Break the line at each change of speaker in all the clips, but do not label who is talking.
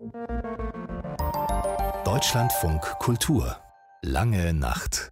Deutschlandfunk Kultur. Lange Nacht.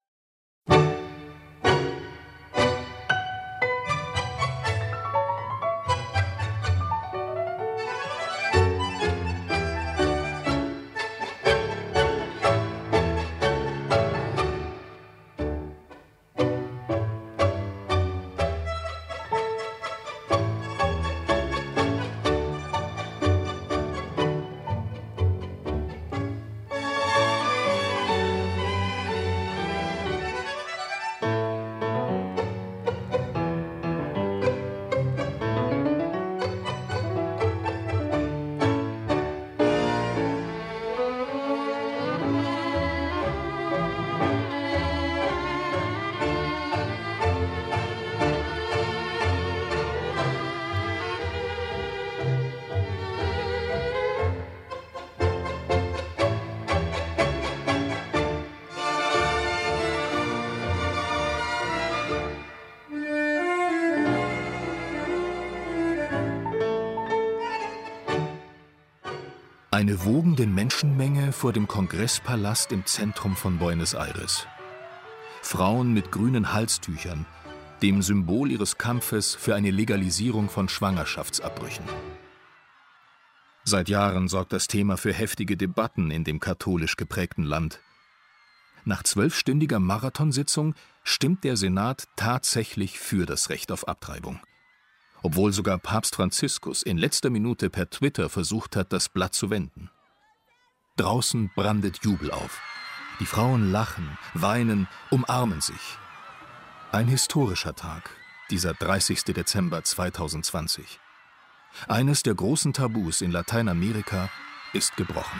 Eine wogende Menschenmenge vor dem Kongresspalast im Zentrum von Buenos Aires. Frauen mit grünen Halstüchern, dem Symbol ihres Kampfes für eine Legalisierung von Schwangerschaftsabbrüchen. Seit Jahren sorgt das Thema für heftige Debatten in dem katholisch geprägten Land. Nach 12-stündiger Marathonsitzung stimmt der Senat tatsächlich für das Recht auf Abtreibung. Obwohl sogar Papst Franziskus in letzter Minute per Twitter versucht hat, das Blatt zu wenden. Draußen brandet Jubel auf. Die Frauen lachen, weinen, umarmen sich. Ein historischer Tag, dieser 30. Dezember 2020. Eines der großen Tabus in Lateinamerika ist gebrochen.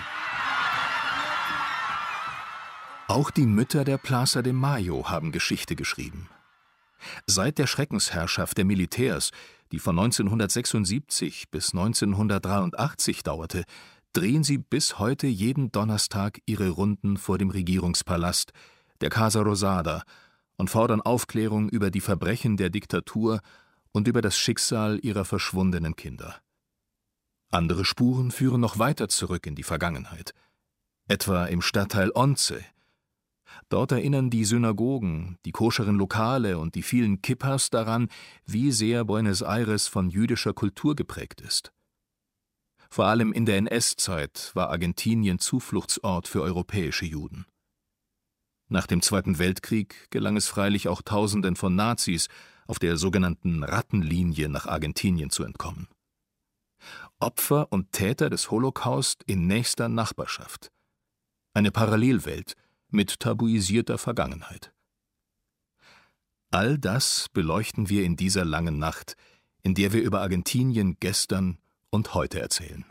Auch die Mütter der Plaza de Mayo haben Geschichte geschrieben. Seit der Schreckensherrschaft der Militärs, die von 1976 bis 1983 dauerte, drehen sie bis heute jeden Donnerstag ihre Runden vor dem Regierungspalast, der Casa Rosada, und fordern Aufklärung über die Verbrechen der Diktatur und über das Schicksal ihrer verschwundenen Kinder. Andere Spuren führen noch weiter zurück in die Vergangenheit, etwa im Stadtteil Once. Dort erinnern die Synagogen, die koscheren Lokale und die vielen Kippas daran, wie sehr Buenos Aires von jüdischer Kultur geprägt ist. Vor allem in der NS-Zeit war Argentinien Zufluchtsort für europäische Juden. Nach dem Zweiten Weltkrieg gelang es freilich auch Tausenden von Nazis, auf der sogenannten Rattenlinie nach Argentinien zu entkommen. Opfer und Täter des Holocaust in nächster Nachbarschaft. Eine Parallelwelt mit tabuisierter Vergangenheit. All das beleuchten wir in dieser langen Nacht, in der wir über Argentinien gestern und heute erzählen.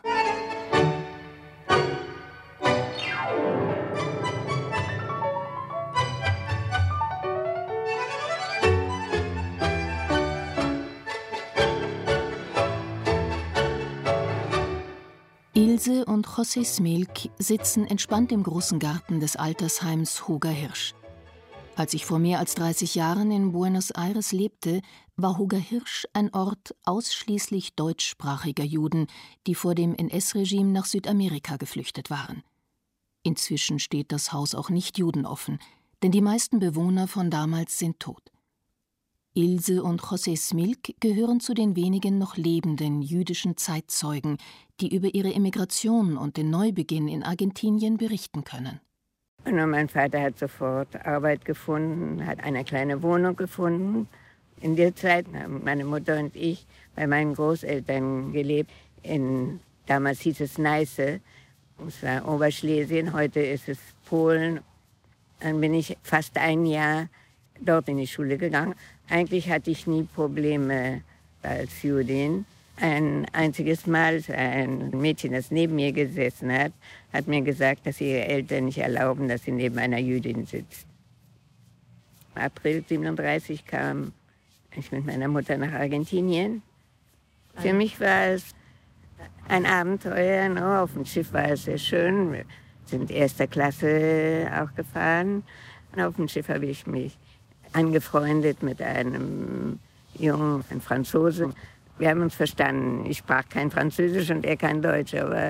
Ilse und José Smilk sitzen entspannt im großen Garten des Altersheims Hoger Hirsch. Als ich vor mehr als 30 Jahren in Buenos Aires lebte, war Hoger Hirsch ein Ort ausschließlich deutschsprachiger Juden, die vor dem NS-Regime nach Südamerika geflüchtet waren. Inzwischen steht das Haus auch nicht Juden offen, denn die meisten Bewohner von damals sind tot. Ilse und José Smilk gehören zu den wenigen noch lebenden jüdischen Zeitzeugen, die über ihre Emigration und den Neubeginn in Argentinien berichten können.
Und mein Vater hat sofort Arbeit gefunden, hat eine kleine Wohnung gefunden. In der Zeit haben meine Mutter und ich bei meinen Großeltern gelebt. Damals hieß es Neiße, das war Oberschlesien, heute ist es Polen. Dann bin ich fast ein Jahr dort in die Schule gegangen. Eigentlich hatte ich nie Probleme als Jüdin. Ein einziges Mal ein Mädchen, das neben mir gesessen hat, hat mir gesagt, dass ihre Eltern nicht erlauben, dass sie neben einer Jüdin sitzt. Im April 1937 kam ich mit meiner Mutter nach Argentinien. Für mich war es ein Abenteuer. No? Auf dem Schiff war es sehr schön. Wir sind erster Klasse auch gefahren. Und auf dem Schiff habe ich mich angefreundet mit einem Jungen, einem Franzosen. Wir haben uns verstanden. Ich sprach kein Französisch und er kein Deutsch, aber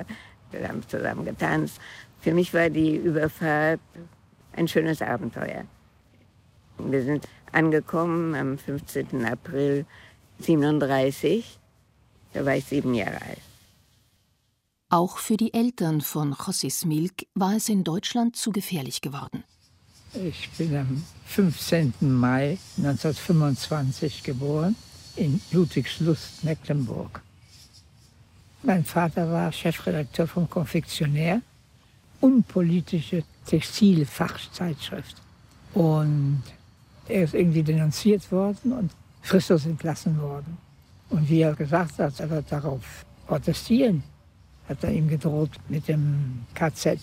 Wir haben zusammen getanzt. Für mich war die Überfahrt ein schönes Abenteuer. Wir sind angekommen am 15. April 1937. Da war ich 7 Jahre alt.
Auch für die Eltern von José Smilk war es in Deutschland zu gefährlich geworden.
Ich bin am 15. Mai 1925 geboren in Ludwigslust, Mecklenburg. Mein Vater war Chefredakteur vom Konfektionär, unpolitische Textilfachzeitschrift. Und er ist irgendwie denunziert worden und fristlos entlassen worden. Und wie er gesagt hat, er wird darauf protestieren, hat er ihm gedroht mit dem KZ.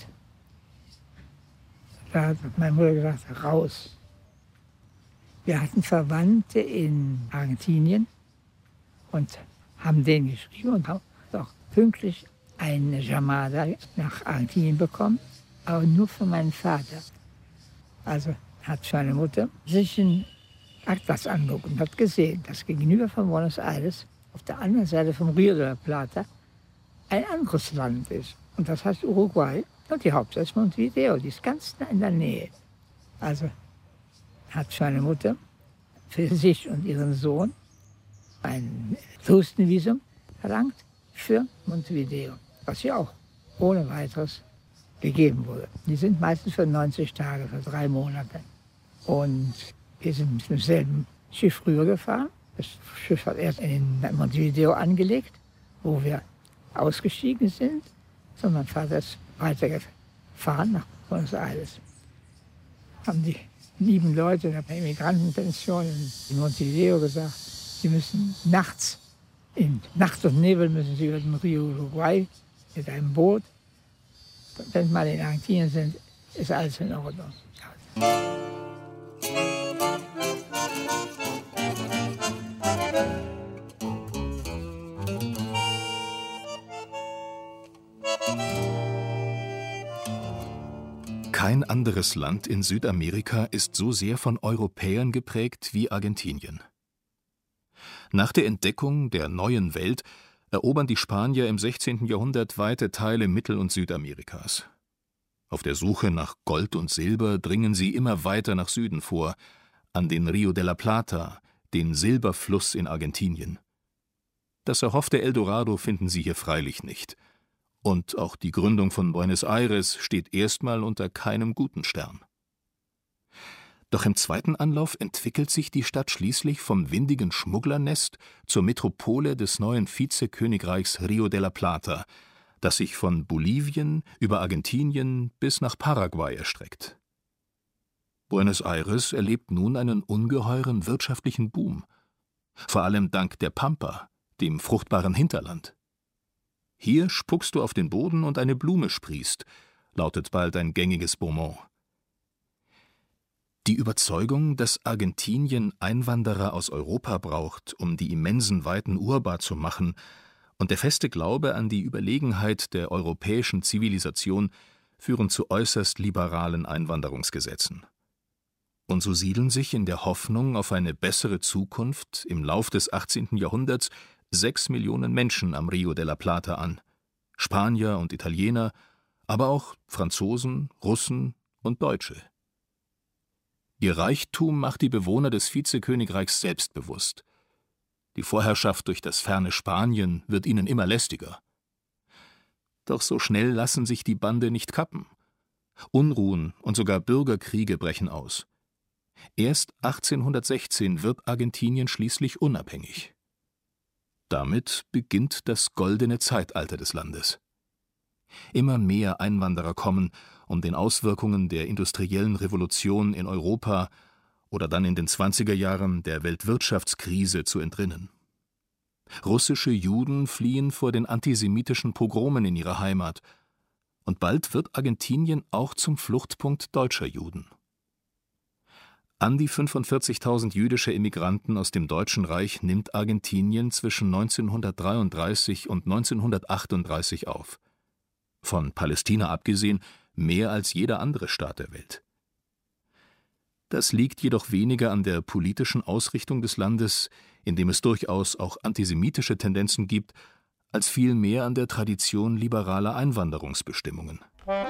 Da hat meine Mutter gesagt, raus. Wir hatten Verwandte in Argentinien und haben denen geschrieben und haben auch pünktlich eine Jamada nach Argentinien bekommen, aber nur von meinem Vater. Also hat meine Mutter sich einen Atlas angeguckt und hat gesehen, dass gegenüber von Buenos Aires auf der anderen Seite vom Rio de la Plata ein anderes Land ist. Und das heißt Uruguay. Und die Hauptstadt ist Montevideo, die ist ganz nah in der Nähe. Also hat meine Mutter für sich und ihren Sohn ein Touristenvisum verlangt für Montevideo, was ja auch ohne weiteres gegeben wurde. Die sind meistens für 90 Tage, für 3 Monate. Und wir sind mit demselben Schiff rübergefahren. Das Schiff hat erst in Montevideo angelegt, wo wir ausgestiegen sind. So, mein Vater ist weitergefahren nach Buenos Aires. Haben die lieben Leute in der Immigrantenpension in Montevideo gesagt, sie müssen nachts, in Nacht und Nebel müssen sie über den Rio Uruguay mit einem Boot. Wenn sie mal in Argentinien sind, ist alles in Ordnung.
Kein anderes Land in Südamerika ist so sehr von Europäern geprägt wie Argentinien. Nach der Entdeckung der neuen Welt erobern die Spanier im 16. Jahrhundert weite Teile Mittel- und Südamerikas. Auf der Suche nach Gold und Silber dringen sie immer weiter nach Süden vor, an den Rio de la Plata, den Silberfluss in Argentinien. Das erhoffte Eldorado finden sie hier freilich nicht. Und auch die Gründung von Buenos Aires steht erstmal unter keinem guten Stern. Doch im zweiten Anlauf entwickelt sich die Stadt schließlich vom windigen Schmugglernest zur Metropole des neuen Vizekönigreichs Rio de la Plata, das sich von Bolivien über Argentinien bis nach Paraguay erstreckt. Buenos Aires erlebt nun einen ungeheuren wirtschaftlichen Boom, vor allem dank der Pampa, dem fruchtbaren Hinterland. Hier spuckst du auf den Boden und eine Blume sprießt, lautet bald ein gängiges Bonmot. Die Überzeugung, dass Argentinien Einwanderer aus Europa braucht, um die immensen Weiten urbar zu machen, und der feste Glaube an die Überlegenheit der europäischen Zivilisation führen zu äußerst liberalen Einwanderungsgesetzen. Und so siedeln sich in der Hoffnung auf eine bessere Zukunft im Lauf des 18. Jahrhunderts 6 Millionen Menschen am Rio de la Plata an. Spanier und Italiener, aber auch Franzosen, Russen und Deutsche. Ihr Reichtum macht die Bewohner des Vizekönigreichs selbstbewusst. Die Vorherrschaft durch das ferne Spanien wird ihnen immer lästiger. Doch so schnell lassen sich die Bande nicht kappen. Unruhen und sogar Bürgerkriege brechen aus. Erst 1816 wird Argentinien schließlich unabhängig. Damit beginnt das goldene Zeitalter des Landes. Immer mehr Einwanderer kommen, um den Auswirkungen der industriellen Revolution in Europa oder dann in den 20er Jahren der Weltwirtschaftskrise zu entrinnen. Russische Juden fliehen vor den antisemitischen Pogromen in ihrer Heimat, und bald wird Argentinien auch zum Fluchtpunkt deutscher Juden. An die 45.000 jüdische Emigranten aus dem Deutschen Reich nimmt Argentinien zwischen 1933 und 1938 auf. Von Palästina abgesehen, mehr als jeder andere Staat der Welt. Das liegt jedoch weniger an der politischen Ausrichtung des Landes, in dem es durchaus auch antisemitische Tendenzen gibt, als vielmehr an der Tradition liberaler Einwanderungsbestimmungen.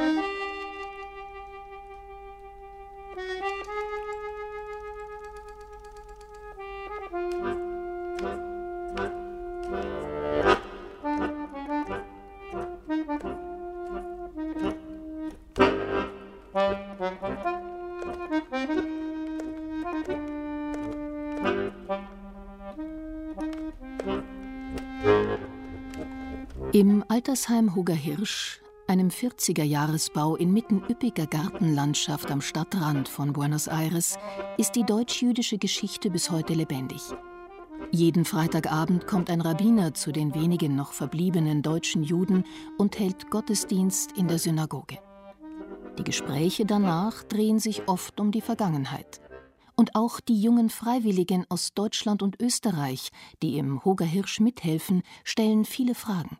Im Altersheim Hoger Hirsch, einem 40er-Jahresbau inmitten üppiger Gartenlandschaft am Stadtrand von Buenos Aires, ist die deutsch-jüdische Geschichte bis heute lebendig. Jeden Freitagabend kommt ein Rabbiner zu den wenigen noch verbliebenen deutschen Juden und hält Gottesdienst in der Synagoge. Die Gespräche danach drehen sich oft um die Vergangenheit. Und auch die jungen Freiwilligen aus Deutschland und Österreich, die im Hoger Hirsch mithelfen, stellen viele Fragen.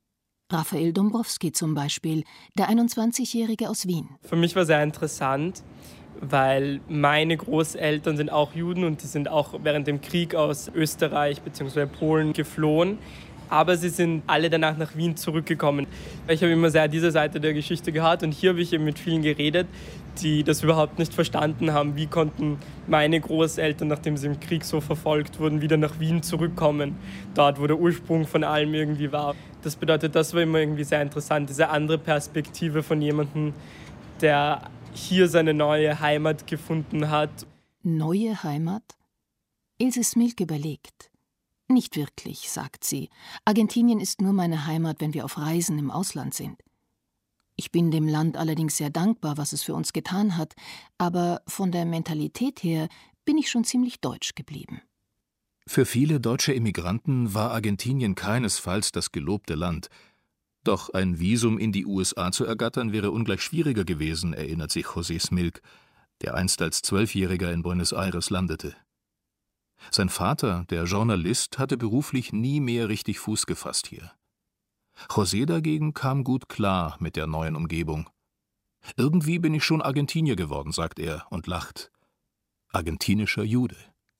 Raphael Dombrowski zum Beispiel, der 21-Jährige aus Wien.
Für mich war sehr interessant, weil meine Großeltern sind auch Juden und die sind auch während dem Krieg aus Österreich bzw. Polen geflohen. Aber sie sind alle danach nach Wien zurückgekommen. Ich habe immer sehr diese Seite der Geschichte gehört und hier habe ich eben mit vielen geredet, die das überhaupt nicht verstanden haben. Wie konnten meine Großeltern, nachdem sie im Krieg so verfolgt wurden, wieder nach Wien zurückkommen, dort wo der Ursprung von allem irgendwie war. Das bedeutet, das war immer irgendwie sehr interessant, diese andere Perspektive von jemandem, der hier seine neue Heimat gefunden hat.
Neue Heimat? Ilse Smilk überlegt. Nicht wirklich, sagt sie. Argentinien ist nur meine Heimat, wenn wir auf Reisen im Ausland sind. Ich bin dem Land allerdings sehr dankbar, was es für uns getan hat, aber von der Mentalität her bin ich schon ziemlich deutsch geblieben.
Für viele deutsche Emigranten war Argentinien keinesfalls das gelobte Land. Doch ein Visum in die USA zu ergattern, wäre ungleich schwieriger gewesen, erinnert sich José Smilk, der einst als 12-Jähriger in Buenos Aires landete. Sein Vater, der Journalist, hatte beruflich nie mehr richtig Fuß gefasst hier. José dagegen kam gut klar mit der neuen Umgebung. »Irgendwie bin ich schon Argentinier geworden«, sagt er und lacht. Argentinischer Jude.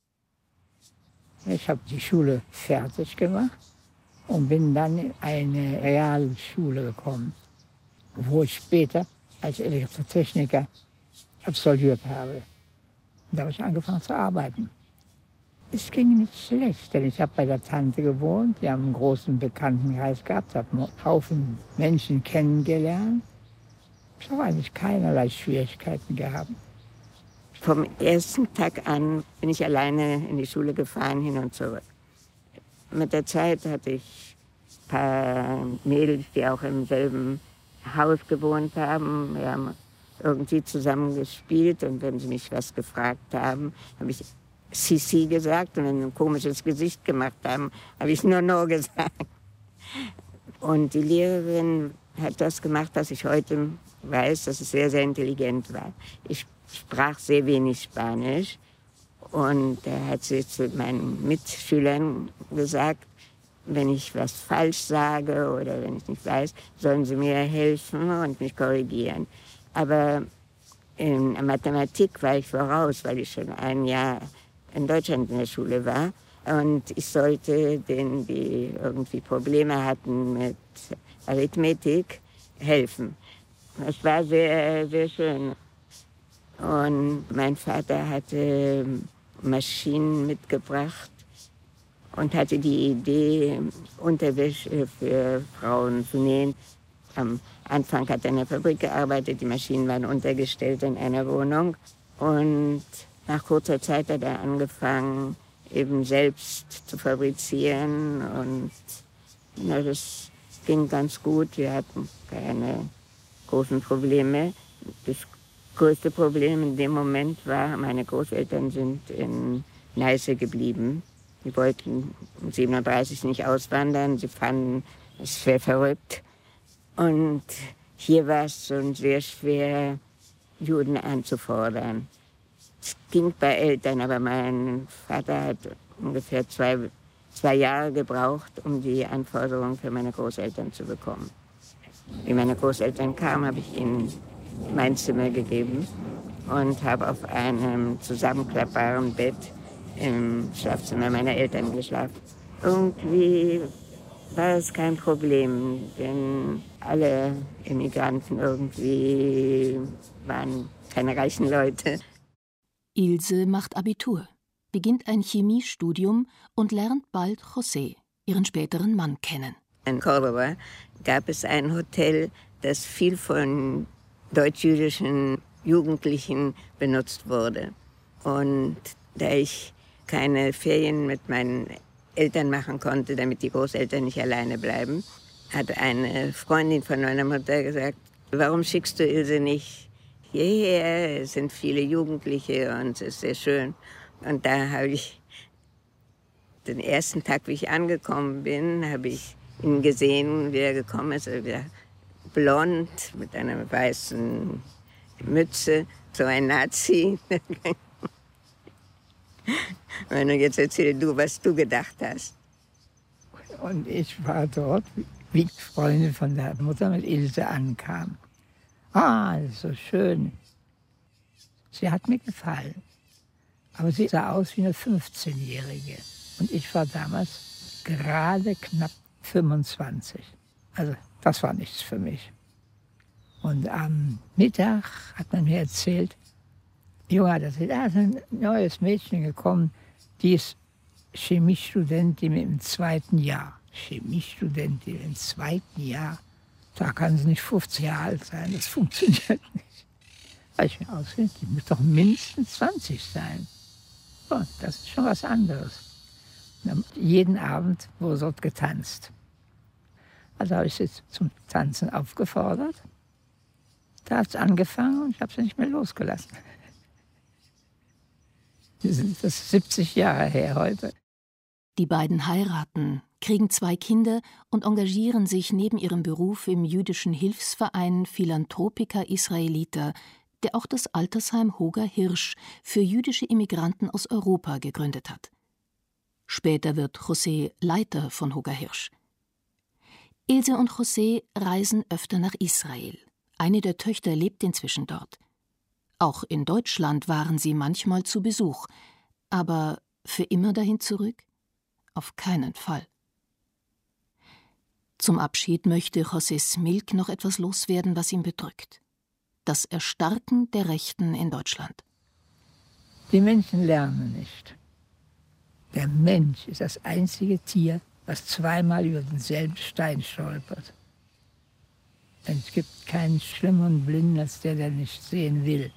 Ich habe die Schule fertig gemacht und bin dann in eine Realschule gekommen, wo ich später als Elektrotechniker absolviert habe. Und da habe ich angefangen zu arbeiten. Es ging nicht schlecht, denn ich habe bei der Tante gewohnt, die haben einen großen Bekanntenkreis gehabt, habe einen Haufen Menschen kennengelernt. Ich habe eigentlich keinerlei Schwierigkeiten gehabt.
Vom ersten Tag an bin ich alleine in die Schule gefahren, hin und zurück. Mit der Zeit hatte ich ein paar Mädels, die auch im selben Haus gewohnt haben. Wir haben irgendwie zusammen gespielt und wenn sie mich was gefragt haben, habe ich Sissi gesagt und wenn sie ein komisches Gesicht gemacht haben, habe ich nur No gesagt. Und die Lehrerin hat das gemacht, was ich heute weiß, dass es sehr, sehr intelligent war. Ich sprach sehr wenig Spanisch und da hat sie zu meinen Mitschülern gesagt, wenn ich was falsch sage oder wenn ich nicht weiß, sollen sie mir helfen und mich korrigieren. Aber in Mathematik war ich voraus, weil ich schon ein Jahr in Deutschland in der Schule war. Und ich sollte denen, die irgendwie Probleme hatten mit Arithmetik, helfen. Das war sehr, sehr schön. Und mein Vater hatte Maschinen mitgebracht und hatte die Idee, Unterwäsche für Frauen zu nähen. Am Anfang hat er in der Fabrik gearbeitet, die Maschinen waren untergestellt in einer Wohnung. Und nach kurzer Zeit hat er angefangen, eben selbst zu fabrizieren. Und na, das ging ganz gut. Wir hatten keine großen Probleme. Das größte Problem in dem Moment war, meine Großeltern sind in Neiße geblieben. Die wollten 1937 nicht auswandern. Sie fanden, es wäre verrückt. Und hier war es schon sehr schwer, Juden anzufordern. Es ging bei Eltern, aber mein Vater hat ungefähr zwei Jahre gebraucht, um die Anforderungen für meine Großeltern zu bekommen. Wie meine Großeltern kamen, habe ich ihnen mein Zimmer gegeben und habe auf einem zusammenklappbaren Bett im Schlafzimmer meiner Eltern geschlafen. Irgendwie war es kein Problem, denn alle Immigranten irgendwie waren keine reichen Leute.
Ilse macht Abitur, beginnt ein Chemiestudium und lernt bald José, ihren späteren Mann, kennen.
In Córdoba gab es ein Hotel, das viel von deutsch-jüdischen Jugendlichen benutzt wurde. Und da ich keine Ferien mit meinen Eltern machen konnte, damit die Großeltern nicht alleine bleiben, hat eine Freundin von meiner Mutter gesagt, warum schickst du Ilse nicht hierher? Es sind viele Jugendliche und es ist sehr schön. Und da habe ich den ersten Tag, wie ich angekommen bin, habe ich ihn gesehen, wie er gekommen ist. Er blond mit einer weißen Mütze, so ein Nazi. Und jetzt erzähl du, was du gedacht hast.
Und ich war dort, wie Freunde von der Mutter mit Ilse ankamen. Ah, das ist so schön. Sie hat mir gefallen. Aber sie sah aus wie eine 15-Jährige. Und ich war damals gerade knapp 25. Also das war nichts für mich. Und am Mittag hat man mir erzählt, Junge, da ist ein neues Mädchen gekommen, die ist Chemiestudentin im 2. Jahr. Chemiestudentin im 2. Jahr, da kann sie nicht 50 Jahre alt sein, das funktioniert nicht. Weil ich mir ausgehe, die muss doch mindestens 20 sein. So, das ist schon was anderes. Jeden Abend wurde dort getanzt. Also habe ich sie zum Tanzen aufgefordert. Da hat es angefangen und ich habe sie nicht mehr losgelassen. Das ist 70 Jahre her heute.
Die beiden heiraten, kriegen 2 Kinder und engagieren sich neben ihrem Beruf im jüdischen Hilfsverein Philanthropica Israelita, der auch das Altersheim Hoger Hirsch für jüdische Immigranten aus Europa gegründet hat. Später wird José Leiter von Hoger Hirsch. Ilse und José reisen öfter nach Israel. Eine der Töchter lebt inzwischen dort. Auch in Deutschland waren sie manchmal zu Besuch. Aber für immer dahin zurück? Auf keinen Fall. Zum Abschied möchte José Smilk noch etwas loswerden, was ihn bedrückt. Das Erstarken der Rechten in Deutschland.
Die Menschen lernen nicht. Der Mensch ist das einzige Tier, was zweimal über denselben Stein stolpert. Denn es gibt keinen schlimmeren Blinden als der nicht sehen will.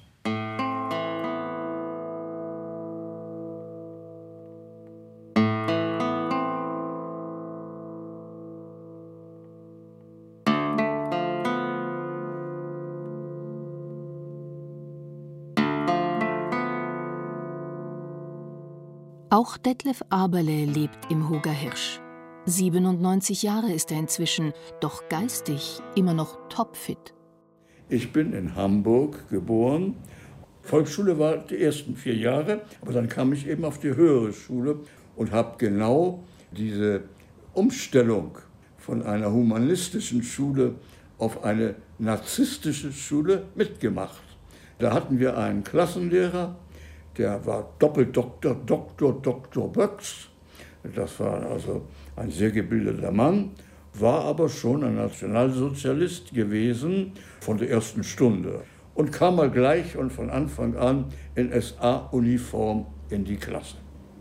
Auch Detlef Aberle lebt im Hoger Hirsch. 97 Jahre ist er inzwischen, doch geistig immer noch topfit.
Ich bin in Hamburg geboren. Volksschule war die ersten 4 Jahre, aber dann kam ich eben auf die höhere Schule und habe genau diese Umstellung von einer humanistischen Schule auf eine narzisstische Schule mitgemacht. Da hatten wir einen Klassenlehrer, der war Doppeldoktor, Dr. Böcks. Das war also ein sehr gebildeter Mann, war aber schon ein Nationalsozialist gewesen von der ersten Stunde und kam mal gleich und von Anfang an in SA-Uniform in die Klasse.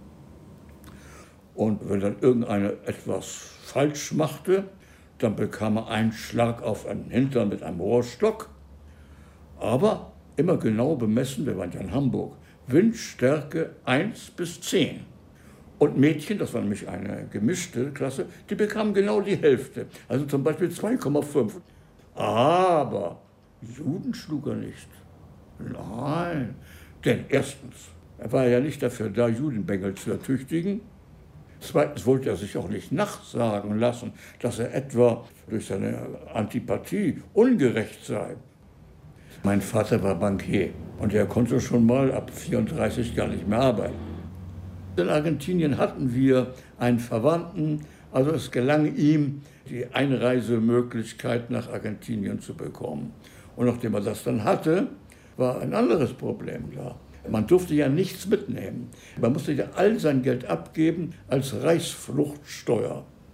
Und wenn dann irgendeiner etwas falsch machte, dann bekam er einen Schlag auf den Hintern mit einem Rohrstock. Aber immer genau bemessen, wir waren ja in Hamburg, Windstärke 1 bis 10. Und Mädchen, das war nämlich eine gemischte Klasse, die bekamen genau die Hälfte. Also zum Beispiel 2,5. Aber Juden schlug er nicht. Nein. Denn erstens, er war ja nicht dafür da, Judenbengel zu ertüchtigen. Zweitens wollte er sich auch nicht nachsagen lassen, dass er etwa durch seine Antipathie ungerecht sei. Mein Vater war Bankier und er konnte schon mal ab 34 gar nicht mehr arbeiten. In Argentinien hatten wir einen Verwandten, also es gelang ihm, die Einreisemöglichkeit nach Argentinien zu bekommen. Und nachdem er das dann hatte, war ein anderes Problem da. Man durfte ja nichts mitnehmen. Man musste ja all sein Geld abgeben als Reichsfluchtsteuer.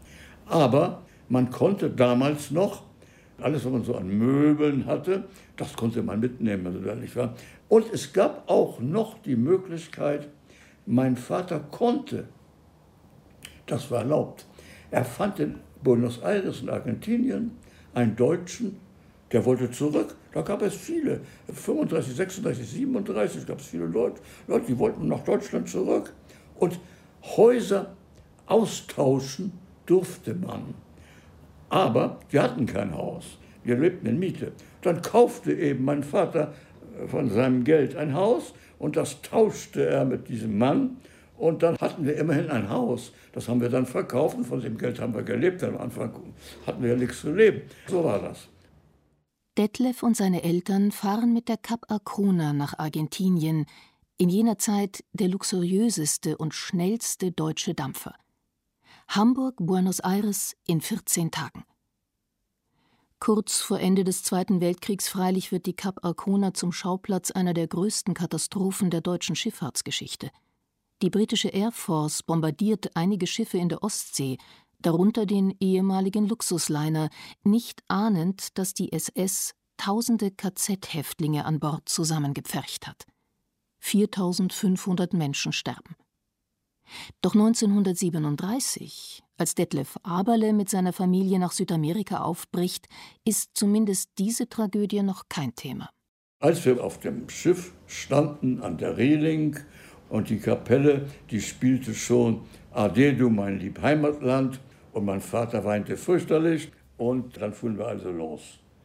Aber man konnte damals noch, alles, was man so an Möbeln hatte, das konnte man mitnehmen. Also, nicht wahr? Und es gab auch noch die Möglichkeit, mein Vater konnte, das war erlaubt, er fand in Buenos Aires in Argentinien einen Deutschen, der wollte zurück. Da gab es viele, 35, 36, 37, gab es viele Leute, die wollten nach Deutschland zurück. Und Häuser austauschen durfte man. Aber wir hatten kein Haus, wir lebten in Miete. Dann kaufte eben mein Vater von seinem Geld ein Haus und das tauschte er mit diesem Mann. Und dann hatten wir immerhin ein Haus. Das haben wir dann verkauft und von dem Geld haben wir gelebt. Am Anfang hatten wir ja nichts zu leben. So war das.
Detlef und seine Eltern fahren mit der Cap Arcona nach Argentinien, in jener Zeit der luxuriöseste und schnellste deutsche Dampfer. Hamburg-Buenos Aires in 14 Tagen. Kurz vor Ende des Zweiten Weltkriegs freilich wird die Cap Arcona zum Schauplatz einer der größten Katastrophen der deutschen Schifffahrtsgeschichte. Die britische Air Force bombardiert einige Schiffe in der Ostsee, darunter den ehemaligen Luxusliner, nicht ahnend, dass die SS tausende KZ-Häftlinge an Bord zusammengepfercht hat. 4.500 Menschen sterben. Doch 1937, als Detlef Aberle mit seiner Familie nach Südamerika aufbricht, ist zumindest diese Tragödie noch kein Thema.
Als wir auf dem Schiff standen an der Reling und die Kapelle, die spielte schon Ade, du mein lieb Heimatland, und mein Vater weinte fürchterlich und dann fuhren wir also los.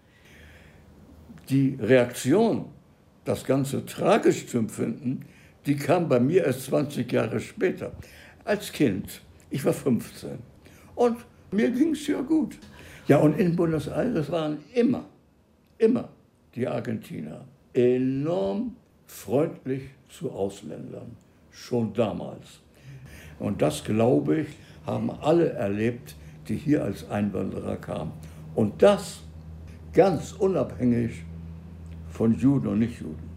Die Reaktion, das Ganze tragisch zu empfinden, die kam bei mir erst 20 Jahre später. Als Kind, ich war 15 und mir ging es ja gut. Ja, und in Buenos Aires waren immer die Argentinier enorm freundlich zu Ausländern, schon damals. Und das, glaube ich, haben alle erlebt, die hier als Einwanderer kamen. Und das ganz unabhängig von Juden und Nichtjuden.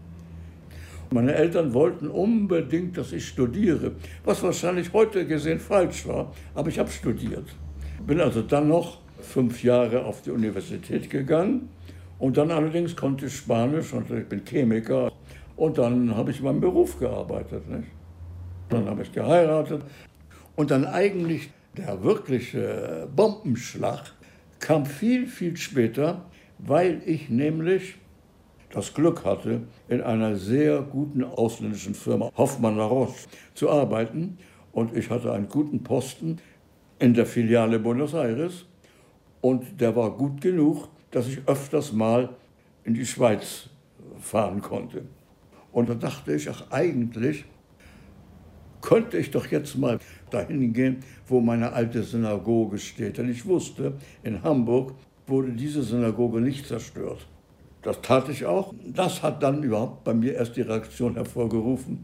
Meine Eltern wollten unbedingt, dass ich studiere, was wahrscheinlich heute gesehen falsch war, aber ich habe studiert. Bin also dann noch 5 Jahre auf die Universität gegangen und dann allerdings konnte ich Spanisch und ich bin Chemiker und dann habe ich in meinem Beruf gearbeitet. Nicht? Dann habe ich geheiratet und dann eigentlich der wirkliche Bombenschlag kam viel, viel später, weil ich nämlich das Glück hatte, in einer sehr guten ausländischen Firma, Hoffmann La Roche, zu arbeiten. Und ich hatte einen guten Posten in der Filiale Buenos Aires. Und der war gut genug, dass ich öfters mal in die Schweiz fahren konnte. Und da dachte ich, ach eigentlich könnte ich doch jetzt mal dahin gehen, wo meine alte Synagoge steht. Denn ich wusste, in Hamburg wurde diese Synagoge nicht zerstört. Das tat ich auch. Das hat dann überhaupt bei mir erst die Reaktion hervorgerufen,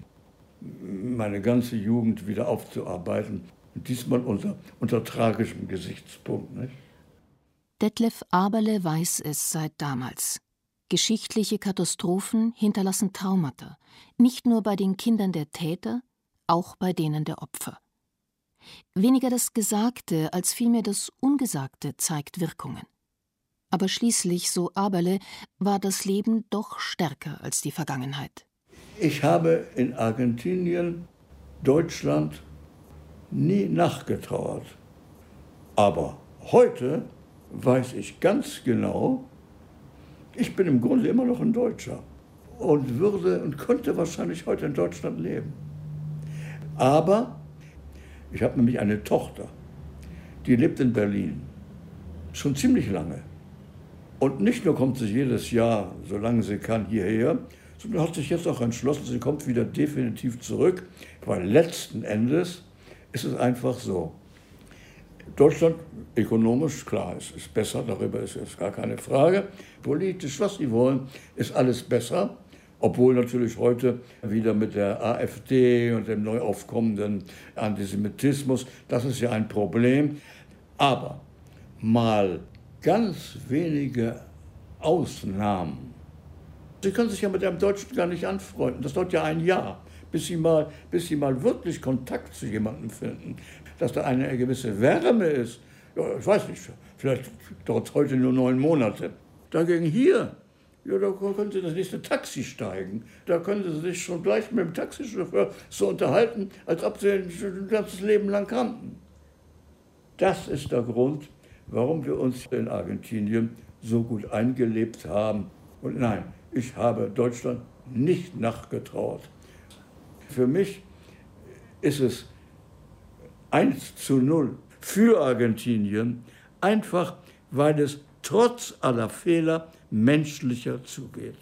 meine ganze Jugend wieder aufzuarbeiten. Und diesmal unter tragischem Gesichtspunkt. Nicht?
Detlef Aberle weiß es seit damals. Geschichtliche Katastrophen hinterlassen Traumata, nicht nur bei den Kindern der Täter, auch bei denen der Opfer. Weniger das Gesagte als vielmehr das Ungesagte zeigt Wirkungen. Aber schließlich, so Aberle, war das Leben doch stärker als die Vergangenheit.
Ich habe in Argentinien, Deutschland nie nachgetrauert. Aber heute weiß ich ganz genau, ich bin im Grunde immer noch ein Deutscher und würde und könnte wahrscheinlich heute in Deutschland leben. Aber ich habe nämlich eine Tochter, die lebt in Berlin, schon ziemlich lange. Und nicht nur kommt sie jedes Jahr, solange sie kann, hierher, sondern hat sich jetzt auch entschlossen, sie kommt wieder definitiv zurück, weil letzten Endes ist es einfach so. Deutschland ökonomisch, klar, es ist besser, darüber ist jetzt gar keine Frage. Politisch, was sie wollen, ist alles besser. Obwohl natürlich heute wieder mit der AfD und dem neu aufkommenden Antisemitismus, das ist ja ein Problem. Aber mal ganz wenige Ausnahmen. Sie können sich ja mit einem Deutschen gar nicht anfreunden. Das dauert ja ein Jahr, bis Sie mal wirklich Kontakt zu jemandem finden. Dass da eine gewisse Wärme ist, Ja, ich weiß nicht, vielleicht dauert es heute nur 9 Monate. Dagegen hier, ja, da können Sie das nächste Taxi steigen. Da können Sie sich schon gleich mit dem Taxichauffeur so unterhalten, als ob Sie ihn ein ganzes Leben lang kannten. Das ist der Grund, warum wir uns in Argentinien so gut eingelebt haben. Und nein, ich habe Deutschland nicht nachgetrauert. Für mich ist es 1:0 für Argentinien, einfach weil es trotz aller Fehler menschlicher zugeht.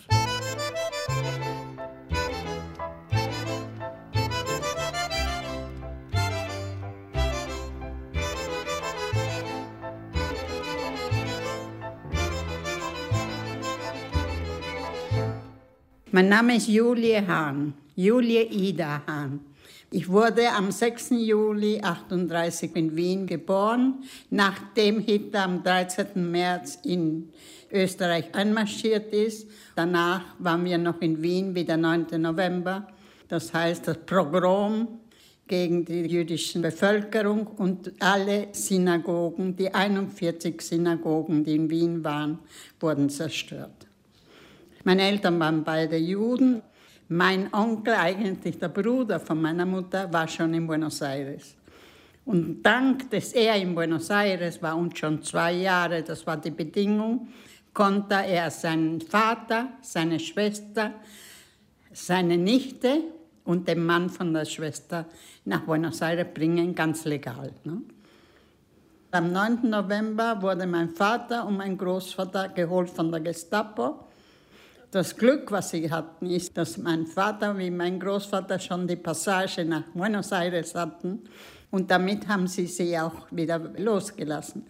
Mein Name ist Julie Hahn, Julie Ida Hahn. Ich wurde am 6. Juli 1938 in Wien geboren, nachdem Hitler am 13. März in Österreich einmarschiert ist. Danach waren wir noch in Wien wie der 9. November. Das heißt, das Pogrom gegen die jüdische Bevölkerung und alle Synagogen, die 41 Synagogen, die in Wien waren, wurden zerstört. Meine Eltern waren beide Juden. Mein Onkel, eigentlich der Bruder von meiner Mutter, war schon in Buenos Aires. Und dank, dass er in Buenos Aires war und schon 2 Jahre, das war die Bedingung, konnte er seinen Vater, seine Schwester, seine Nichte und den Mann von der Schwester nach Buenos Aires bringen, ganz legal. Ne? Am 9. November wurde mein Vater und mein Großvater geholt von der Gestapo. Das Glück, was sie hatten, ist, dass mein Vater wie mein Großvater schon die Passage nach Buenos Aires hatten. Und damit haben sie auch wieder losgelassen.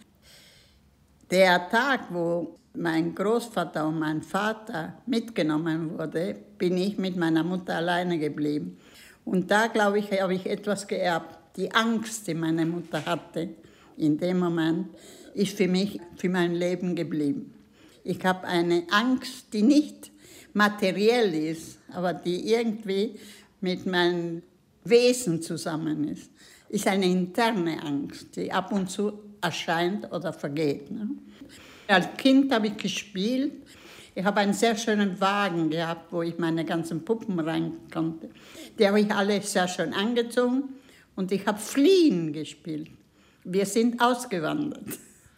Der Tag, wo mein Großvater und mein Vater mitgenommen wurde, bin ich mit meiner Mutter alleine geblieben. Und da, glaube ich, habe ich etwas geerbt. Die Angst, die meine Mutter hatte in dem Moment, ist für mich, für mein Leben geblieben. Ich habe eine Angst, die nicht materiell ist, aber die irgendwie mit meinem Wesen zusammen ist. Ist eine interne Angst, die ab und zu erscheint oder vergeht. Ne? Als Kind habe ich gespielt. Ich habe einen sehr schönen Wagen gehabt, wo ich meine ganzen Puppen rein konnte. Die habe ich alle sehr schön angezogen und ich habe Fliehen gespielt. Wir sind ausgewandert.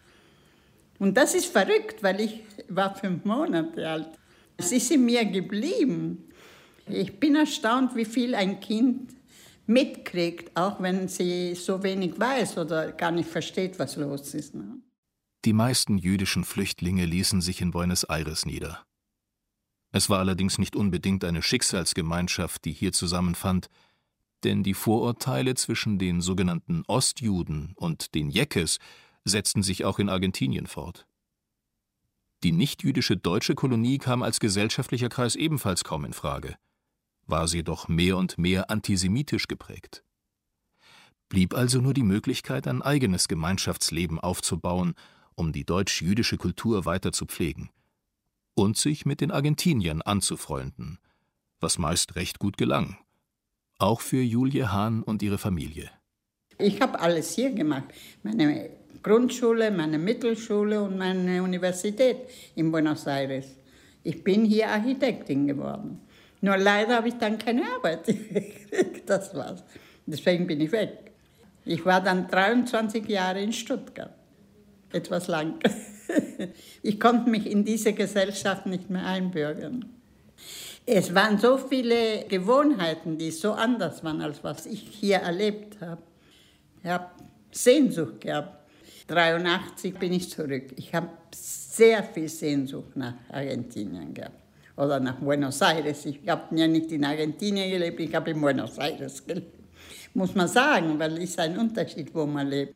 Und das ist verrückt, weil ich war 5 Monate alt. Es ist in mir geblieben. Ich bin erstaunt, wie viel ein Kind mitkriegt, auch wenn sie so wenig weiß oder gar nicht versteht, was los ist. Ne?
Die meisten jüdischen Flüchtlinge ließen sich in Buenos Aires nieder. Es war allerdings nicht unbedingt eine Schicksalsgemeinschaft, die hier zusammenfand, denn die Vorurteile zwischen den sogenannten Ostjuden und den Jeckes setzten sich auch in Argentinien fort. Die nichtjüdische deutsche Kolonie kam als gesellschaftlicher Kreis ebenfalls kaum in Frage, war sie doch mehr und mehr antisemitisch geprägt. Blieb also nur die Möglichkeit, ein eigenes Gemeinschaftsleben aufzubauen, um die deutsch-jüdische Kultur weiter zu pflegen und sich mit den Argentiniern anzufreunden, was meist recht gut gelang, auch für Julie Hahn und ihre Familie.
Ich habe alles hier gemacht, meine Grundschule, meine Mittelschule und meine Universität in Buenos Aires. Ich bin hier Architektin geworden. Nur leider habe ich dann keine Arbeit gekriegt, das war's. Deswegen bin ich weg. Ich war dann 23 Jahre in Stuttgart, etwas lang. Ich konnte mich in diese Gesellschaft nicht mehr einbürgern. Es waren so viele Gewohnheiten, die so anders waren, als was ich hier erlebt habe. Ich habe Sehnsucht gehabt. 1983 bin ich zurück. Ich habe sehr viel Sehnsucht nach Argentinien gehabt. Oder nach Buenos Aires. Ich habe ja nicht in Argentinien gelebt, ich habe in Buenos Aires gelebt. Muss man sagen, weil es ist ein Unterschied, wo man lebt.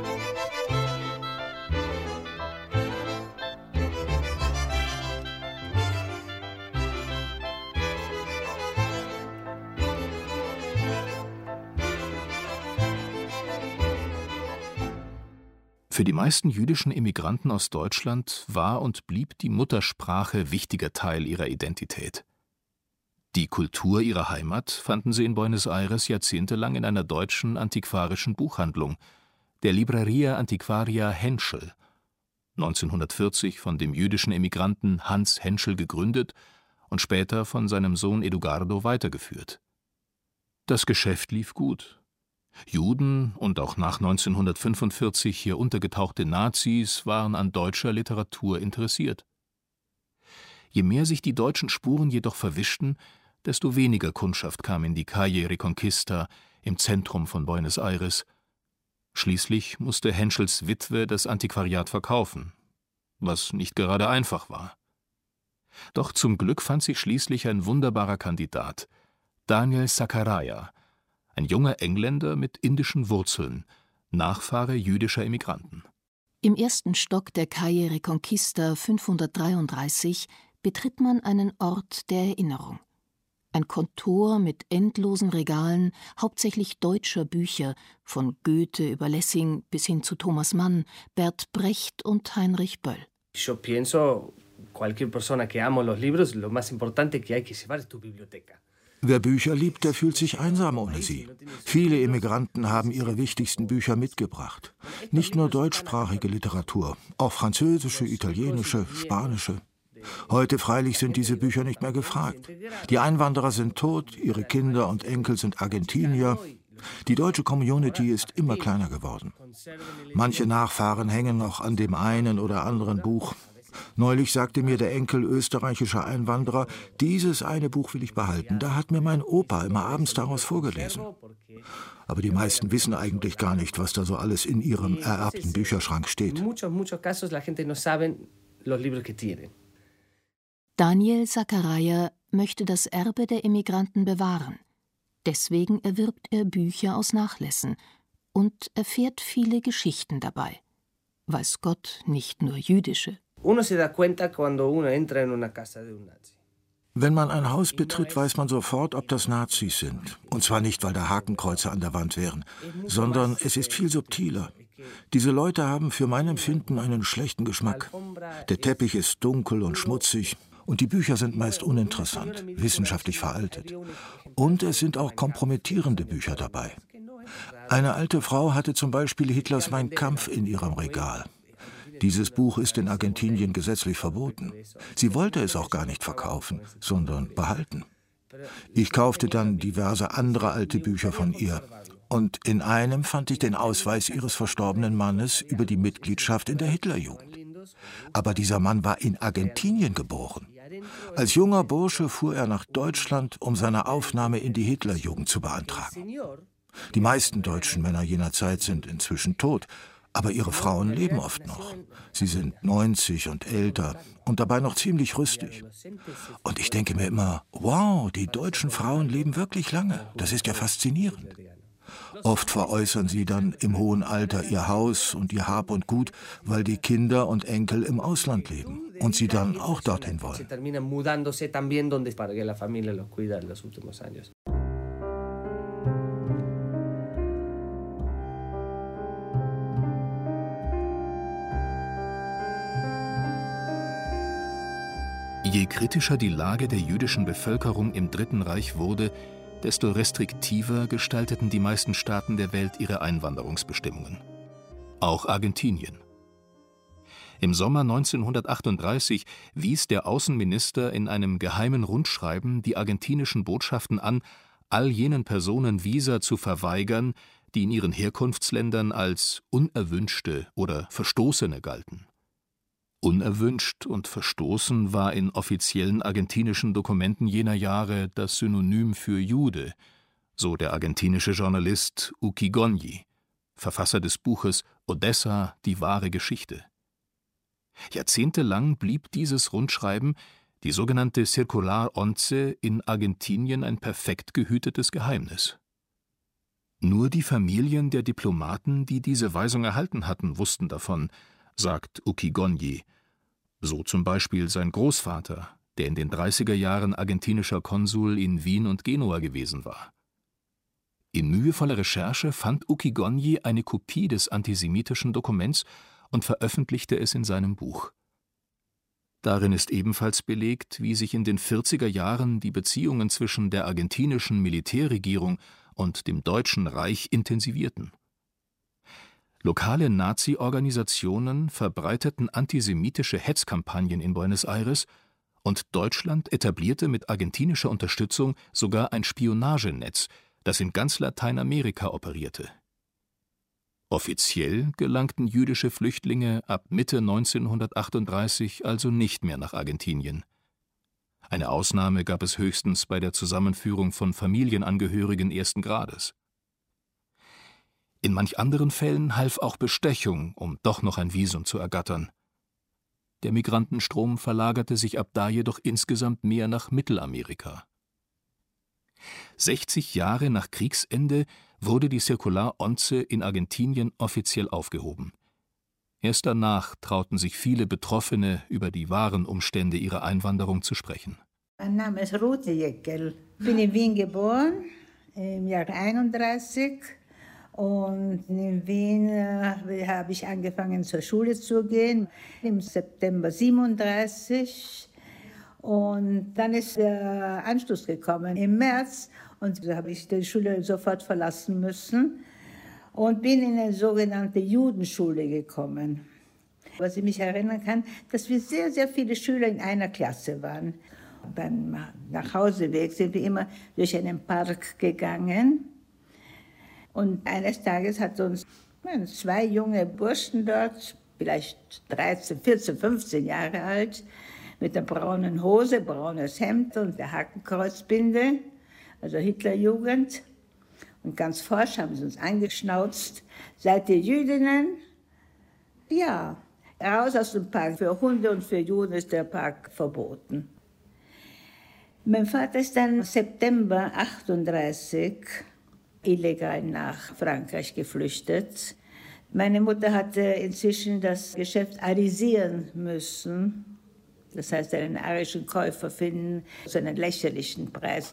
Für die meisten jüdischen Immigranten aus Deutschland war und blieb die Muttersprache wichtiger Teil ihrer Identität. Die Kultur ihrer Heimat fanden sie in Buenos Aires jahrzehntelang in einer deutschen antiquarischen Buchhandlung, der Libreria Antiquaria Henschel, 1940 von dem jüdischen Emigranten Hans Henschel gegründet und später von seinem Sohn Eduardo weitergeführt. Das Geschäft lief gut. Juden und auch nach 1945 hier untergetauchte Nazis waren an deutscher Literatur interessiert. Je mehr sich die deutschen Spuren jedoch verwischten, desto weniger Kundschaft kam in die Calle Reconquista im Zentrum von Buenos Aires. Schließlich musste Henschels Witwe das Antiquariat verkaufen, was nicht gerade einfach war. Doch zum Glück fand sich schließlich ein wunderbarer Kandidat, Daniel Zachariah, ein junger Engländer mit indischen Wurzeln, Nachfahre jüdischer Emigranten.
Im ersten Stock der Calle Reconquista 533 betritt man einen Ort der Erinnerung. Ein Kontor mit endlosen Regalen, hauptsächlich deutscher Bücher, von Goethe über Lessing bis hin zu Thomas Mann, Bert Brecht und Heinrich Böll.
Yo pienso, cualquier persona que ama los libros, lo más importante que hay que llevar es tu biblioteca.
Wer Bücher liebt, der fühlt sich einsam ohne sie. Viele Emigranten haben ihre wichtigsten Bücher mitgebracht. Nicht nur deutschsprachige Literatur, auch französische, italienische, spanische. Heute freilich sind diese Bücher nicht mehr gefragt. Die Einwanderer sind tot, ihre Kinder und Enkel sind Argentinier. Die deutsche Community ist immer kleiner geworden. Manche Nachfahren hängen noch an dem einen oder anderen Buch. Neulich sagte mir der Enkel österreichischer Einwanderer, dieses eine Buch will ich behalten. Da hat mir mein Opa immer abends daraus vorgelesen. Aber die meisten wissen eigentlich gar nicht, was da so alles in ihrem ererbten Bücherschrank steht.
Daniel Zachariah möchte das Erbe der Emigranten bewahren. Deswegen erwirbt er Bücher aus Nachlässen und erfährt viele Geschichten dabei. Weiß Gott nicht nur jüdische.
Wenn man ein Haus betritt, weiß man sofort, ob das Nazis sind. Und zwar nicht, weil da Hakenkreuze an der Wand wären, sondern es ist viel subtiler. Diese Leute haben für mein Empfinden einen schlechten Geschmack. Der Teppich ist dunkel und schmutzig. Und die Bücher sind meist uninteressant, wissenschaftlich veraltet. Und es sind auch kompromittierende Bücher dabei. Eine alte Frau hatte zum Beispiel Hitlers Mein Kampf in ihrem Regal. Dieses Buch ist in Argentinien gesetzlich verboten. Sie wollte es auch gar nicht verkaufen, sondern behalten. Ich kaufte dann diverse andere alte Bücher von ihr. Und in einem fand ich den Ausweis ihres verstorbenen Mannes über die Mitgliedschaft in der Hitlerjugend. Aber dieser Mann war in Argentinien geboren. Als junger Bursche fuhr er nach Deutschland, um seine Aufnahme in die Hitlerjugend zu beantragen. Die meisten deutschen Männer jener Zeit sind inzwischen tot, aber ihre Frauen leben oft noch. Sie sind 90 und älter und dabei noch ziemlich rüstig. Und ich denke mir immer, wow, die deutschen Frauen leben wirklich lange. Das ist ja faszinierend. Oft veräußern sie dann im hohen Alter ihr Haus und ihr Hab und Gut, weil die Kinder und Enkel im Ausland leben und sie dann auch dorthin wollen.
Je kritischer die Lage der jüdischen Bevölkerung im Dritten Reich wurde, desto restriktiver gestalteten die meisten Staaten der Welt ihre Einwanderungsbestimmungen. Auch Argentinien. Im Sommer 1938 wies der Außenminister in einem geheimen Rundschreiben die argentinischen Botschaften an, all jenen Personen Visa zu verweigern, die in ihren Herkunftsländern als Unerwünschte oder Verstoßene galten. Unerwünscht und verstoßen war in offiziellen argentinischen Dokumenten jener Jahre das Synonym für Jude, so der argentinische Journalist Ukigonyi, Verfasser des Buches Odessa, die wahre Geschichte. Jahrzehntelang blieb dieses Rundschreiben, die sogenannte Circular Once, in Argentinien ein perfekt gehütetes Geheimnis. Nur die Familien der Diplomaten, die diese Weisung erhalten hatten, wussten davon, sagt Ukigonyi. So zum Beispiel sein Großvater, der in den 30er Jahren argentinischer Konsul in Wien und Genua gewesen war. In mühevoller Recherche fand Ukigonyi eine Kopie des antisemitischen Dokuments und veröffentlichte es in seinem Buch. Darin ist ebenfalls belegt, wie sich in den 40er Jahren die Beziehungen zwischen der argentinischen Militärregierung und dem Deutschen Reich intensivierten. Lokale Nazi-Organisationen verbreiteten antisemitische Hetzkampagnen in Buenos Aires und Deutschland etablierte mit argentinischer Unterstützung sogar ein Spionagenetz, das in ganz Lateinamerika operierte. Offiziell gelangten jüdische Flüchtlinge ab Mitte 1938 also nicht mehr nach Argentinien. Eine Ausnahme gab es höchstens bei der Zusammenführung von Familienangehörigen ersten Grades. In manch anderen Fällen half auch Bestechung, um doch noch ein Visum zu ergattern. Der Migrantenstrom verlagerte sich ab da jedoch insgesamt mehr nach Mittelamerika. 60 Jahre nach Kriegsende wurde die Circular Once in Argentinien offiziell aufgehoben. Erst danach trauten sich viele Betroffene, über die wahren Umstände ihrer Einwanderung zu sprechen.
Mein Name ist Ruth Jäckel. Ich bin in Wien geboren, im Jahr 1931. Und in Wien habe ich angefangen, zur Schule zu gehen, im September 1937. Und dann ist der Anschluss gekommen im März. Und so habe ich die Schule sofort verlassen müssen und bin in eine sogenannte Judenschule gekommen. Was ich mich erinnern kann, dass wir sehr, sehr viele Schüler in einer Klasse waren. Beim Nachhauseweg sind wir immer durch einen Park gegangen. Und eines Tages hat uns 2 junge Burschen dort, vielleicht 13, 14, 15 Jahre alt, mit der braunen Hose, braunes Hemd und der Hakenkreuzbinde, also Hitlerjugend. Und ganz forsch haben sie uns angeschnauzt. Seid ihr Jüdinnen? Ja, raus aus dem Park. Für Hunde und für Juden ist der Park verboten. Mein Vater ist dann im September 1938 illegal nach Frankreich geflüchtet. Meine Mutter hatte inzwischen das Geschäft arisieren müssen. Das heißt, einen arischen Käufer finden zu einem lächerlichen Preis.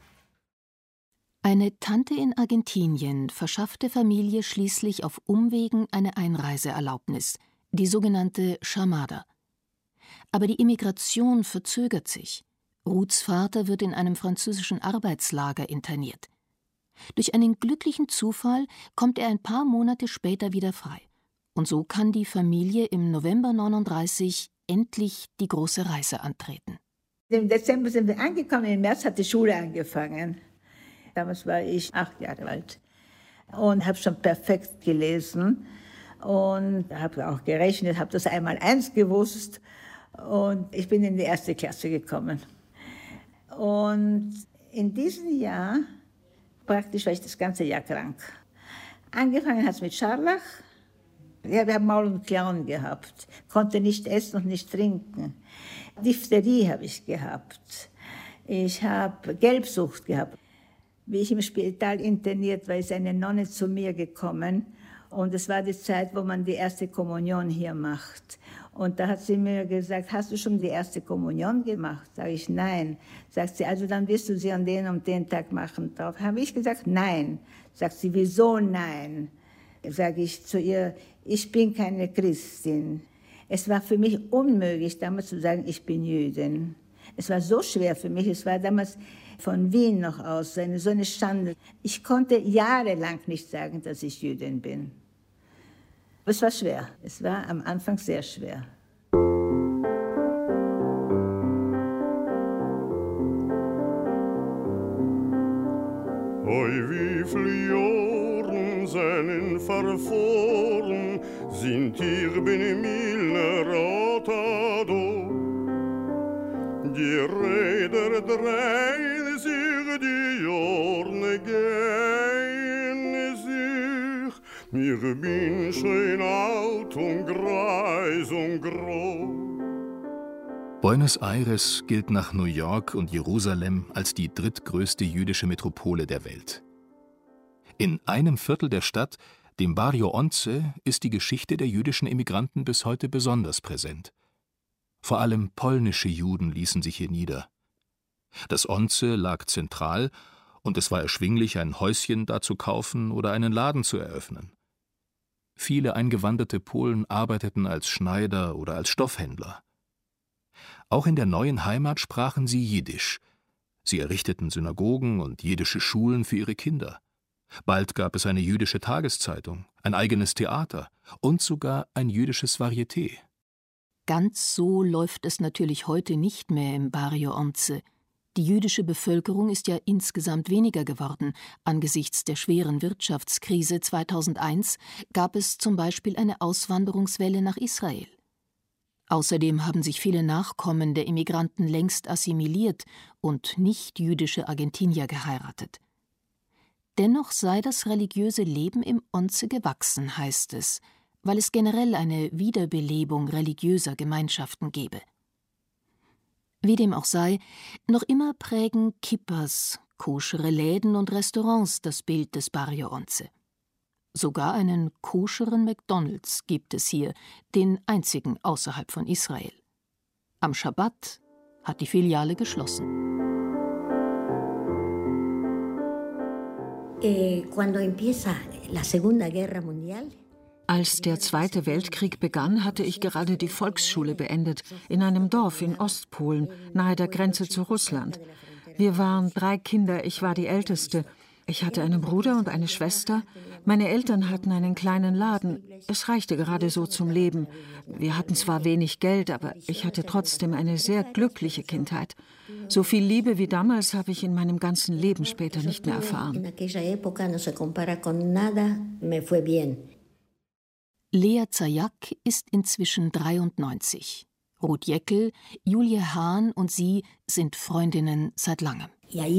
Eine Tante in Argentinien verschaffte Familie schließlich auf Umwegen eine Einreiseerlaubnis, die sogenannte Chamada. Aber die Immigration verzögert sich. Ruths Vater wird in einem französischen Arbeitslager interniert. Durch einen glücklichen Zufall kommt er ein paar Monate später wieder frei. Und so kann die Familie im November 1939 endlich die große Reise antreten.
Im Dezember sind wir angekommen, im März hat die Schule angefangen. Damals war ich 8 Jahre alt und habe schon perfekt gelesen und habe auch gerechnet, habe das einmal-eins gewusst und ich bin in die 1. Klasse gekommen. Und in diesem Jahr praktisch war ich das ganze Jahr krank. Angefangen hat es mit Scharlach. Ja, wir haben Maul- und Klauen gehabt. Konnte nicht essen und nicht trinken. Diphtherie habe ich gehabt. Ich habe Gelbsucht gehabt. Wie ich im Spital interniert war, ist eine Nonne zu mir gekommen. Und es war die Zeit, wo man die erste Kommunion hier macht. Und da hat sie mir gesagt, hast du schon die erste Kommunion gemacht? Sage ich, nein. Sagt sie, also dann wirst du sie an den und den Tag machen. Darauf habe ich gesagt, nein. Sagt sie, wieso nein? Sage ich zu ihr, ich bin keine Christin. Es war für mich unmöglich, damals zu sagen, ich bin Jüdin. Es war so schwer für mich, es war damals von Wien noch aus so eine Schande. Ich konnte jahrelang nicht sagen, dass ich Jüdin bin. Es war schwer, es war am Anfang sehr schwer.
Oi, wie viele Jahren seinen verfahren, sind hier bin mille Ratado. Die Räder drehen sich, die Jorne gehen sich. Mir bin schön alt und greis und grau.
Buenos Aires gilt nach New York und Jerusalem als die drittgrößte jüdische Metropole der Welt. In einem Viertel der Stadt, dem Barrio Once, ist die Geschichte der jüdischen Immigranten bis heute besonders präsent. Vor allem polnische Juden ließen sich hier nieder. Das Once lag zentral und es war erschwinglich, ein Häuschen da zu kaufen oder einen Laden zu eröffnen. Viele eingewanderte Polen arbeiteten als Schneider oder als Stoffhändler. Auch in der neuen Heimat sprachen sie Jiddisch. Sie errichteten Synagogen und jiddische Schulen für ihre Kinder. Bald gab es eine jüdische Tageszeitung, ein eigenes Theater und sogar ein jüdisches Varieté.
Ganz so läuft es natürlich heute nicht mehr im Barrio Once. Die jüdische Bevölkerung ist ja insgesamt weniger geworden. Angesichts der schweren Wirtschaftskrise 2001 gab es zum Beispiel eine Auswanderungswelle nach Israel. Außerdem haben sich viele Nachkommen der Immigranten längst assimiliert und nicht-jüdische Argentinier geheiratet. Dennoch sei das religiöse Leben im Once gewachsen, heißt es, weil es generell eine Wiederbelebung religiöser Gemeinschaften gebe. Wie dem auch sei, noch immer prägen Kippas, koschere Läden und Restaurants das Bild des Barrio Once. Sogar einen koscheren McDonald's gibt es hier, den einzigen außerhalb von Israel. Am Schabbat hat die Filiale geschlossen.
Cuando empieza la Segunda Guerra Mundial.
Als der Zweite Weltkrieg begann, hatte ich gerade die Volksschule beendet, in einem Dorf in Ostpolen, nahe der Grenze zu Russland. Wir waren 3 Kinder, ich war die Älteste. Ich hatte einen Bruder und eine Schwester. Meine Eltern hatten einen kleinen Laden. Es reichte gerade so zum Leben. Wir hatten zwar wenig Geld, aber ich hatte trotzdem eine sehr glückliche Kindheit. So viel Liebe wie damals habe ich in meinem ganzen Leben später nicht mehr erfahren.
Lea Zajac ist inzwischen 93. Ruth Jäckel, Julie Hahn und sie sind Freundinnen seit langem.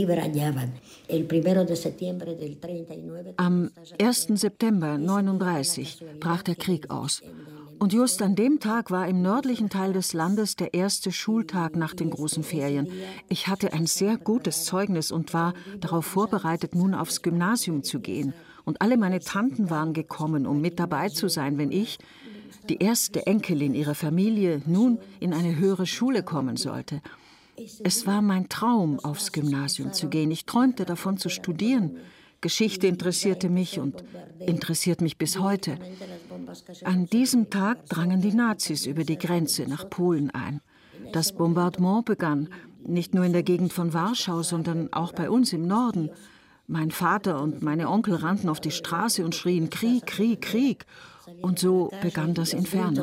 Am 1. September 1939 brach der Krieg aus. Und just an dem Tag war im nördlichen Teil des Landes der erste Schultag nach den großen Ferien. Ich hatte ein sehr gutes Zeugnis und war darauf vorbereitet, nun aufs Gymnasium zu gehen. Und alle meine Tanten waren gekommen, um mit dabei zu sein, wenn ich, die erste Enkelin ihrer Familie, nun in eine höhere Schule kommen sollte. Es war mein Traum, aufs Gymnasium zu gehen. Ich träumte davon zu studieren. Geschichte interessierte mich und interessiert mich bis heute. An diesem Tag drangen die Nazis über die Grenze nach Polen ein. Das Bombardement begann, nicht nur in der Gegend von Warschau, sondern auch bei uns im Norden. Mein Vater und meine Onkel rannten auf die Straße und schrien Krieg, Krieg, Krieg. Und so begann das Inferno.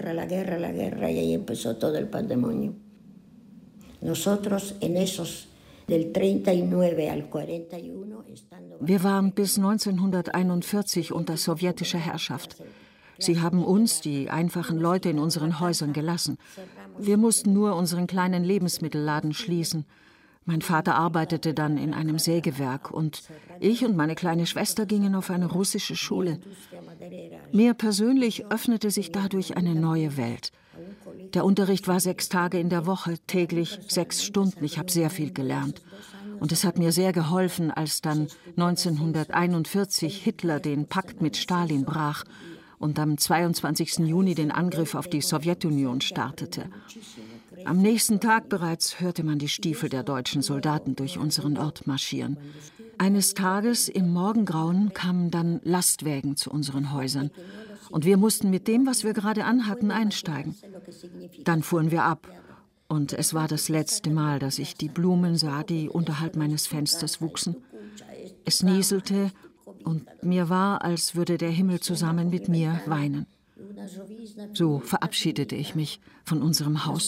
Wir waren bis 1941 unter sowjetischer Herrschaft. Sie haben uns, die einfachen Leute, in unseren Häusern gelassen. Wir mussten nur unseren kleinen Lebensmittelladen schließen. Mein Vater arbeitete dann in einem Sägewerk und ich und meine kleine Schwester gingen auf eine russische Schule. Mir persönlich öffnete sich dadurch eine neue Welt. Der Unterricht war 6 Tage in der Woche, täglich 6 Stunden. Ich habe sehr viel gelernt. Und es hat mir sehr geholfen, als dann 1941 Hitler den Pakt mit Stalin brach und am 22. Juni den Angriff auf die Sowjetunion startete. Am nächsten Tag bereits hörte man die Stiefel der deutschen Soldaten durch unseren Ort marschieren. Eines Tages im Morgengrauen kamen dann Lastwägen zu unseren Häusern. Und wir mussten mit dem, was wir gerade anhatten, einsteigen. Dann fuhren wir ab. Und es war das letzte Mal, dass ich die Blumen sah, die unterhalb meines Fensters wuchsen. Es nieselte und mir war, als würde der Himmel zusammen mit mir weinen. So verabschiedete ich mich von unserem Haus.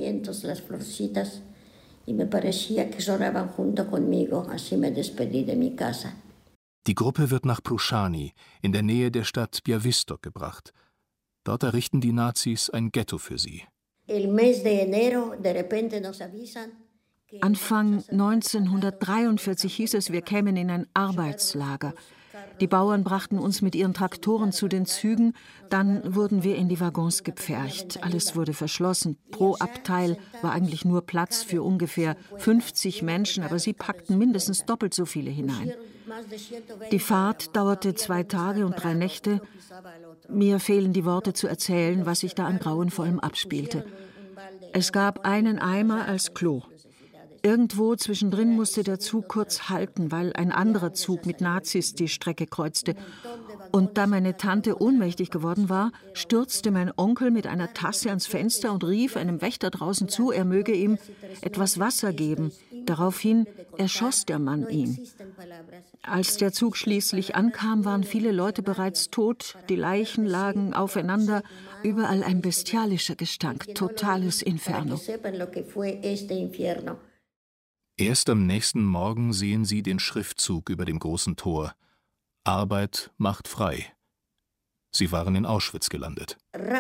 Die Gruppe wird nach Pruszany, in der Nähe der Stadt Białystok, gebracht. Dort errichten die Nazis ein Ghetto für sie.
Anfang 1943 hieß es, wir kämen in ein Arbeitslager. Die Bauern brachten uns mit ihren Traktoren zu den Zügen, dann wurden wir in die Waggons gepfercht. Alles wurde verschlossen. Pro Abteil war eigentlich nur Platz für ungefähr 50 Menschen, aber sie packten mindestens doppelt so viele hinein. Die Fahrt dauerte 2 Tage und 3 Nächte. Mir fehlen die Worte zu erzählen, was sich da an Grauenvollem abspielte. Es gab einen Eimer als Klo. Irgendwo zwischendrin musste der Zug kurz halten, weil ein anderer Zug mit Nazis die Strecke kreuzte. Und da meine Tante ohnmächtig geworden war, stürzte mein Onkel mit einer Tasse ans Fenster und rief einem Wächter draußen zu, er möge ihm etwas Wasser geben. Daraufhin erschoss der Mann ihn. Als der Zug schließlich ankam, waren viele Leute bereits tot, die Leichen lagen aufeinander, überall ein bestialischer Gestank, totales Inferno.
Erst am nächsten Morgen sehen sie den Schriftzug über dem großen Tor: Arbeit macht frei. Sie waren in Auschwitz gelandet.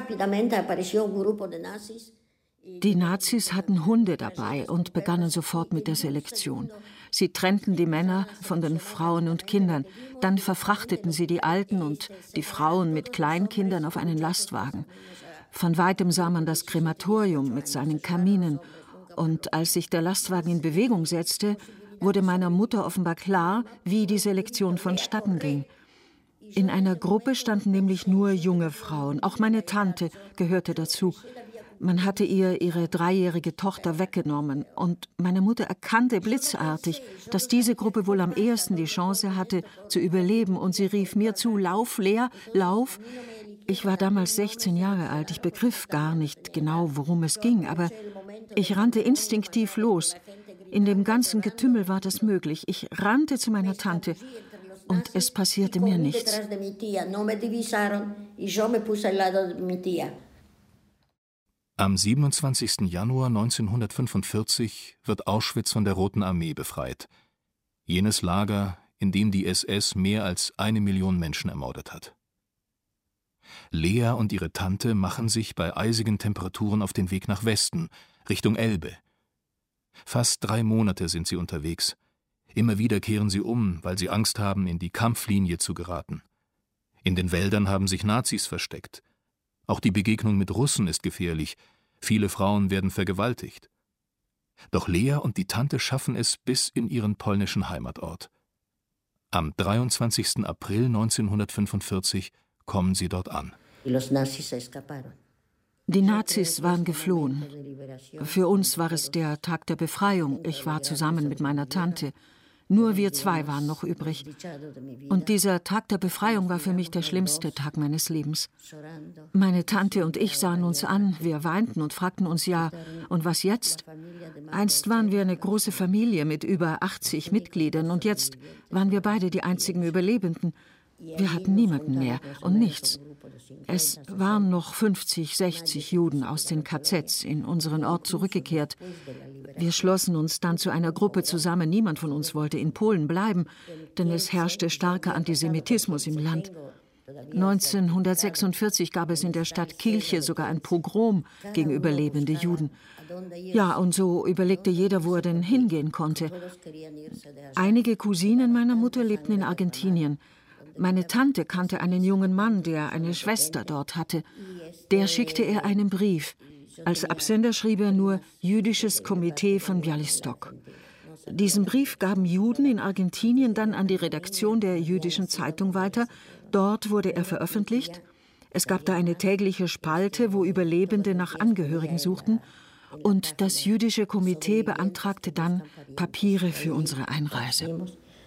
Die Nazis hatten Hunde dabei und begannen sofort mit der Selektion. Sie trennten die Männer von den Frauen und Kindern. Dann verfrachteten sie die Alten und die Frauen mit Kleinkindern auf einen Lastwagen. Von weitem sah man das Krematorium mit seinen Kaminen. Und als sich der Lastwagen in Bewegung setzte, wurde meiner Mutter offenbar klar, wie die Selektion vonstatten ging. In einer Gruppe standen nämlich nur junge Frauen. Auch meine Tante gehörte dazu. Man hatte ihr ihre 3-jährige Tochter weggenommen. Und meine Mutter erkannte blitzartig, dass diese Gruppe wohl am ehesten die Chance hatte, zu überleben. Und sie rief mir zu: Lauf, Lea, lauf. Ich war damals 16 Jahre alt. Ich begriff gar nicht genau, worum es ging. Aber ich rannte instinktiv los. In dem ganzen Getümmel war das möglich. Ich rannte zu meiner Tante. Und es passierte mir nichts.
Am 27. Januar 1945 wird Auschwitz von der Roten Armee befreit. Jenes Lager, in dem die SS mehr als 1 Million Menschen ermordet hat. Lea und ihre Tante machen sich bei eisigen Temperaturen auf den Weg nach Westen, Richtung Elbe. Fast 3 Monate sind sie unterwegs. Immer wieder kehren sie um, weil sie Angst haben, in die Kampflinie zu geraten. In den Wäldern haben sich Nazis versteckt. Auch die Begegnung mit Russen ist gefährlich. Viele Frauen werden vergewaltigt. Doch Lea und die Tante schaffen es bis in ihren polnischen Heimatort. Am 23. April 1945 kommen sie dort an.
Die Nazis waren geflohen. Für uns war es der Tag der Befreiung. Ich war zusammen mit meiner Tante. Nur wir 2 waren noch übrig. Und dieser Tag der Befreiung war für mich der schlimmste Tag meines Lebens. Meine Tante und ich sahen uns an, wir weinten und fragten uns: Ja, und was jetzt? Einst waren wir eine große Familie mit über 80 Mitgliedern und jetzt waren wir beide die einzigen Überlebenden. Wir hatten niemanden mehr und nichts. Es waren noch 50, 60 Juden aus den KZs in unseren Ort zurückgekehrt. Wir schlossen uns dann zu einer Gruppe zusammen. Niemand von uns wollte in Polen bleiben, denn es herrschte starker Antisemitismus im Land. 1946 gab es in der Stadt Kielce sogar ein Pogrom gegen überlebende Juden. Ja, und so überlegte jeder, wo er denn hingehen konnte. Einige Cousinen meiner Mutter lebten in Argentinien. Meine Tante kannte einen jungen Mann, der eine Schwester dort hatte. Der schickte ihr einen Brief. Als Absender schrieb er nur Jüdisches Komitee von Białystok. Diesen Brief gaben Juden in Argentinien dann an die Redaktion der Jüdischen Zeitung weiter. Dort wurde er veröffentlicht. Es gab da eine tägliche Spalte, wo Überlebende nach Angehörigen suchten. Und das Jüdische Komitee beantragte dann Papiere für unsere Einreise.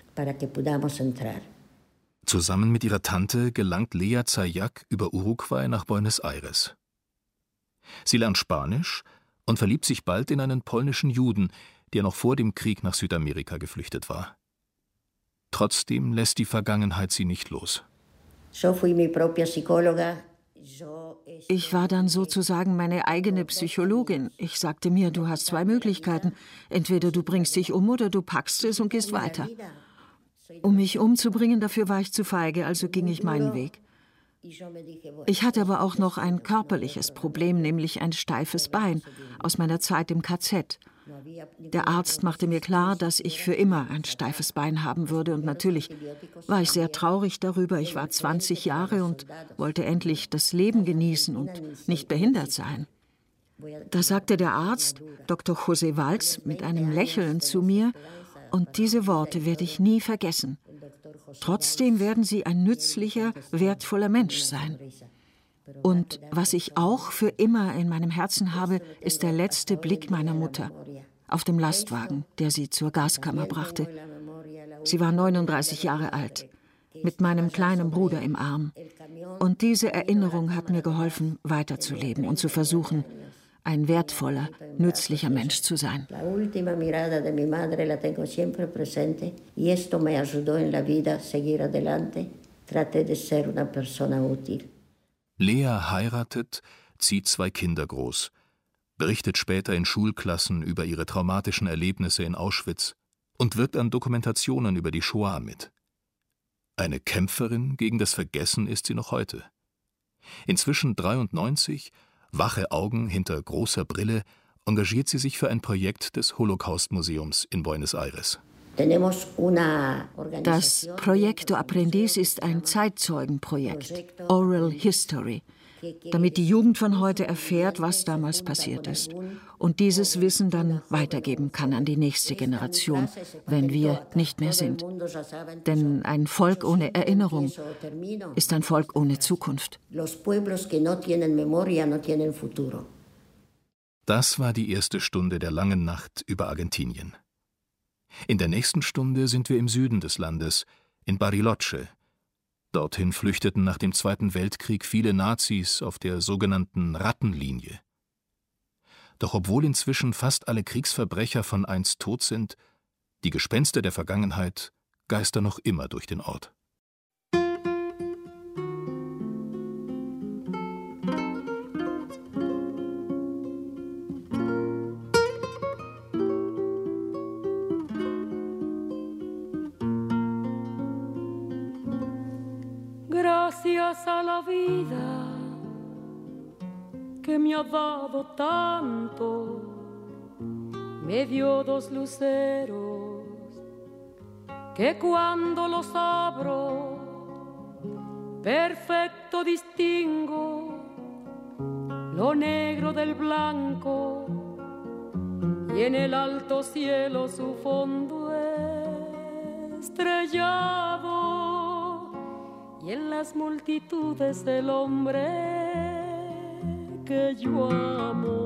Zusammen mit ihrer Tante gelangt Lea Zajac über Uruguay nach Buenos Aires. Sie lernt Spanisch und verliebt sich bald in einen polnischen Juden, der noch vor dem Krieg nach Südamerika geflüchtet war. Trotzdem lässt die Vergangenheit sie nicht los.
Ich war dann sozusagen meine eigene Psychologin. Ich sagte mir: Du hast 2 Möglichkeiten. Entweder du bringst dich um oder du packst es und gehst weiter. Um mich umzubringen, dafür war ich zu feige, also ging ich meinen Weg. Ich hatte aber auch noch ein körperliches Problem, nämlich ein steifes Bein aus meiner Zeit im KZ. Der Arzt machte mir klar, dass ich für immer ein steifes Bein haben würde, und natürlich war ich sehr traurig darüber. Ich war 20 Jahre und wollte endlich das Leben genießen und nicht behindert sein. Da sagte der Arzt, Dr. José Valls, mit einem Lächeln zu mir: Und diese Worte werde ich nie vergessen. Trotzdem werden Sie ein nützlicher, wertvoller Mensch sein. Und was ich auch für immer in meinem Herzen habe, ist der letzte Blick meiner Mutter auf dem Lastwagen, der sie zur Gaskammer brachte. Sie war 39 Jahre alt, mit meinem kleinen Bruder im Arm. Und diese Erinnerung hat mir geholfen, weiterzuleben und zu versuchen, ein wertvoller, nützlicher Mensch zu sein.
La última mirada de mi madre la tengo siempre presente y esto me ayudó en la vida a seguir adelante. Traté de ser una persona útil.
Lea heiratet, zieht 2 Kinder groß, berichtet später in Schulklassen über ihre traumatischen Erlebnisse in Auschwitz und wirkt an Dokumentationen über die Shoah mit. Eine Kämpferin gegen das Vergessen ist sie noch heute. Inzwischen 93, wache Augen hinter großer Brille, engagiert sie sich für ein Projekt des Holocaust-Museums in Buenos Aires.
Das Proyecto Aprendiz ist ein Zeitzeugenprojekt, Oral History, damit die Jugend von heute erfährt, was damals passiert ist und dieses Wissen dann weitergeben kann an die nächste Generation, wenn wir nicht mehr sind. Denn ein Volk ohne Erinnerung ist ein Volk ohne Zukunft.
Das war die erste Stunde der langen Nacht über Argentinien. In der nächsten Stunde sind wir im Süden des Landes, in Bariloche. Dorthin flüchteten nach dem Zweiten Weltkrieg viele Nazis auf der sogenannten Rattenlinie. Doch obwohl inzwischen fast alle Kriegsverbrecher von einst tot sind, die Gespenster der Vergangenheit geistern noch immer durch den Ort.
Gracias a la vida que me ha dado tanto, me dio 2 luceros que cuando los abro perfecto distingo lo negro del blanco y en el alto cielo su fondo estrellado. Y en las multitudes del hombre que yo amo.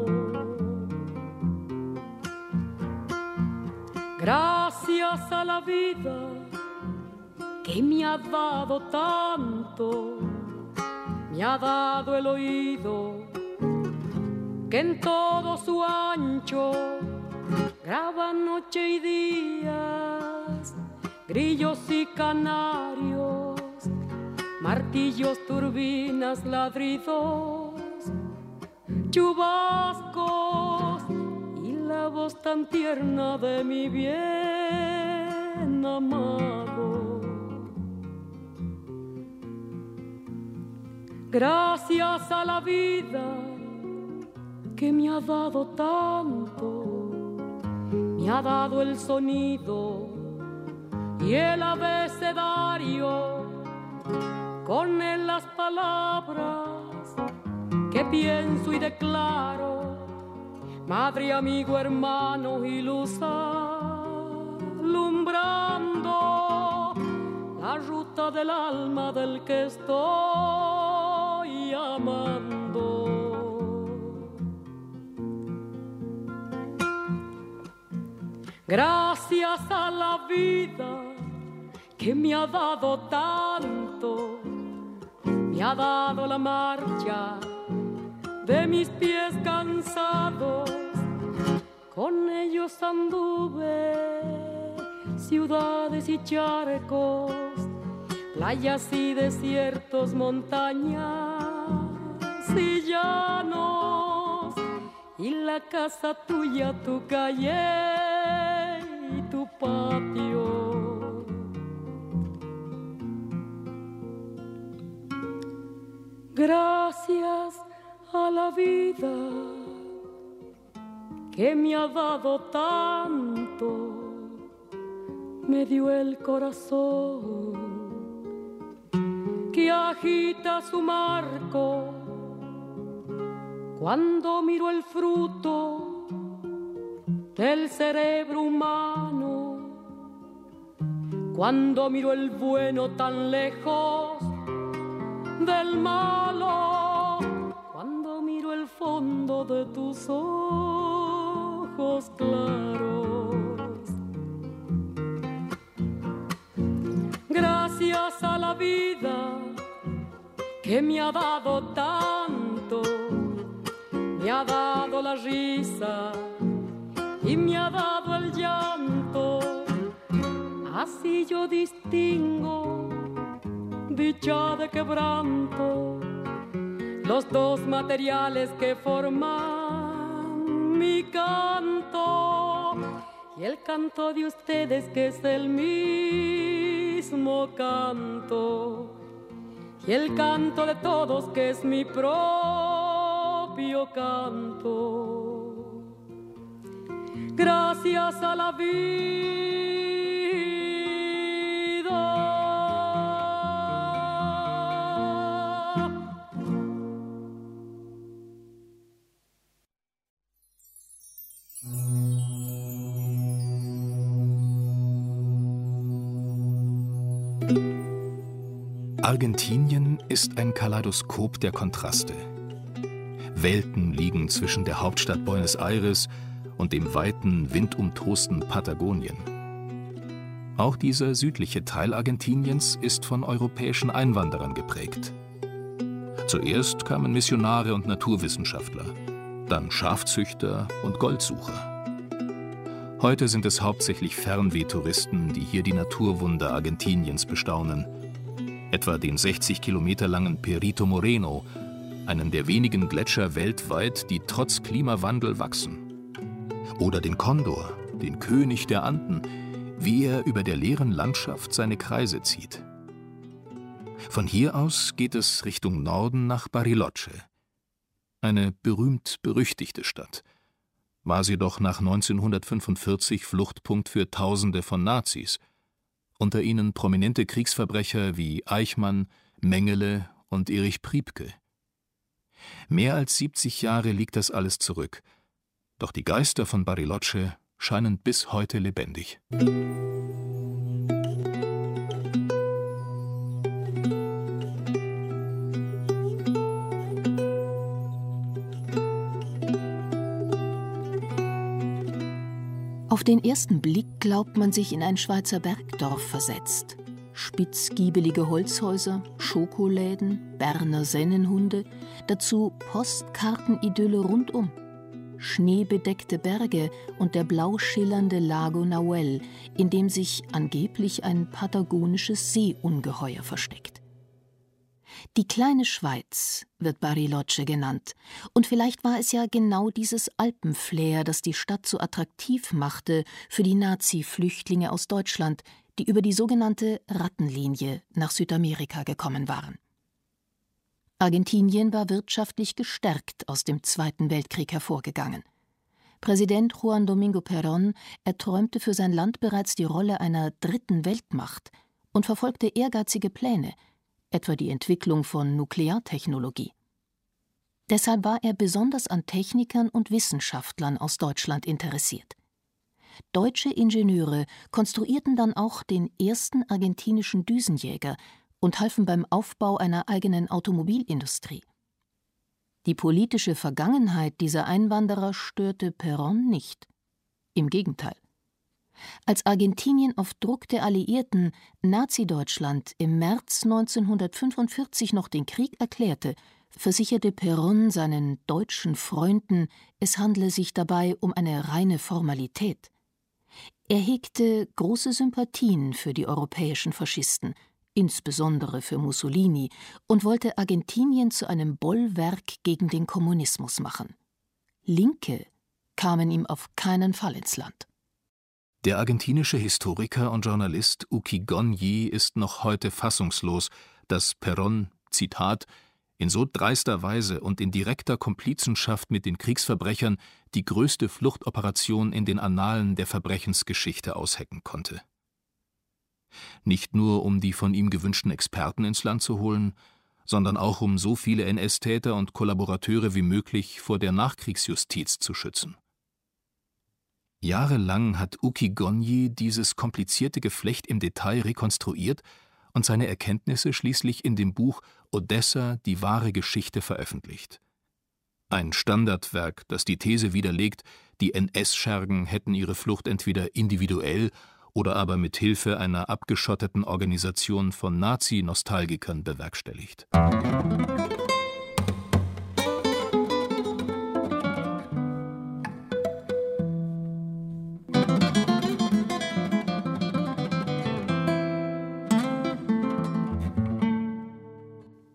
Gracias a la vida que me ha dado tanto, me ha dado el oído que en todo su ancho graba noche y días, grillos y canarios, martillos, turbinas, ladridos, chubascos y la voz tan tierna de mi bien amado. Gracias a la vida que me ha dado tanto, me ha dado el sonido y el abecedario, con él las palabras que pienso y declaro, madre, amigo, hermano y luz alumbrando la ruta del alma del que estoy amando. Gracias a la vida que me ha dado tanto, me ha dado la marcha de mis pies cansados, con ellos anduve ciudades y charcos, playas y desiertos, montañas y llanos, y la casa tuya, tu calle y tu patio. Gracias a la vida que me ha dado tanto, me dio el corazón que agita su marco cuando miro el fruto del cerebro humano, cuando miro el bueno tan lejos del malo, cuando miro el fondo de tus ojos claros. Gracias a la vida que me ha dado tanto, me me ha dado la risa y me ha dado el llanto. Así yo distingo dicha de quebranto, los dos materiales que forman mi canto, y el canto de ustedes que es el mismo canto, y el canto de todos que es mi propio canto. Gracias a la vida.
Argentinien ist ein Kaleidoskop der Kontraste. Welten liegen zwischen der Hauptstadt Buenos Aires und dem weiten, windumtosten Patagonien. Auch dieser südliche Teil Argentiniens ist von europäischen Einwanderern geprägt. Zuerst kamen Missionare und Naturwissenschaftler, dann Schafzüchter und Goldsucher. Heute sind es hauptsächlich Fernwehtouristen, die hier die Naturwunder Argentiniens bestaunen. Etwa den 60 Kilometer langen Perito Moreno, einen der wenigen Gletscher weltweit, die trotz Klimawandel wachsen. Oder den Kondor, den König der Anden, wie er über der leeren Landschaft seine Kreise zieht. Von hier aus geht es Richtung Norden nach Bariloche. Eine berühmt-berüchtigte Stadt. War sie doch nach 1945 Fluchtpunkt für Tausende von Nazis. Unter ihnen prominente Kriegsverbrecher wie Eichmann, Mengele und Erich Priebke. Mehr als 70 Jahre liegt das alles zurück. Doch die Geister von Bariloche scheinen bis heute lebendig.
Auf den ersten Blick glaubt man sich in ein Schweizer Bergdorf versetzt. Spitzgiebelige Holzhäuser, Schokoläden, Berner Sennenhunde, dazu Postkartenidylle rundum. Schneebedeckte Berge und der blau schillernde Lago Nahuel, in dem sich angeblich ein patagonisches Seeungeheuer versteckt. Die kleine Schweiz wird Bariloche genannt, und vielleicht war es ja genau dieses Alpenflair, das die Stadt so attraktiv machte für die Nazi-Flüchtlinge aus Deutschland, die über die sogenannte Rattenlinie nach Südamerika gekommen waren. Argentinien war wirtschaftlich gestärkt aus dem Zweiten Weltkrieg hervorgegangen. Präsident Juan Domingo Perón erträumte für sein Land bereits die Rolle einer dritten Weltmacht und verfolgte ehrgeizige Pläne, etwa die Entwicklung von Nukleartechnologie. Deshalb war er besonders an Technikern und Wissenschaftlern aus Deutschland interessiert. Deutsche Ingenieure konstruierten dann auch den ersten argentinischen Düsenjäger und halfen beim Aufbau einer eigenen Automobilindustrie. Die politische Vergangenheit dieser Einwanderer störte Perón nicht. Im Gegenteil. Als Argentinien auf Druck der Alliierten Nazi-Deutschland im März 1945 noch den Krieg erklärte, versicherte Perón seinen deutschen Freunden, es handle sich dabei um eine reine Formalität. Er hegte große Sympathien für die europäischen Faschisten, insbesondere für Mussolini, und wollte Argentinien zu einem Bollwerk gegen den Kommunismus machen. Linke kamen ihm auf keinen Fall ins Land.
Der argentinische Historiker und Journalist Uki Gonyi ist noch heute fassungslos, dass Perón, Zitat, in so dreister Weise und in direkter Komplizenschaft mit den Kriegsverbrechern die größte Fluchtoperation in den Annalen der Verbrechensgeschichte aushecken konnte. Nicht nur, um die von ihm gewünschten Experten ins Land zu holen, sondern auch, um so viele NS-Täter und Kollaborateure wie möglich vor der Nachkriegsjustiz zu schützen. Jahrelang hat Uki Gonyi dieses komplizierte Geflecht im Detail rekonstruiert und seine Erkenntnisse schließlich in dem Buch Odessa, die wahre Geschichte veröffentlicht. Ein Standardwerk, das die These widerlegt, die NS-Schergen hätten ihre Flucht entweder individuell oder aber mit Hilfe einer abgeschotteten Organisation von Nazi-Nostalgikern bewerkstelligt.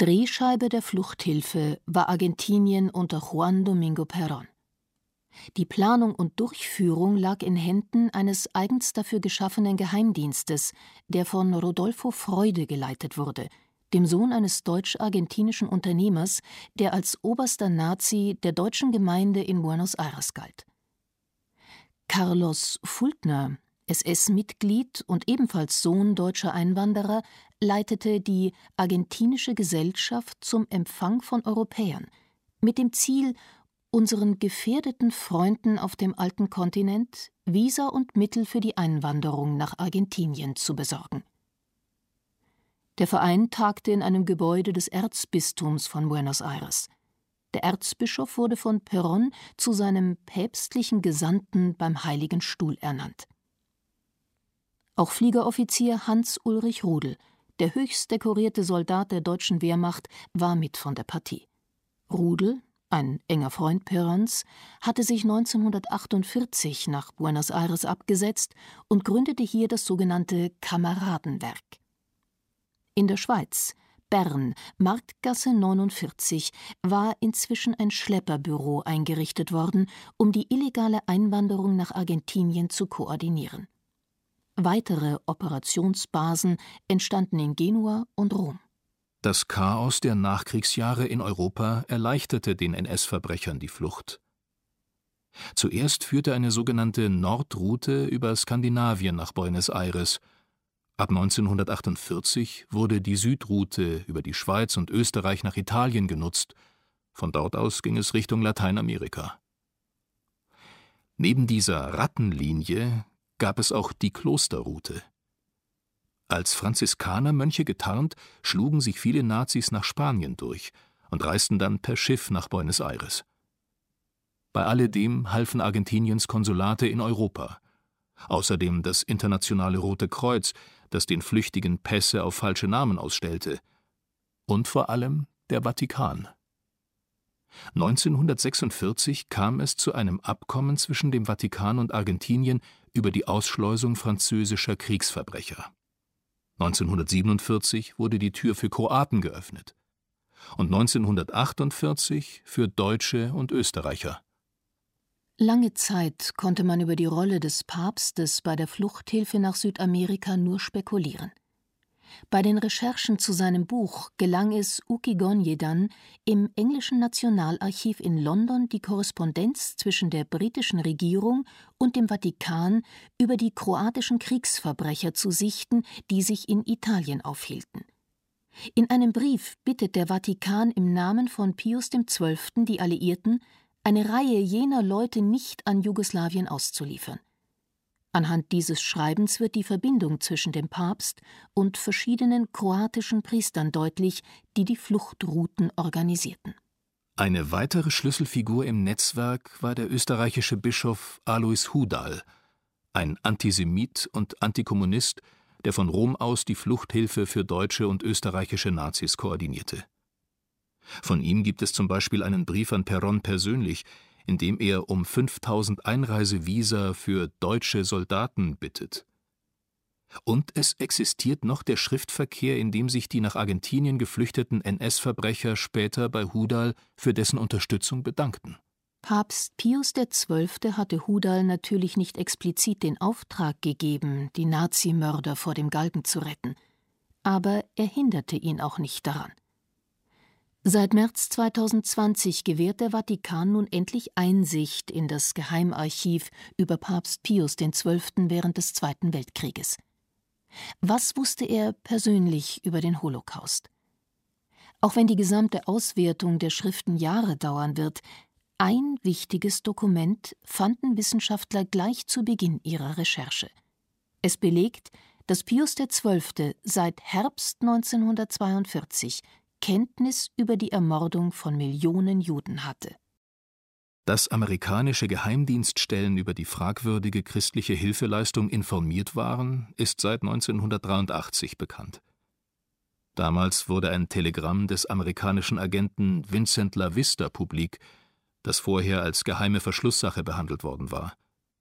Drehscheibe der Fluchthilfe war Argentinien unter Juan Domingo Perón. Die Planung und Durchführung lag in Händen eines eigens dafür geschaffenen Geheimdienstes, der von Rodolfo Freude geleitet wurde, dem Sohn eines deutsch-argentinischen Unternehmers, der als oberster Nazi der deutschen Gemeinde in Buenos Aires galt. Carlos Fultner, SS-Mitglied und ebenfalls Sohn deutscher Einwanderer, leitete die Argentinische Gesellschaft zum Empfang von Europäern, mit dem Ziel, unseren gefährdeten Freunden auf dem alten Kontinent Visa und Mittel für die Einwanderung nach Argentinien zu besorgen. Der Verein tagte in einem Gebäude des Erzbistums von Buenos Aires. Der Erzbischof wurde von Perón zu seinem päpstlichen Gesandten beim Heiligen Stuhl ernannt. Auch Fliegeroffizier Hans-Ulrich Rudel, der höchst dekorierte Soldat der deutschen Wehrmacht, war mit von der Partie. Rudel, ein enger Freund Peróns, hatte sich 1948 nach Buenos Aires abgesetzt und gründete hier das sogenannte Kameradenwerk. In der Schweiz, Bern, Marktgasse 49, war inzwischen ein Schlepperbüro eingerichtet worden, um die illegale Einwanderung nach Argentinien zu koordinieren. Weitere Operationsbasen entstanden in Genua und Rom.
Das Chaos der Nachkriegsjahre in Europa erleichterte den NS-Verbrechern die Flucht. Zuerst führte eine sogenannte Nordroute über Skandinavien nach Buenos Aires. Ab 1948 wurde die Südroute über die Schweiz und Österreich nach Italien genutzt. Von dort aus ging es Richtung Lateinamerika. Neben dieser Rattenlinie gab es auch die Klosterroute. Als Franziskanermönche getarnt, schlugen sich viele Nazis nach Spanien durch und reisten dann per Schiff nach Buenos Aires. Bei alledem halfen Argentiniens Konsulate in Europa. Außerdem das Internationale Rote Kreuz, das den Flüchtigen Pässe auf falsche Namen ausstellte. Und vor allem der Vatikan. 1946 kam es zu einem Abkommen zwischen dem Vatikan und Argentinien über die Ausschleusung französischer Kriegsverbrecher. 1947 wurde die Tür für Kroaten geöffnet und 1948 für Deutsche und Österreicher.
Lange Zeit konnte man über die Rolle des Papstes bei der Fluchthilfe nach Südamerika nur spekulieren. Bei den Recherchen zu seinem Buch gelang es Ukigonye dann, im englischen Nationalarchiv in London die Korrespondenz zwischen der britischen Regierung und dem Vatikan über die kroatischen Kriegsverbrecher zu sichten, die sich in Italien aufhielten. In einem Brief bittet der Vatikan im Namen von Pius XII. Die Alliierten, eine Reihe jener Leute nicht an Jugoslawien auszuliefern. Anhand dieses Schreibens wird die Verbindung zwischen dem Papst und verschiedenen kroatischen Priestern deutlich, die die Fluchtrouten organisierten.
Eine weitere Schlüsselfigur im Netzwerk war der österreichische Bischof Alois Hudal, ein Antisemit und Antikommunist, der von Rom aus die Fluchthilfe für deutsche und österreichische Nazis koordinierte. Von ihm gibt es zum Beispiel einen Brief an Perón persönlich, in dem er um 5000 Einreisevisa für deutsche Soldaten bittet. Und es existiert noch der Schriftverkehr, in dem sich die nach Argentinien geflüchteten NS-Verbrecher später bei Hudal für dessen Unterstützung bedankten.
Papst Pius XII. Hatte Hudal natürlich nicht explizit den Auftrag gegeben, die Nazimörder vor dem Galgen zu retten, aber er hinderte ihn auch nicht daran. Seit März 2020 gewährt der Vatikan nun endlich Einsicht in das Geheimarchiv über Papst Pius XII. Während des Zweiten Weltkrieges. Was wusste er persönlich über den Holocaust? Auch wenn die gesamte Auswertung der Schriften Jahre dauern wird, ein wichtiges Dokument fanden Wissenschaftler gleich zu Beginn ihrer Recherche. Es belegt, dass Pius XII. Seit Herbst 1942 Kenntnis über die Ermordung von Millionen Juden hatte.
Dass amerikanische Geheimdienststellen über die fragwürdige christliche Hilfeleistung informiert waren, ist seit 1983 bekannt. Damals wurde ein Telegramm des amerikanischen Agenten Vincent LaVista publik, das vorher als geheime Verschlusssache behandelt worden war.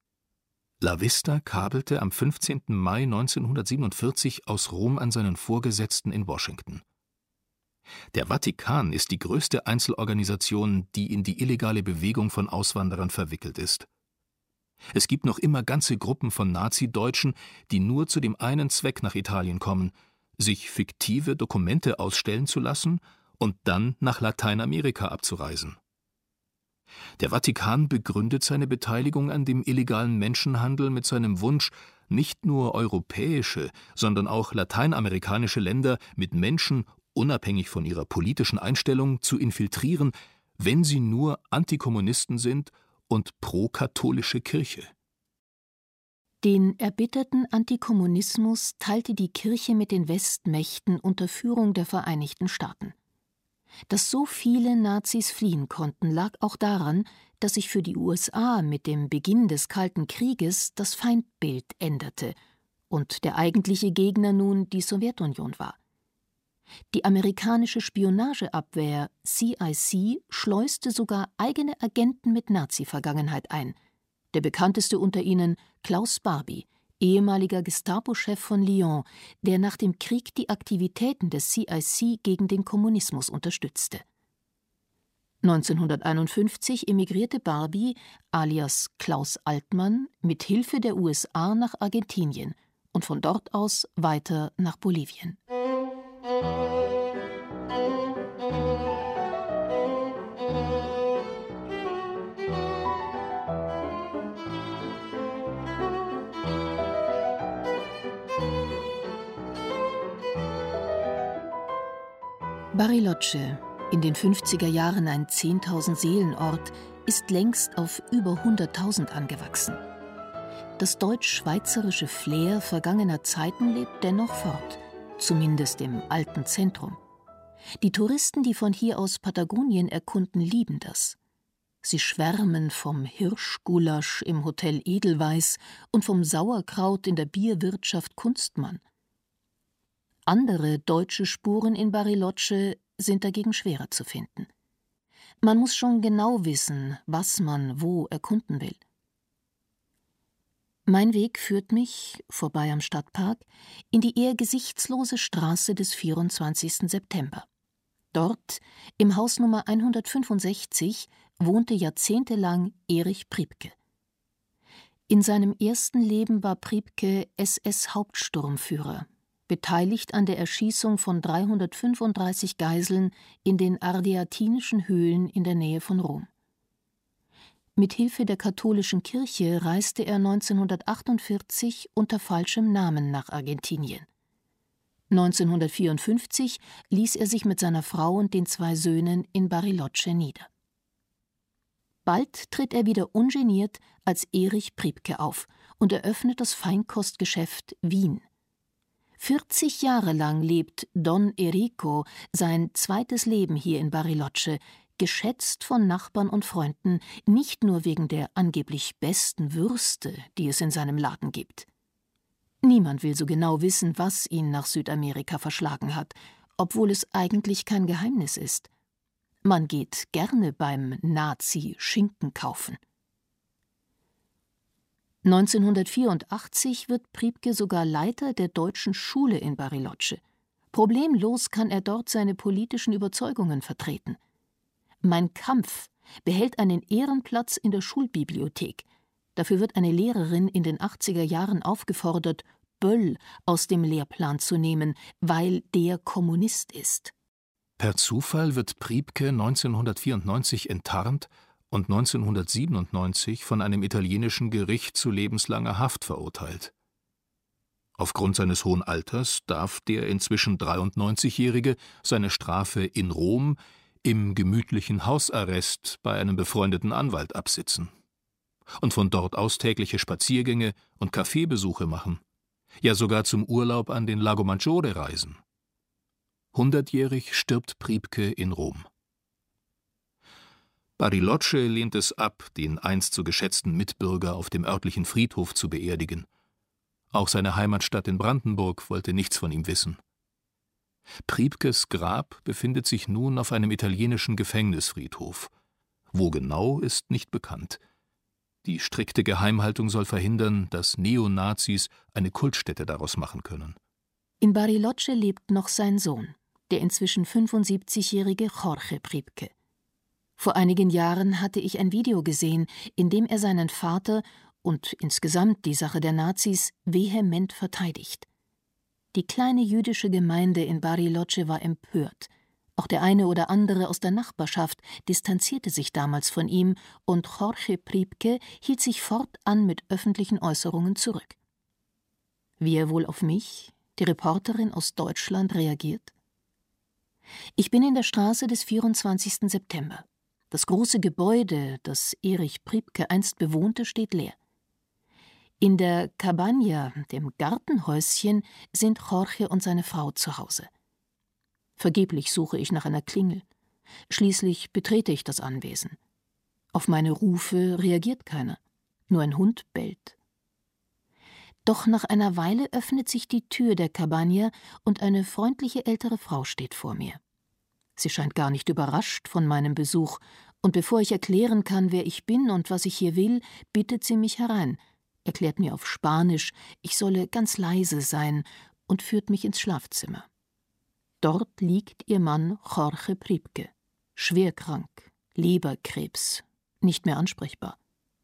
LaVista kabelte am 15. Mai 1947 aus Rom an seinen Vorgesetzten in Washington. Der Vatikan ist die größte Einzelorganisation, die in die illegale Bewegung von Auswanderern verwickelt ist. Es gibt noch immer ganze Gruppen von Nazi-Deutschen, die nur zu dem einen Zweck nach Italien kommen, sich fiktive Dokumente ausstellen zu lassen und dann nach Lateinamerika abzureisen. Der Vatikan begründet seine Beteiligung an dem illegalen Menschenhandel mit seinem Wunsch, nicht nur europäische, sondern auch lateinamerikanische Länder mit Menschen, unabhängig von ihrer politischen Einstellung, zu infiltrieren, wenn sie nur Antikommunisten sind und pro-katholische Kirche.
Den erbitterten Antikommunismus teilte die Kirche mit den Westmächten unter Führung der Vereinigten Staaten. Dass so viele Nazis fliehen konnten, lag auch daran, dass sich für die USA mit dem Beginn des Kalten Krieges das Feindbild änderte und der eigentliche Gegner nun die Sowjetunion war. Die amerikanische Spionageabwehr CIC schleuste sogar eigene Agenten mit Nazi-Vergangenheit ein. Der bekannteste unter ihnen Klaus Barbie, ehemaliger Gestapo-Chef von Lyon, der nach dem Krieg die Aktivitäten des CIC gegen den Kommunismus unterstützte. 1951 emigrierte Barbie, alias Klaus Altmann, mit Hilfe der USA nach Argentinien und von dort aus weiter nach Bolivien. Bariloche, in den 50er Jahren ein 10.000-Seelen-Ort, ist längst auf über 100.000 angewachsen. Das deutsch-schweizerische Flair vergangener Zeiten lebt dennoch fort, zumindest im alten Zentrum. Die Touristen, die von hier aus Patagonien erkunden, lieben das. Sie schwärmen vom Hirschgulasch im Hotel Edelweiss und vom Sauerkraut in der Bierwirtschaft Kunstmann. Andere deutsche Spuren in Bariloche sind dagegen schwerer zu finden. Man muss schon genau wissen, was man wo erkunden will. Mein Weg führt mich, vorbei am Stadtpark, in die eher gesichtslose Straße des 24. September. Dort, im Haus Nummer 165, wohnte jahrzehntelang Erich Priebke. In seinem ersten Leben war Priebke SS-Hauptsturmführer, beteiligt an der Erschießung von 335 Geiseln in den Ardeatinischen Höhlen in der Nähe von Rom. Mit Hilfe der katholischen Kirche reiste er 1948 unter falschem Namen nach Argentinien. 1954 ließ er sich mit seiner Frau und den 2 Söhnen in Bariloche nieder. Bald tritt er wieder ungeniert als Erich Priebke auf und eröffnet das Feinkostgeschäft Wien. 40 Jahre lang lebt Don Erico sein zweites Leben hier in Bariloche, geschätzt von Nachbarn und Freunden, nicht nur wegen der angeblich besten Würste, die es in seinem Laden gibt. Niemand will so genau wissen, was ihn nach Südamerika verschlagen hat, obwohl es eigentlich kein Geheimnis ist. Man geht gerne beim Nazi Schinken kaufen. 1984 wird Priebke sogar Leiter der deutschen Schule in Bariloche. Problemlos kann er dort seine politischen Überzeugungen vertreten. Mein Kampf behält einen Ehrenplatz in der Schulbibliothek. Dafür wird eine Lehrerin in den 80er Jahren aufgefordert, Böll aus dem Lehrplan zu nehmen, weil der Kommunist ist.
Per Zufall wird Priebke 1994 enttarnt und 1997 von einem italienischen Gericht zu lebenslanger Haft verurteilt. Aufgrund seines hohen Alters darf der inzwischen 93-Jährige seine Strafe in Rom im gemütlichen Hausarrest bei einem befreundeten Anwalt absitzen und von dort aus tägliche Spaziergänge und Kaffeebesuche machen, ja sogar zum Urlaub an den Lago Maggiore reisen. 100-jährig stirbt Priebke in Rom. Bariloche lehnt es ab, den einst so geschätzten Mitbürger auf dem örtlichen Friedhof zu beerdigen. Auch seine Heimatstadt in Brandenburg wollte nichts von ihm wissen. Priebkes Grab befindet sich nun auf einem italienischen Gefängnisfriedhof. Wo genau, ist nicht bekannt. Die strikte Geheimhaltung soll verhindern, dass Neonazis eine Kultstätte daraus machen können.
In Bariloche lebt noch sein Sohn, der inzwischen 75-jährige Jorge Priebke. Vor einigen Jahren hatte ich ein Video gesehen, in dem er seinen Vater und insgesamt die Sache der Nazis vehement verteidigt. Die kleine jüdische Gemeinde in Bariloche war empört. Auch der eine oder andere aus der Nachbarschaft distanzierte sich damals von ihm, und Jorge Priebke hielt sich fortan mit öffentlichen Äußerungen zurück. Wie er wohl auf mich, die Reporterin aus Deutschland, reagiert? Ich bin in der Straße des 24. September. Das große Gebäude, das Erich Priebke einst bewohnte, steht leer. In der Cabaña, dem Gartenhäuschen, sind Jorge und seine Frau zu Hause. Vergeblich suche ich nach einer Klingel. Schließlich betrete ich das Anwesen. Auf meine Rufe reagiert keiner. Nur ein Hund bellt. Doch nach einer Weile öffnet sich die Tür der Cabaña und eine freundliche ältere Frau steht vor mir. Sie scheint gar nicht überrascht von meinem Besuch, und bevor ich erklären kann, wer ich bin und was ich hier will, bittet sie mich herein, erklärt mir auf Spanisch, ich solle ganz leise sein, und führt mich ins Schlafzimmer. Dort liegt ihr Mann Jorge Priebke, schwerkrank, Leberkrebs, nicht mehr ansprechbar.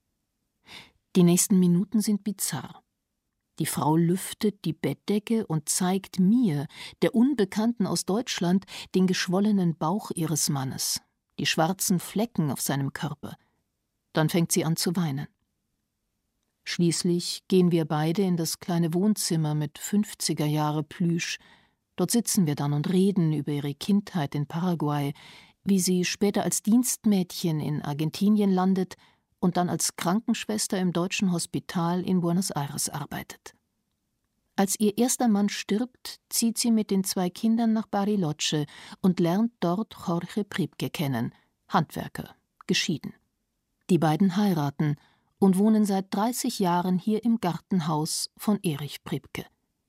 Die nächsten Minuten sind bizarr. Die Frau lüftet die Bettdecke und zeigt mir, der Unbekannten aus Deutschland, den geschwollenen Bauch ihres Mannes, die schwarzen Flecken auf seinem Körper. Dann fängt sie an zu weinen. Schließlich gehen wir beide in das kleine Wohnzimmer mit 50er-Jahre-Plüsch. Dort sitzen wir dann und reden über ihre Kindheit in Paraguay, wie sie später als Dienstmädchen in Argentinien landet und dann als Krankenschwester im deutschen Hospital in Buenos Aires arbeitet. Als ihr erster Mann stirbt, zieht sie mit den 2 Kindern nach Bariloche und lernt dort Jorge Priebke kennen, Handwerker, geschieden. Die beiden heiraten und wohnen seit 30 Jahren hier im Gartenhaus von Erich Priebke.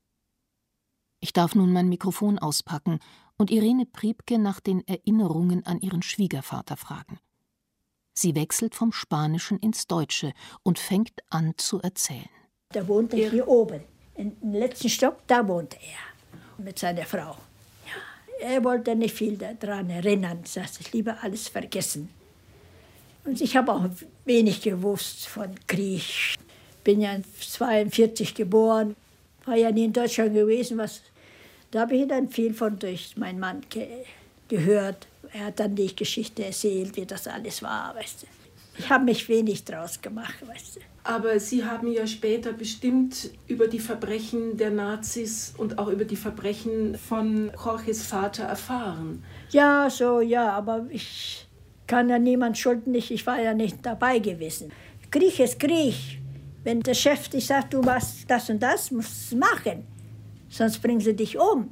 Ich darf nun mein Mikrofon auspacken und Irene Priebke nach den Erinnerungen an ihren Schwiegervater fragen. Sie wechselt vom Spanischen ins Deutsche und fängt an zu erzählen.
Da wohnte er hier oben, im letzten Stock, da wohnte er mit seiner Frau. Ja, er wollte nicht viel daran erinnern, sagte, ich lieber alles vergessen. Und ich habe auch wenig gewusst von Krieg. Bin ja 1942 geboren, war ja nie in Deutschland gewesen. Da habe ich dann viel von durch meinen Mann gehört. Er hat dann die Geschichte erzählt, wie das alles war, weißt du. Ich habe mich wenig draus gemacht, weißt du.
Aber Sie haben ja später bestimmt über die Verbrechen der Nazis und auch über die Verbrechen von Jorges Vater erfahren.
Ja, so, ja, aber ich kann ja niemand schulden, ich war ja nicht dabei gewesen. Krieg ist Krieg. Wenn der Chef dich sagt, du machst das und das, musst du es machen, sonst bringen sie dich um.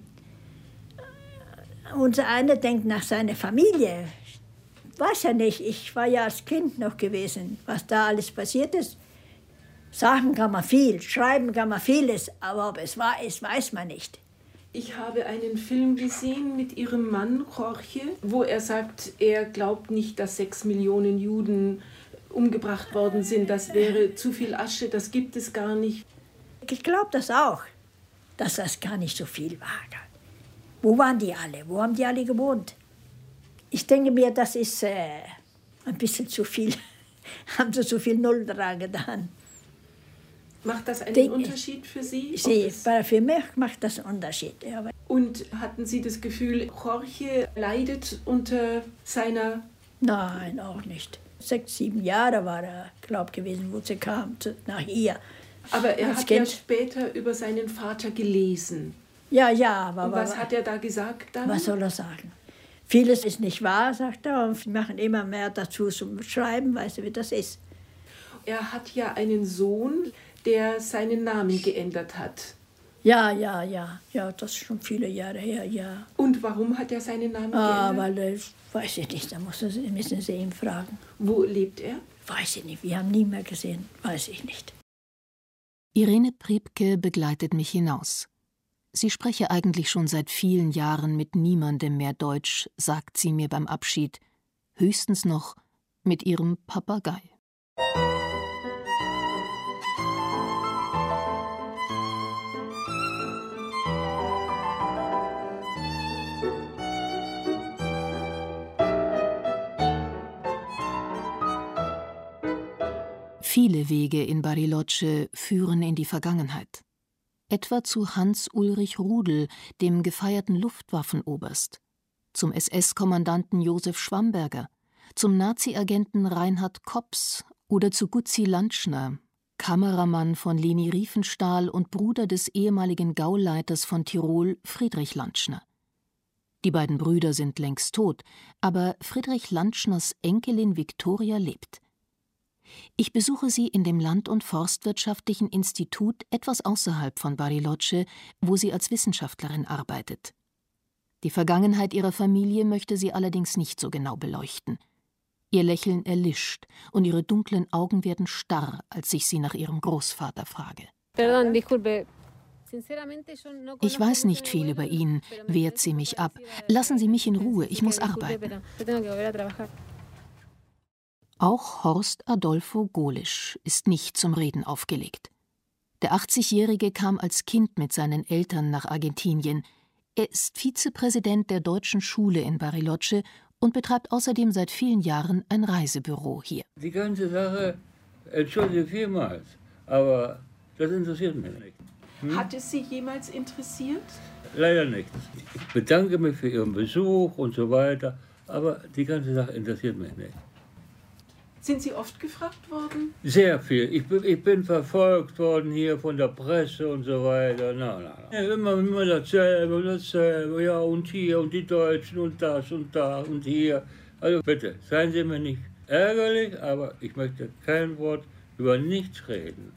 Unser einer denkt nach seiner Familie. Ich weiß ja nicht, ich war ja als Kind noch gewesen, was da alles passiert ist. Sagen kann man viel, schreiben kann man vieles, aber ob es wahr ist, weiß man nicht.
Ich habe einen Film gesehen mit Ihrem Mann Jorge, wo er sagt, er glaubt nicht, dass 6 Millionen Juden umgebracht worden sind. Das wäre zu viel Asche, das gibt es gar nicht.
Ich glaube das auch, dass das gar nicht so viel war. Wo waren die alle? Wo haben die alle gewohnt? Ich denke mir, das ist ein bisschen zu viel. Haben sie zu viel Null dran getan.
Macht das einen Unterschied für Sie?
Für mich macht das einen Unterschied. Ja.
Und hatten Sie das Gefühl, Jorge leidet unter seiner...
Nein, auch nicht. 6, 7 Jahre war er, glaube ich, gewesen, wo sie kam, nach hier.
Aber er hat ja später über seinen Vater gelesen.
Ja, ja.
Und was hat er da gesagt dann?
Was soll er sagen? Vieles ist nicht wahr, sagt er, und wir machen immer mehr dazu zum Schreiben, weißt du, wie das ist.
Er hat ja einen Sohn, der seinen Namen geändert hat.
Ja, das ist schon viele Jahre her, ja.
Und warum hat er seinen Namen geändert?
Weil, weiß ich nicht, da müssen Sie ihn fragen.
Wo lebt er?
Weiß ich nicht, wir haben nie mehr gesehen, weiß ich nicht.
Irene Priebke begleitet mich hinaus. Sie spreche eigentlich schon seit vielen Jahren mit niemandem mehr Deutsch, sagt sie mir beim Abschied, höchstens noch mit ihrem Papagei. Viele Wege in Bariloche führen in die Vergangenheit. Etwa zu Hans-Ulrich Rudel, dem gefeierten Luftwaffenoberst, zum SS-Kommandanten Josef Schwamberger, zum Nazi-Agenten Reinhard Kops oder zu Gutzi Lantschner, Kameramann von Leni Riefenstahl und Bruder des ehemaligen Gauleiters von Tirol, Friedrich Lantschner. Die beiden Brüder sind längst tot, aber Friedrich Lantschners Enkelin Viktoria lebt. Ich besuche sie in dem Land- und Forstwirtschaftlichen Institut etwas außerhalb von Bariloche, wo sie als Wissenschaftlerin arbeitet. Die Vergangenheit ihrer Familie möchte sie allerdings nicht so genau beleuchten. Ihr Lächeln erlischt und ihre dunklen Augen werden starr, als ich sie nach ihrem Großvater frage. Ich weiß nicht viel über ihn, wehrt sie mich ab. Lassen Sie mich in Ruhe, ich muss arbeiten. Auch Horst Adolfo Golisch ist nicht zum Reden aufgelegt. Der 80-Jährige kam als Kind mit seinen Eltern nach Argentinien. Er ist Vizepräsident der Deutschen Schule in Bariloche und betreibt außerdem seit vielen Jahren ein Reisebüro hier.
Die ganze Sache, entschuldige vielmals, aber das interessiert mich nicht.
Hat es Sie jemals interessiert?
Leider nicht. Ich bedanke mich für Ihren Besuch und so weiter, aber die ganze Sache interessiert mich nicht.
Sind Sie oft gefragt worden?
Sehr viel. Ich bin verfolgt worden hier von der Presse und so weiter. Immer dasselbe, ja, und hier und die Deutschen und das und da und hier. Also bitte, seien Sie mir nicht ärgerlich, aber ich möchte kein Wort über nichts reden.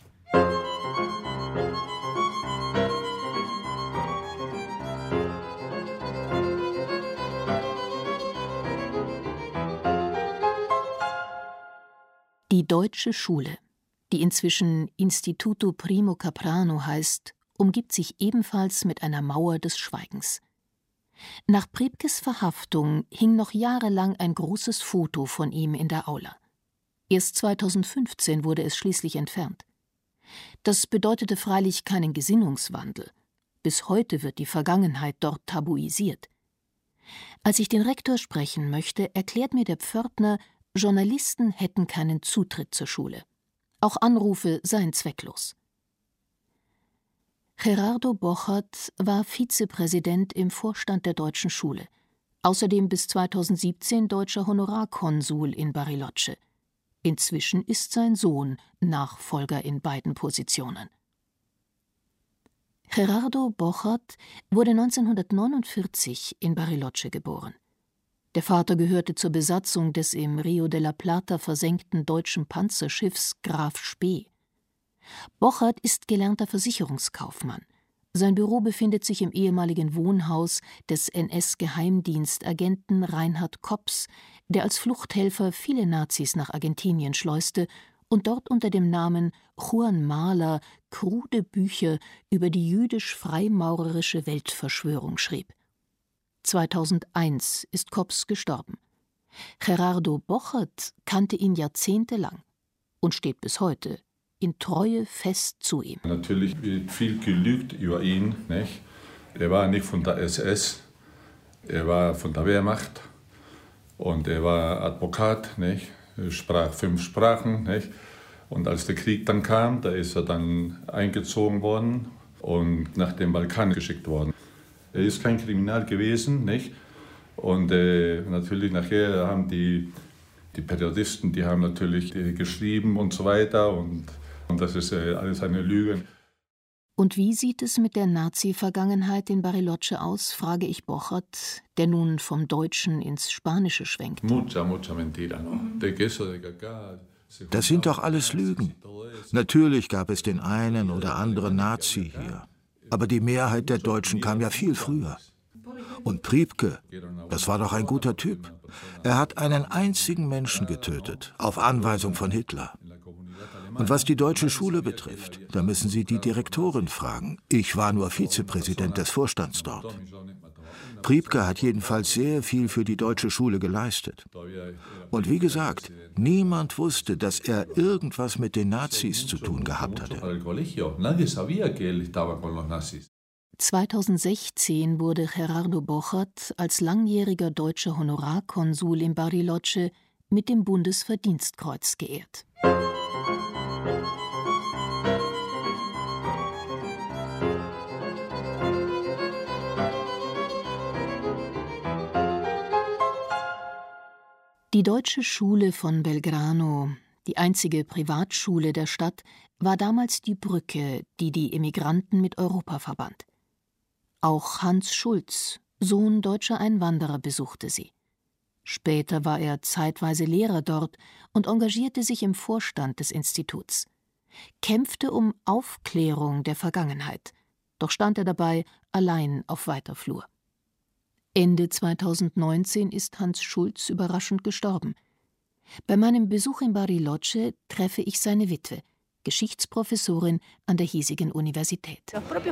Die Deutsche Schule, die inzwischen Instituto Primo Caprano heißt, umgibt sich ebenfalls mit einer Mauer des Schweigens. Nach Priebkes Verhaftung hing noch jahrelang ein großes Foto von ihm in der Aula. Erst 2015 wurde es schließlich entfernt. Das bedeutete freilich keinen Gesinnungswandel. Bis heute wird die Vergangenheit dort tabuisiert. Als ich den Rektor sprechen möchte, erklärt mir der Pförtner, Journalisten hätten keinen Zutritt zur Schule. Auch Anrufe seien zwecklos. Gerardo Bochert war Vizepräsident im Vorstand der Deutschen Schule, außerdem bis 2017 deutscher Honorarkonsul in Bariloche. Inzwischen ist sein Sohn Nachfolger in beiden Positionen. Gerardo Bochert wurde 1949 in Bariloche geboren. Der Vater gehörte zur Besatzung des im Rio de la Plata versenkten deutschen Panzerschiffs Graf Spee. Bochert ist gelernter Versicherungskaufmann. Sein Büro befindet sich im ehemaligen Wohnhaus des NS-Geheimdienstagenten Reinhard Kops, der als Fluchthelfer viele Nazis nach Argentinien schleuste und dort unter dem Namen Juan Mahler krude Bücher über die jüdisch-freimaurerische Weltverschwörung schrieb. 2001 ist Kops gestorben. Gerardo Bochert kannte ihn jahrzehntelang und steht bis heute in Treue fest zu ihm.
Natürlich wird viel gelügt über ihn. Nicht? Er war nicht von der SS, er war von der Wehrmacht und er war Advokat, nicht? Er sprach 5 Sprachen. Nicht? Und als der Krieg dann kam, da ist er dann eingezogen worden und nach dem Balkan geschickt worden. Er ist kein Kriminal gewesen, nicht? Und natürlich nachher haben die Periodisten, die haben natürlich geschrieben und so weiter und das ist alles eine Lüge.
Und wie sieht es mit der Nazi-Vergangenheit in Bariloche aus, frage ich Bochert, der nun vom Deutschen ins Spanische schwenkt.
Mucha mentira, no?
Das sind doch alles Lügen. Natürlich gab es den einen oder anderen Nazi hier. Aber die Mehrheit der Deutschen kam ja viel früher. Und Priebke, das war doch ein guter Typ. Er hat einen einzigen Menschen getötet, auf Anweisung von Hitler. Und was die Deutsche Schule betrifft, da müssen Sie die Direktorin fragen. Ich war nur Vizepräsident des Vorstands dort. Priebke hat jedenfalls sehr viel für die Deutsche Schule geleistet. Und wie gesagt, niemand wusste, dass er irgendwas mit den Nazis zu tun gehabt hatte.
2016 wurde Gerardo Bochert als langjähriger deutscher Honorarkonsul in Bariloche mit dem Bundesverdienstkreuz geehrt. Die Deutsche Schule von Belgrano, die einzige Privatschule der Stadt, war damals die Brücke, die die Emigranten mit Europa verband. Auch Hans Schulz, Sohn deutscher Einwanderer, besuchte sie. Später war er zeitweise Lehrer dort und engagierte sich im Vorstand des Instituts, kämpfte um Aufklärung der Vergangenheit, doch stand er dabei allein auf weiter Flur. Ende 2019 ist Hans Schulz überraschend gestorben. Bei meinem Besuch in Bariloche treffe ich seine Witwe, Geschichtsprofessorin an der hiesigen Universität.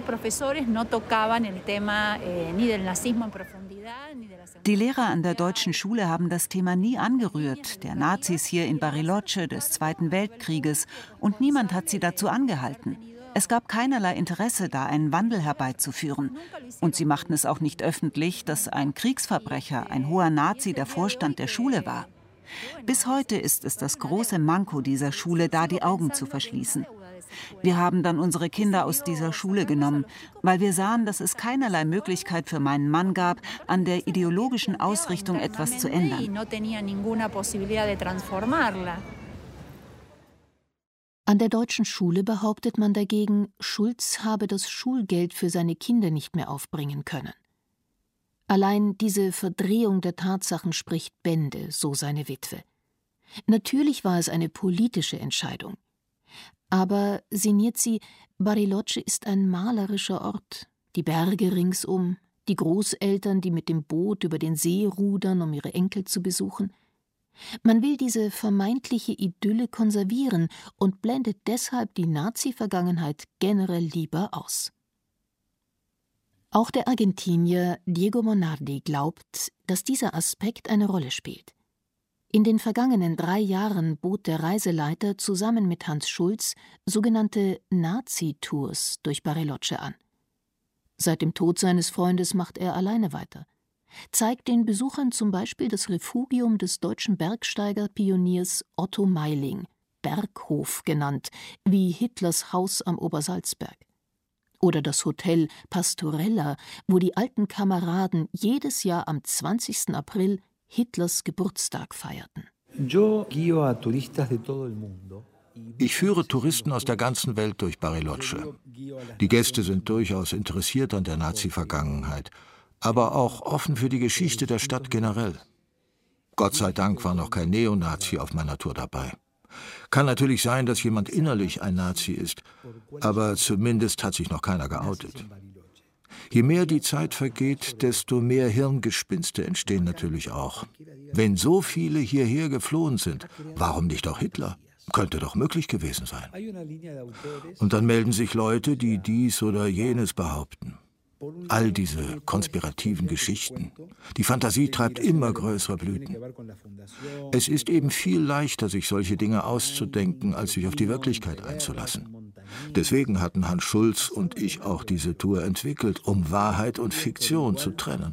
Die Lehrer an der deutschen Schule haben das Thema nie angerührt, der Nazis hier in Bariloche, des Zweiten Weltkrieges, und niemand hat sie dazu angehalten. Es gab keinerlei Interesse, da einen Wandel herbeizuführen. Und sie machten es auch nicht öffentlich, dass ein Kriegsverbrecher, ein hoher Nazi, der Vorstand der Schule war. Bis heute ist es das große Manko dieser Schule, da die Augen zu verschließen. Wir haben dann unsere Kinder aus dieser Schule genommen, weil wir sahen, dass es keinerlei Möglichkeit für meinen Mann gab, an der ideologischen Ausrichtung etwas zu ändern.
An der deutschen Schule behauptet man dagegen, Schulz habe das Schulgeld für seine Kinder nicht mehr aufbringen können. Allein diese Verdrehung der Tatsachen spricht Bände, so seine Witwe. Natürlich war es eine politische Entscheidung. Aber, sinniert sie, Bariloche ist ein malerischer Ort. Die Berge ringsum, die Großeltern, die mit dem Boot über den See rudern, um ihre Enkel zu besuchen. Man will diese vermeintliche Idylle konservieren und blendet deshalb die Nazi-Vergangenheit generell lieber aus. Auch der Argentinier Diego Monardi glaubt, dass dieser Aspekt eine Rolle spielt. In den vergangenen 3 Jahren bot der Reiseleiter zusammen mit Hans Schulz sogenannte Nazi-Tours durch Bariloche an. Seit dem Tod seines Freundes macht er alleine weiter, zeigt den Besuchern zum Beispiel das Refugium des deutschen Bergsteigerpioniers Otto Meiling, Berghof genannt, wie Hitlers Haus am Obersalzberg. Oder das Hotel Pastorella, wo die alten Kameraden jedes Jahr am 20. April Hitlers Geburtstag feierten.
Ich führe Touristen aus der ganzen Welt durch Bariloche. Die Gäste sind durchaus interessiert an der Nazi-Vergangenheit, aber auch offen für die Geschichte der Stadt generell. Gott sei Dank war noch kein Neonazi auf meiner Tour dabei. Kann natürlich sein, dass jemand innerlich ein Nazi ist, aber zumindest hat sich noch keiner geoutet. Je mehr die Zeit vergeht, desto mehr Hirngespinste entstehen natürlich auch. Wenn so viele hierher geflohen sind, warum nicht auch Hitler? Könnte doch möglich gewesen sein. Und dann melden sich Leute, die dies oder jenes behaupten. All diese konspirativen Geschichten. Die Fantasie treibt immer größere Blüten. Es ist eben viel leichter, sich solche Dinge auszudenken, als sich auf die Wirklichkeit einzulassen. Deswegen hatten Hans Schulz und ich auch diese Tour entwickelt, um Wahrheit und Fiktion zu trennen.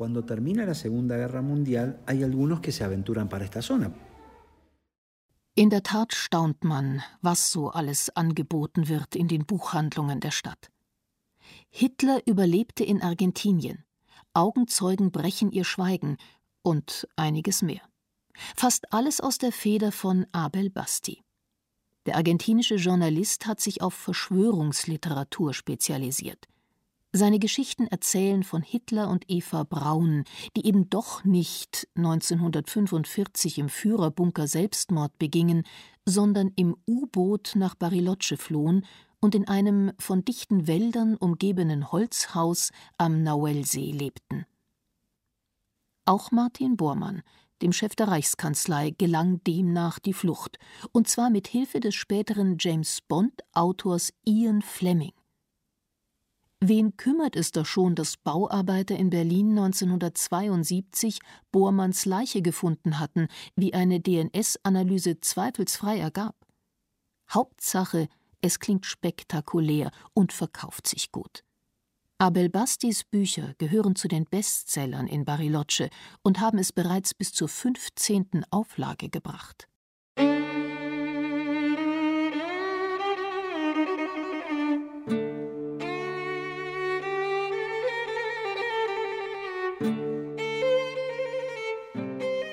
In der Tat staunt man, was so alles angeboten wird in den Buchhandlungen der Stadt. Hitler überlebte in Argentinien, Augenzeugen brechen ihr Schweigen und einiges mehr. Fast alles aus der Feder von Abel Basti. Der argentinische Journalist hat sich auf Verschwörungsliteratur spezialisiert. Seine Geschichten erzählen von Hitler und Eva Braun, die eben doch nicht 1945 im Führerbunker Selbstmord begingen, sondern im U-Boot nach Bariloche flohen und in einem von dichten Wäldern umgebenen Holzhaus am Nahuelsee lebten. Auch Martin Bormann, dem Chef der Reichskanzlei, gelang demnach die Flucht, und zwar mit Hilfe des späteren James-Bond-Autors Ian Fleming. Wen kümmert es da schon, dass Bauarbeiter in Berlin 1972 Bormanns Leiche gefunden hatten, wie eine DNS-Analyse zweifelsfrei ergab? Hauptsache, es klingt spektakulär und verkauft sich gut. Abel Bastis Bücher gehören zu den Bestsellern in Bariloche und haben es bereits bis zur 15. Auflage gebracht.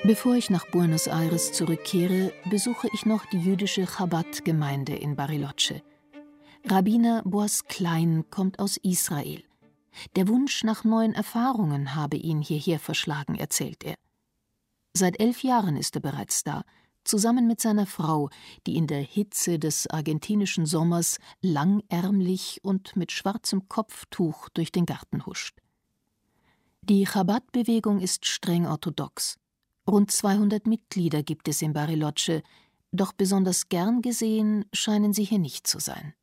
Bevor ich nach Buenos Aires zurückkehre, besuche ich noch die jüdische Chabad-Gemeinde in Bariloche. Rabbiner Boaz Klein kommt aus Israel. Der Wunsch nach neuen Erfahrungen habe ihn hierher verschlagen, erzählt er. Seit 11 Jahren ist er bereits da, zusammen mit seiner Frau, die in der Hitze des argentinischen Sommers langärmlich und mit schwarzem Kopftuch durch den Garten huscht. Die Chabad-Bewegung ist streng orthodox. Rund 200 Mitglieder gibt es in Bariloche, doch besonders gern gesehen scheinen sie hier nicht zu sein.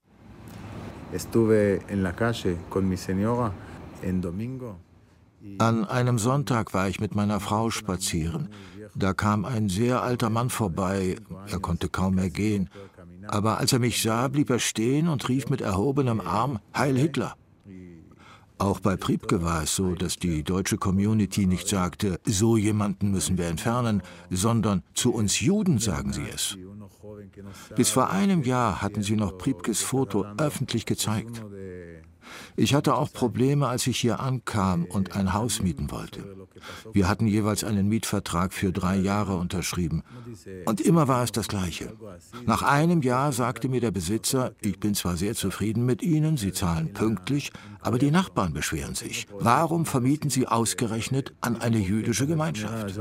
An einem Sonntag war ich mit meiner Frau spazieren. Da kam ein sehr alter Mann vorbei. Er konnte kaum mehr gehen. Aber als er mich sah, blieb er stehen und rief mit erhobenem Arm: Heil Hitler! Auch bei Priebke war es so, dass die deutsche Community nicht sagte, so jemanden müssen wir entfernen, sondern zu uns Juden sagen sie es. Bis vor einem Jahr hatten sie noch Priebkes Foto öffentlich gezeigt. Ich hatte auch Probleme, als ich hier ankam und ein Haus mieten wollte. Wir hatten jeweils einen Mietvertrag für 3 Jahre unterschrieben. Und immer war es das Gleiche. Nach einem Jahr sagte mir der Besitzer, ich bin zwar sehr zufrieden mit Ihnen, Sie zahlen pünktlich, aber die Nachbarn beschweren sich. Warum vermieten Sie ausgerechnet an eine jüdische Gemeinschaft?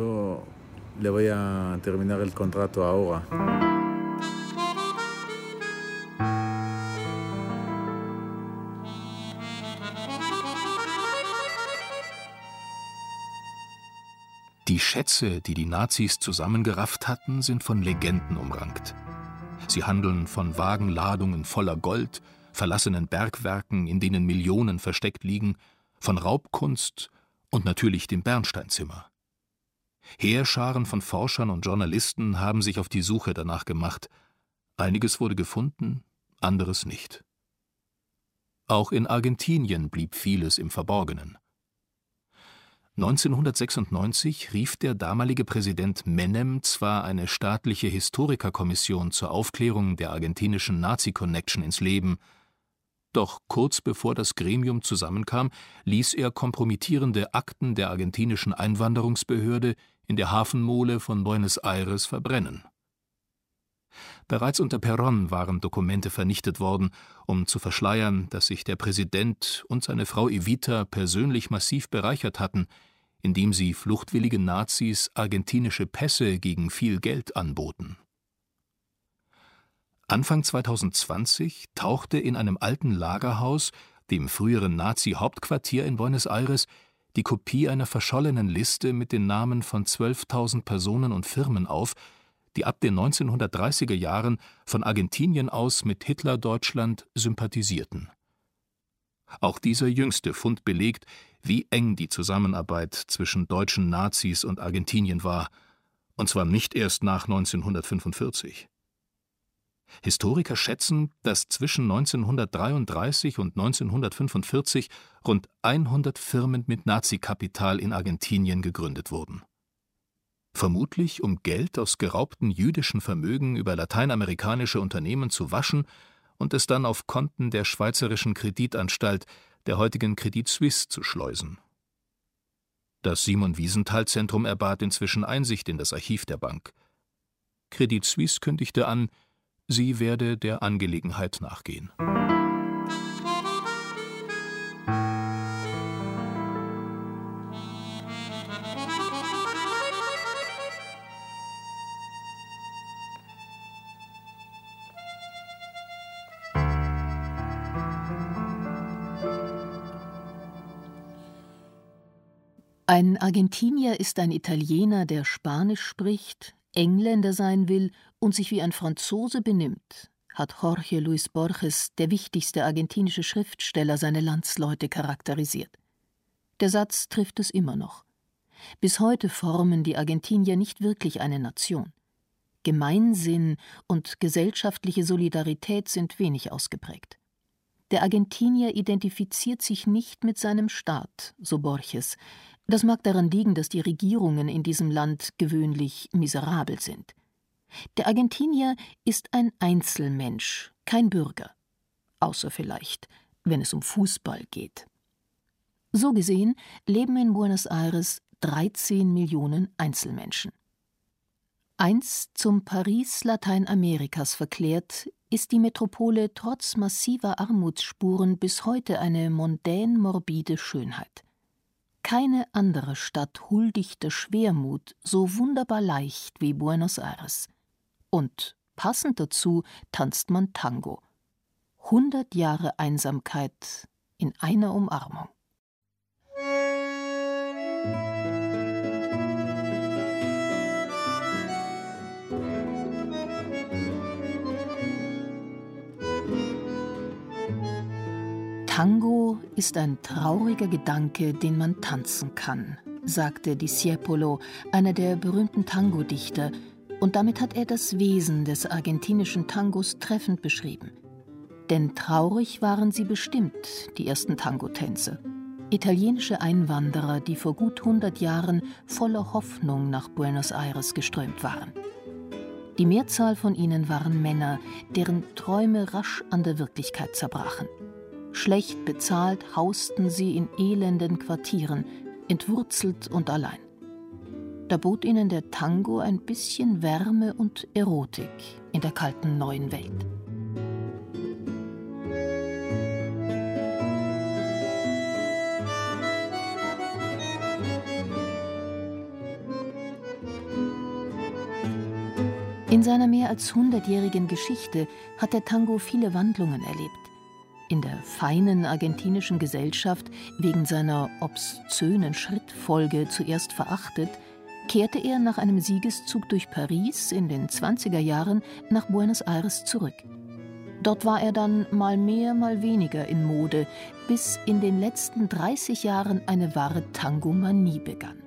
Die Schätze, die die Nazis zusammengerafft hatten, sind von Legenden umrankt. Sie handeln von Wagenladungen voller Gold, verlassenen Bergwerken, in denen Millionen versteckt liegen, von Raubkunst und natürlich dem Bernsteinzimmer. Heerscharen von Forschern und Journalisten haben sich auf die Suche danach gemacht. Einiges wurde gefunden, anderes nicht. Auch in Argentinien blieb vieles im Verborgenen. 1996 rief der damalige Präsident Menem zwar eine staatliche Historikerkommission zur Aufklärung der argentinischen Nazi-Connection ins Leben, doch kurz bevor das Gremium zusammenkam, ließ er kompromittierende Akten der argentinischen Einwanderungsbehörde in der Hafenmole von Buenos Aires verbrennen. Bereits unter Perón waren Dokumente vernichtet worden, um zu verschleiern, dass sich der Präsident und seine Frau Evita persönlich massiv bereichert hatten, indem sie fluchtwilligen Nazis argentinische Pässe gegen viel Geld anboten. Anfang 2020 tauchte in einem alten Lagerhaus, dem früheren Nazi-Hauptquartier in Buenos Aires, die Kopie einer verschollenen Liste mit den Namen von 12.000 Personen und Firmen auf, die ab den 1930er Jahren von Argentinien aus mit Hitler-Deutschland sympathisierten. Auch dieser jüngste Fund belegt, wie eng die Zusammenarbeit zwischen deutschen Nazis und Argentinien war, und zwar nicht erst nach 1945. Historiker schätzen, dass zwischen 1933 und 1945 rund 100 Firmen mit Nazikapital in Argentinien gegründet wurden. Vermutlich um Geld aus geraubten jüdischen Vermögen über lateinamerikanische Unternehmen zu waschen und es dann auf Konten der Schweizerischen Kreditanstalt, der heutigen Credit Suisse, zu schleusen. Das Simon-Wiesenthal-Zentrum erbat inzwischen Einsicht in das Archiv der Bank. Credit Suisse kündigte an, sie werde der Angelegenheit nachgehen.
Ein Argentinier ist ein Italiener, der Spanisch spricht, Engländer sein will und sich wie ein Franzose benimmt, hat Jorge Luis Borges, der wichtigste argentinische Schriftsteller, seine Landsleute charakterisiert. Der Satz trifft es immer noch. Bis heute formen die Argentinier nicht wirklich eine Nation. Gemeinsinn und gesellschaftliche Solidarität sind wenig ausgeprägt. Der Argentinier identifiziert sich nicht mit seinem Staat, so Borges. Das mag daran liegen, dass die Regierungen in diesem Land gewöhnlich miserabel sind. Der Argentinier ist ein Einzelmensch, kein Bürger. Außer vielleicht, wenn es um Fußball geht. So gesehen leben in Buenos Aires 13 Millionen Einzelmenschen. Einst zum Paris Lateinamerikas verklärt, ist die Metropole trotz massiver Armutsspuren bis heute eine mondän-morbide Schönheit. Keine andere Stadt huldigt der Schwermut so wunderbar leicht wie Buenos Aires. Und passend dazu tanzt man Tango. 100 Jahre Einsamkeit in einer Umarmung. Tango ist ein trauriger Gedanke, den man tanzen kann, sagte Discepolo, einer der berühmten Tango-Dichter, und damit hat er das Wesen des argentinischen Tangos treffend beschrieben. Denn traurig waren sie bestimmt, die ersten Tango-Tänze. Italienische Einwanderer, die vor gut 100 Jahren voller Hoffnung nach Buenos Aires geströmt waren. Die Mehrzahl von ihnen waren Männer, deren Träume rasch an der Wirklichkeit zerbrachen. Schlecht bezahlt hausten sie in elenden Quartieren, entwurzelt und allein. Da bot ihnen der Tango ein bisschen Wärme und Erotik in der kalten neuen Welt. In seiner mehr als 100-jährigen Geschichte hat der Tango viele Wandlungen erlebt. In der feinen argentinischen Gesellschaft wegen seiner obszönen Schrittfolge zuerst verachtet, kehrte er nach einem Siegeszug durch Paris in den 20er Jahren nach Buenos Aires zurück. Dort war er dann mal mehr, mal weniger in Mode, bis in den letzten 30 Jahren eine wahre Tangomanie begann.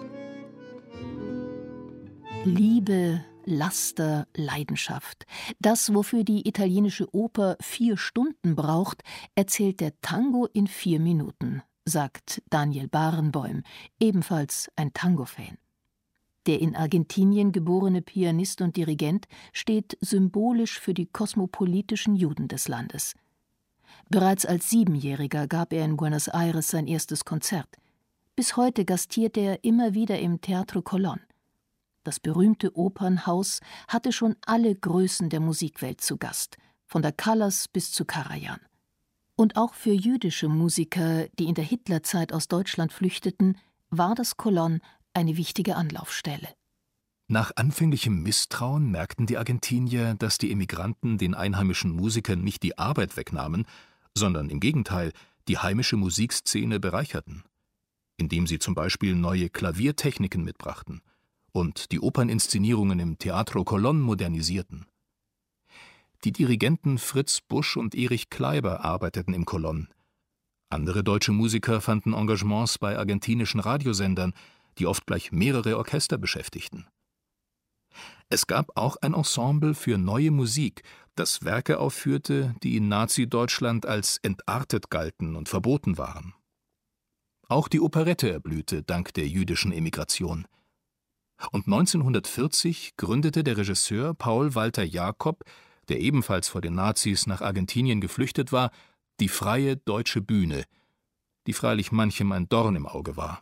Liebe, Laster, Leidenschaft. Das, wofür die italienische Oper 4 Stunden braucht, erzählt der Tango in 4 Minuten, sagt Daniel Barenboim, ebenfalls ein Tango-Fan. Der in Argentinien geborene Pianist und Dirigent steht symbolisch für die kosmopolitischen Juden des Landes. Bereits als 7-Jähriger gab er in Buenos Aires sein erstes Konzert. Bis heute gastiert er immer wieder im Teatro Colón. Das berühmte Opernhaus hatte schon alle Größen der Musikwelt zu Gast, von der Callas bis zu Karajan. Und auch für jüdische Musiker, die in der Hitlerzeit aus Deutschland flüchteten, war das Colón eine wichtige Anlaufstelle.
Nach anfänglichem Misstrauen merkten die Argentinier, dass die Emigranten den einheimischen Musikern nicht die Arbeit wegnahmen, sondern im Gegenteil die heimische Musikszene bereicherten, indem sie zum Beispiel neue Klaviertechniken mitbrachten und die Operninszenierungen im Teatro Colón modernisierten. Die Dirigenten Fritz Busch und Erich Kleiber arbeiteten im Colón. Andere deutsche Musiker fanden Engagements bei argentinischen Radiosendern, die oft gleich mehrere Orchester beschäftigten. Es gab auch ein Ensemble für neue Musik, das Werke aufführte, die in Nazi-Deutschland als entartet galten und verboten waren. Auch die Operette erblühte dank der jüdischen Emigration. Und 1940 gründete der Regisseur Paul Walter Jakob, der ebenfalls vor den Nazis nach Argentinien geflüchtet war, die Freie Deutsche Bühne, die freilich manchem ein Dorn im Auge war.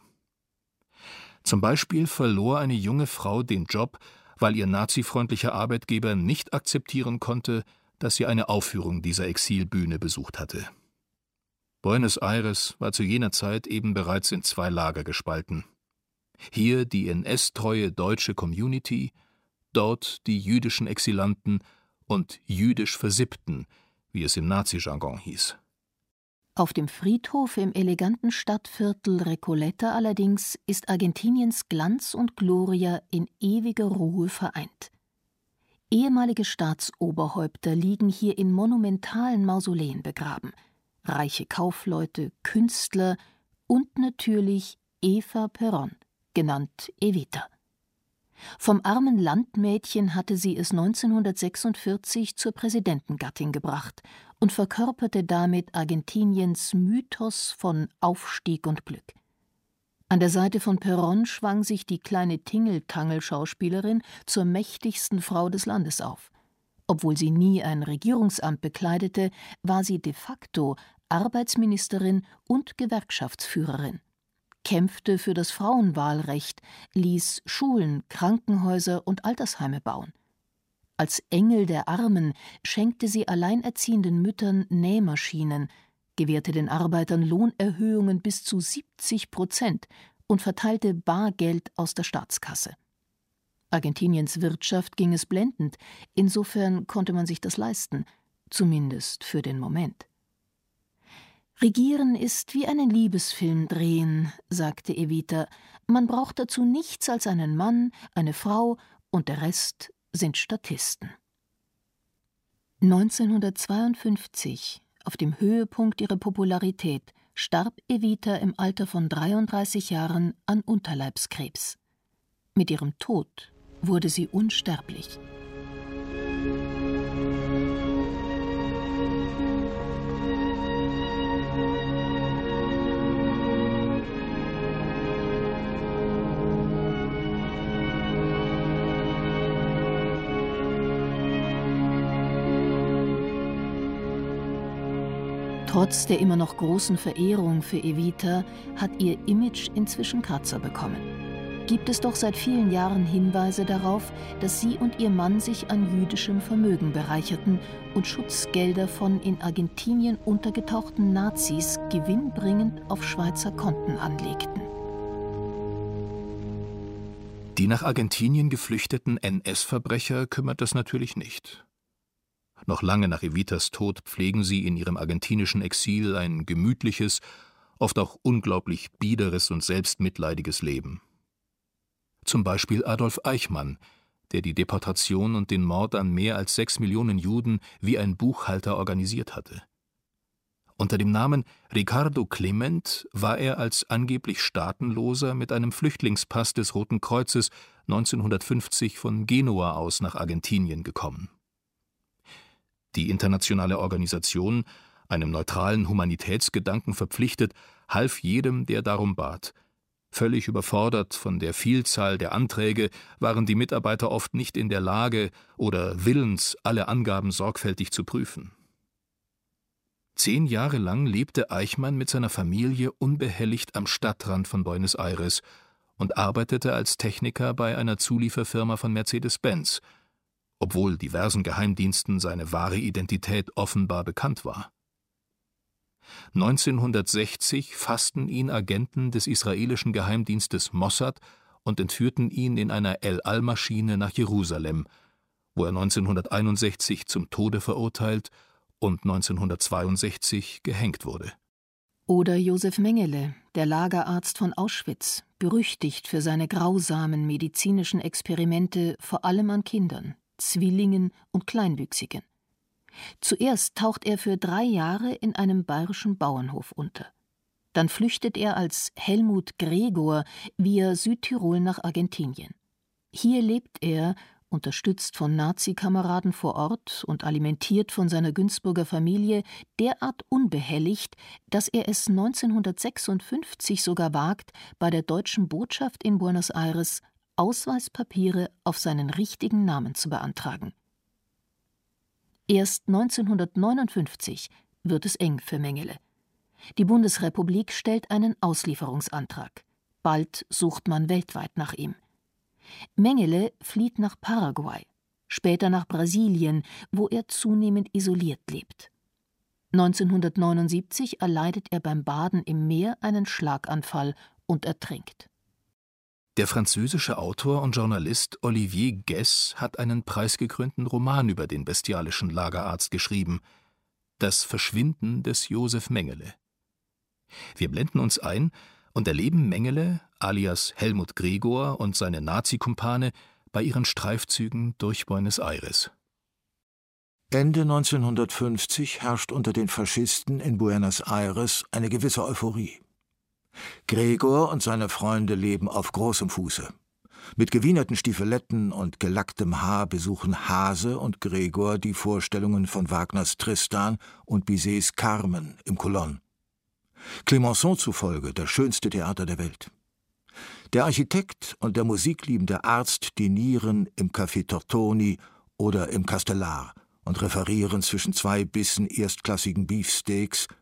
Zum Beispiel verlor eine junge Frau den Job, weil ihr nazifreundlicher Arbeitgeber nicht akzeptieren konnte, dass sie eine Aufführung dieser Exilbühne besucht hatte. Buenos Aires war zu jener Zeit eben bereits in 2 Lager gespalten. Hier die NS-treue deutsche Community, dort die jüdischen Exilanten und jüdisch Versippten, wie es im Nazi-Jargon hieß.
Auf dem Friedhof im eleganten Stadtviertel Recoleta allerdings ist Argentiniens Glanz und Gloria in ewiger Ruhe vereint. Ehemalige Staatsoberhäupter liegen hier in monumentalen Mausoleen begraben. Reiche Kaufleute, Künstler und natürlich Eva Perón, genannt Evita. Vom armen Landmädchen hatte sie es 1946 zur Präsidentengattin gebracht und verkörperte damit Argentiniens Mythos von Aufstieg und Glück. An der Seite von Perón schwang sich die kleine Tingeltangel-Schauspielerin zur mächtigsten Frau des Landes auf. Obwohl sie nie ein Regierungsamt bekleidete, war sie de facto Arbeitsministerin und Gewerkschaftsführerin. kämpfte für das Frauenwahlrecht, ließ Schulen, Krankenhäuser und Altersheime bauen. Als Engel der Armen schenkte sie alleinerziehenden Müttern Nähmaschinen, gewährte den Arbeitern Lohnerhöhungen bis zu 70% und verteilte Bargeld aus der Staatskasse. Argentiniens Wirtschaft ging es blendend, insofern konnte man sich das leisten, zumindest für den Moment. »Regieren ist wie einen Liebesfilm drehen«, sagte Evita. »Man braucht dazu nichts als einen Mann, eine Frau und der Rest sind Statisten.« 1952, auf dem Höhepunkt ihrer Popularität, starb Evita im Alter von 33 Jahren an Unterleibskrebs. Mit ihrem Tod wurde sie unsterblich. Trotz der immer noch großen Verehrung für Evita hat ihr Image inzwischen Kratzer bekommen. Gibt es doch seit vielen Jahren Hinweise darauf, dass sie und ihr Mann sich an jüdischem Vermögen bereicherten und Schutzgelder von in Argentinien untergetauchten Nazis gewinnbringend auf Schweizer Konten anlegten.
Die nach Argentinien geflüchteten NS-Verbrecher kümmert das natürlich nicht. Noch lange nach Evitas Tod pflegen sie in ihrem argentinischen Exil ein gemütliches, oft auch unglaublich biederes und selbstmitleidiges Leben. Zum Beispiel Adolf Eichmann, der die Deportation und den Mord an mehr als 6 Millionen Juden wie ein Buchhalter organisiert hatte. Unter dem Namen Ricardo Clement war er als angeblich Staatenloser mit einem Flüchtlingspass des Roten Kreuzes 1950 von Genua aus nach Argentinien gekommen. Die internationale Organisation, einem neutralen Humanitätsgedanken verpflichtet, half jedem, der darum bat. Völlig überfordert von der Vielzahl der Anträge waren die Mitarbeiter oft nicht in der Lage oder willens, alle Angaben sorgfältig zu prüfen. 10 Jahre lang lebte Eichmann mit seiner Familie unbehelligt am Stadtrand von Buenos Aires und arbeitete als Techniker bei einer Zulieferfirma von Mercedes-Benz, obwohl diversen Geheimdiensten seine wahre Identität offenbar bekannt war. 1960 fassten ihn Agenten des israelischen Geheimdienstes Mossad und entführten ihn in einer El-Al-Maschine nach Jerusalem, wo er 1961 zum Tode verurteilt und 1962 gehängt wurde.
Oder Josef Mengele, der Lagerarzt von Auschwitz, berüchtigt für seine grausamen medizinischen Experimente vor allem an Kindern, Zwillingen und Kleinwüchsigen. Zuerst taucht er für 3 Jahre in einem bayerischen Bauernhof unter. Dann flüchtet er als Helmut Gregor via Südtirol nach Argentinien. Hier lebt er, unterstützt von Nazi-Kameraden vor Ort und alimentiert von seiner Günzburger Familie, derart unbehelligt, dass er es 1956 sogar wagt, bei der deutschen Botschaft in Buenos Aires Ausweispapiere auf seinen richtigen Namen zu beantragen. Erst 1959 wird es eng für Mengele. Die Bundesrepublik stellt einen Auslieferungsantrag. Bald sucht man weltweit nach ihm. Mengele flieht nach Paraguay, später nach Brasilien, wo er zunehmend isoliert lebt. 1979 erleidet er beim Baden im Meer einen Schlaganfall und ertrinkt.
Der französische Autor und Journalist Olivier Guess hat einen preisgekrönten Roman über den bestialischen Lagerarzt geschrieben: Das Verschwinden des Josef Mengele. Wir blenden uns ein und erleben Mengele, alias Helmut Gregor, und seine Nazi-Kumpane bei ihren Streifzügen durch Buenos Aires.
Ende 1950 herrscht unter den Faschisten in Buenos Aires eine gewisse Euphorie. Gregor und seine Freunde leben auf großem Fuße. Mit gewienerten Stiefeletten und gelacktem Haar besuchen Hase und Gregor die Vorstellungen von Wagners Tristan und Bizets Carmen im Colonne. Clemenceau zufolge das schönste Theater der Welt. Der Architekt und der musikliebende Arzt dinieren im Café Tortoni oder im Castellar und referieren zwischen 2 Bissen erstklassigen Beefsteaks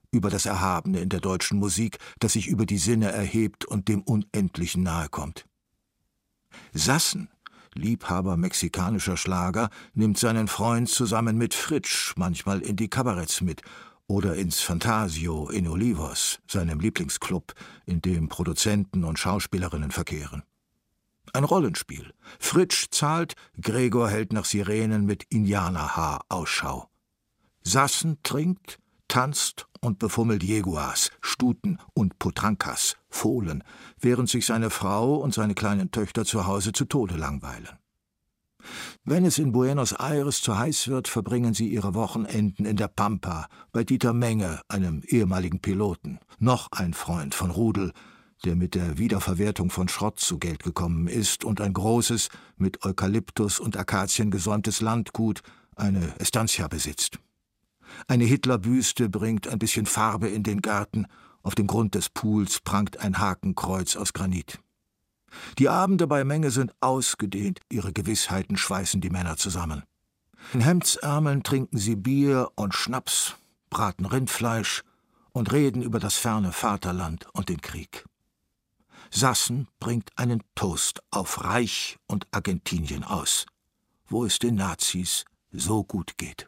über das Erhabene in der deutschen Musik, das sich über die Sinne erhebt und dem Unendlichen nahekommt. Sassen, Liebhaber mexikanischer Schlager, nimmt seinen Freund zusammen mit Fritsch manchmal in die Kabaretts mit oder ins Fantasio in Olivos, seinem Lieblingsclub, in dem Produzenten und Schauspielerinnen verkehren. Ein Rollenspiel. Fritsch zahlt, Gregor hält nach Sirenen mit Indianerhaar Ausschau. Sassen trinkt, tanzt und befummelt Jaguars, Stuten und Potrankas, Fohlen, während sich seine Frau und seine kleinen Töchter zu Hause zu Tode langweilen. Wenn es in Buenos Aires zu heiß wird, verbringen sie ihre Wochenenden in der Pampa, bei Dieter Menge, einem ehemaligen Piloten, noch ein Freund von Rudel, der mit der Wiederverwertung von Schrott zu Geld gekommen ist und ein großes, mit Eukalyptus und Akazien gesäumtes Landgut, eine Estancia, besitzt. Eine Hitlerbüste bringt ein bisschen Farbe in den Garten, auf dem Grund des Pools prangt ein Hakenkreuz aus Granit. Die Abende bei Menge sind ausgedehnt, ihre Gewissheiten schweißen die Männer zusammen. In Hemdsärmeln trinken sie Bier und Schnaps, braten Rindfleisch und reden über das ferne Vaterland und den Krieg. Sassen bringt einen Toast auf Reich und Argentinien aus, wo es den Nazis so gut geht.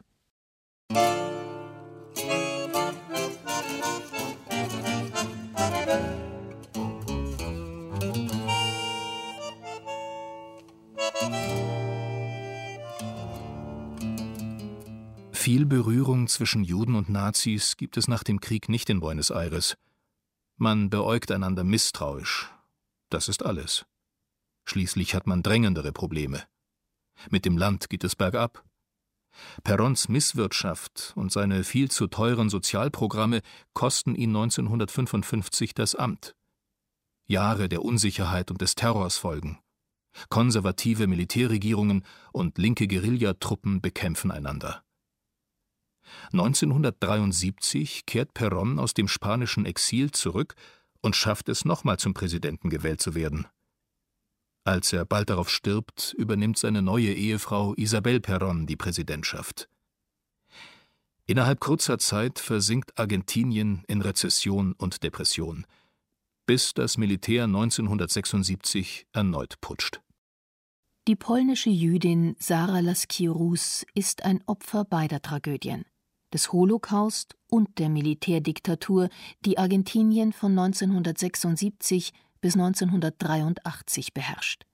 Viel Berührung zwischen Juden und Nazis gibt es nach dem Krieg nicht in Buenos Aires. Man beäugt einander misstrauisch. Das ist alles. Schließlich hat man drängendere Probleme. Mit dem Land geht es bergab. Perons Misswirtschaft und seine viel zu teuren Sozialprogramme kosten ihn 1955 das Amt. Jahre der Unsicherheit und des Terrors folgen. Konservative Militärregierungen und linke Guerillatruppen bekämpfen einander. 1973 kehrt Perón aus dem spanischen Exil zurück und schafft es, nochmal zum Präsidenten gewählt zu werden. Als er bald darauf stirbt, übernimmt seine neue Ehefrau Isabel Perón die Präsidentschaft. Innerhalb kurzer Zeit versinkt Argentinien in Rezession und Depression, bis das Militär 1976 erneut putscht.
Die polnische Jüdin Sara Laskier-Rus ist ein Opfer beider Tragödien, des Holocaust und der Militärdiktatur, die Argentinien von 1976 bis 1983 beherrscht.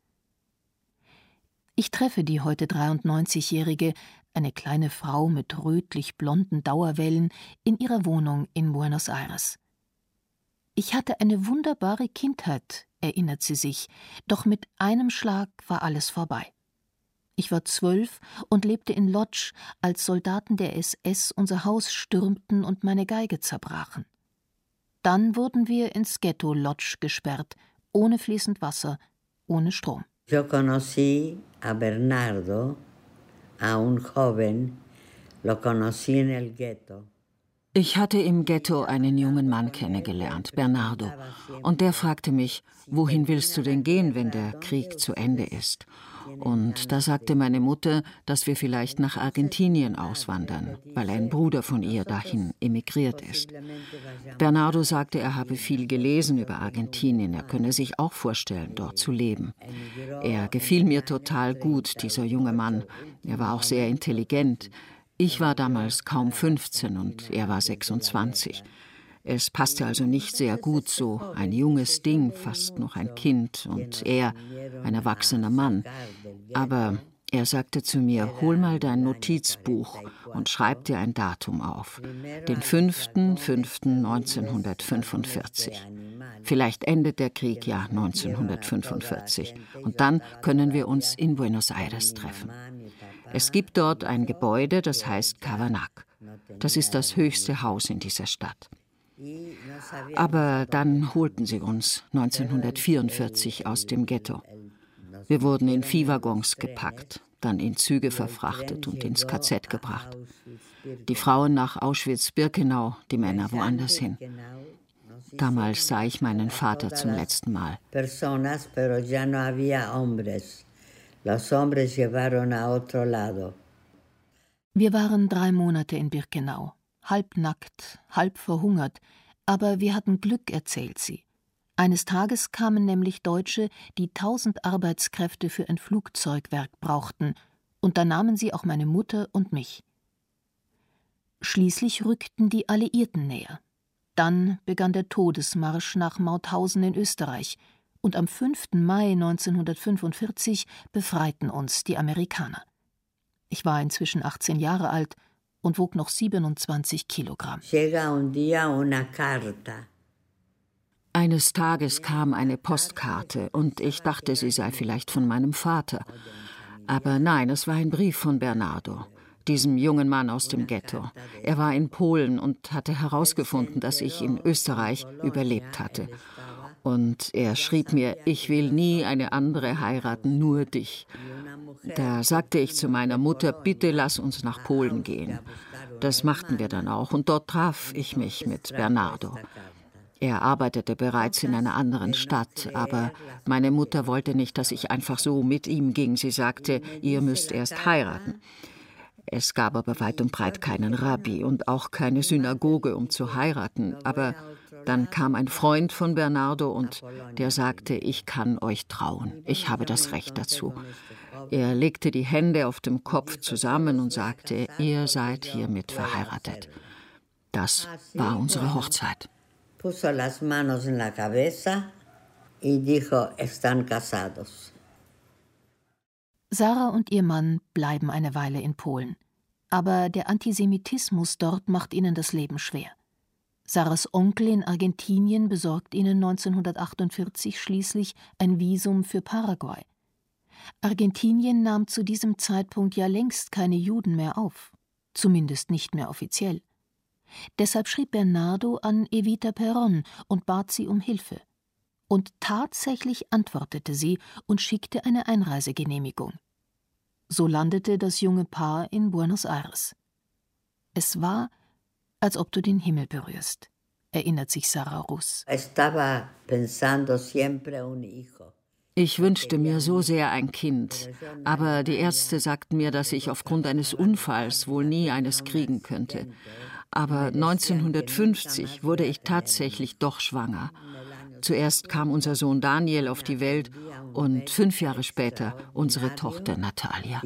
Ich treffe die heute 93-Jährige, eine kleine Frau mit rötlich-blonden Dauerwellen, in ihrer Wohnung in Buenos Aires. Ich hatte eine wunderbare Kindheit, erinnert sie sich, doch mit einem Schlag war alles vorbei. Ich war 12 und lebte in Lodz, als Soldaten der SS unser Haus stürmten und meine Geige zerbrachen. Dann wurden wir ins Ghetto Lodz gesperrt, ohne fließend Wasser, ohne Strom.
Yo conocí a Bernardo, a un joven, lo conocí en el ghetto.
Ich hatte im Ghetto einen jungen Mann kennengelernt, Bernardo, und der fragte mich, wohin willst du denn gehen, wenn der Krieg zu Ende ist? Und da sagte meine Mutter, dass wir vielleicht nach Argentinien auswandern, weil ein Bruder von ihr dahin emigriert ist. Bernardo sagte, er habe viel gelesen über Argentinien, er könne sich auch vorstellen, dort zu leben. Er gefiel mir total gut, dieser junge Mann. Er war auch sehr intelligent. Ich war damals kaum 15 und er war 26. Es passte also nicht sehr gut, so ein junges Ding, fast noch ein Kind, und er, ein erwachsener Mann. Aber er sagte zu mir, hol mal dein Notizbuch und schreib dir ein Datum auf, den 5.5.1945. Vielleicht endet der Krieg ja 1945 und dann können wir uns in Buenos Aires treffen. Es gibt dort ein Gebäude, das heißt Cavanac. Das ist das höchste Haus in dieser Stadt. Aber dann holten sie uns 1944 aus dem Ghetto. Wir wurden in Viehwaggons gepackt, dann in Züge verfrachtet und ins KZ gebracht. Die Frauen nach Auschwitz-Birkenau, die Männer woanders hin. Damals sah ich meinen Vater zum letzten Mal.
Wir waren 3 Monate in Birkenau, halbnackt, halb verhungert, aber wir hatten Glück, erzählt sie. Eines Tages kamen nämlich Deutsche, die 1000 Arbeitskräfte für ein Flugzeugwerk brauchten, und da nahmen sie auch meine Mutter und mich. Schließlich rückten die Alliierten näher. Dann begann der Todesmarsch nach Mauthausen in Österreich, und am 5. Mai 1945 befreiten uns die Amerikaner. Ich war inzwischen 18 Jahre alt und wog noch 27 Kilogramm.
Eines Tages kam eine Postkarte und ich dachte, sie sei vielleicht von meinem Vater. Aber nein, es war ein Brief von Bernardo, diesem jungen Mann aus dem Ghetto. Er war in Polen und hatte herausgefunden, dass ich in Österreich überlebt hatte. Und er schrieb mir, ich will nie eine andere heiraten, nur dich. Da sagte ich zu meiner Mutter, bitte lass uns nach Polen gehen. Das machten wir dann auch und dort traf ich mich mit Bernardo. Er arbeitete bereits in einer anderen Stadt, aber meine Mutter wollte nicht, dass ich einfach so mit ihm ging. Sie sagte, ihr müsst erst heiraten. Es gab aber weit und breit keinen Rabbi und auch keine Synagoge, um zu heiraten. Aber dann kam ein Freund von Bernardo und der sagte, ich kann euch trauen, ich habe das Recht dazu. Er legte die Hände auf dem Kopf zusammen und sagte, ihr seid hiermit verheiratet. Das war unsere Hochzeit.
Puso las manos en la cabeza y dijo, están casados.
Sarah und ihr Mann bleiben eine Weile in Polen. Aber der Antisemitismus dort macht ihnen das Leben schwer. Sarahs Onkel in Argentinien besorgt ihnen 1948 schließlich ein Visum für Paraguay. Argentinien nahm zu diesem Zeitpunkt ja längst keine Juden mehr auf, zumindest nicht mehr offiziell. Deshalb schrieb Bernardo an Evita Perón und bat sie um Hilfe. Und tatsächlich antwortete sie und schickte eine Einreisegenehmigung. So landete das junge Paar in Buenos Aires. Es war, als ob du den Himmel berührst, erinnert sich Sarah Rus.
Ich wünschte mir so sehr ein Kind, aber die Ärzte sagten mir, dass ich aufgrund eines Unfalls wohl nie eines kriegen könnte. Aber 1950 wurde ich tatsächlich doch schwanger. Zuerst kam unser Sohn Daniel auf die Welt und 5 Jahre später unsere Tochter Natalia.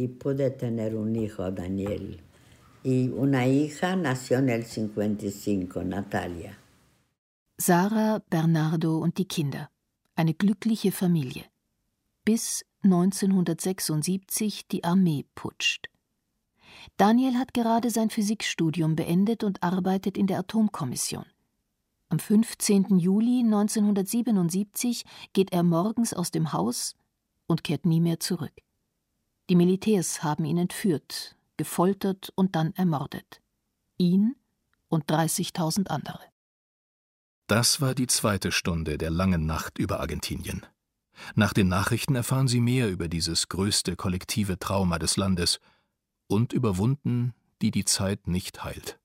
Sarah, Bernardo und die Kinder. Eine glückliche Familie. Bis 1976 die Armee putscht. Daniel hat gerade sein Physikstudium beendet und arbeitet in der Atomkommission. Am 15. Juli 1977 geht er morgens aus dem Haus und kehrt nie mehr zurück. Die Militärs haben ihn entführt, gefoltert und dann ermordet. Ihn und 30.000 andere.
Das war die 2. Stunde der langen Nacht über Argentinien. Nach den Nachrichten erfahren Sie mehr über dieses größte kollektive Trauma des Landes und über Wunden, die die Zeit nicht heilt.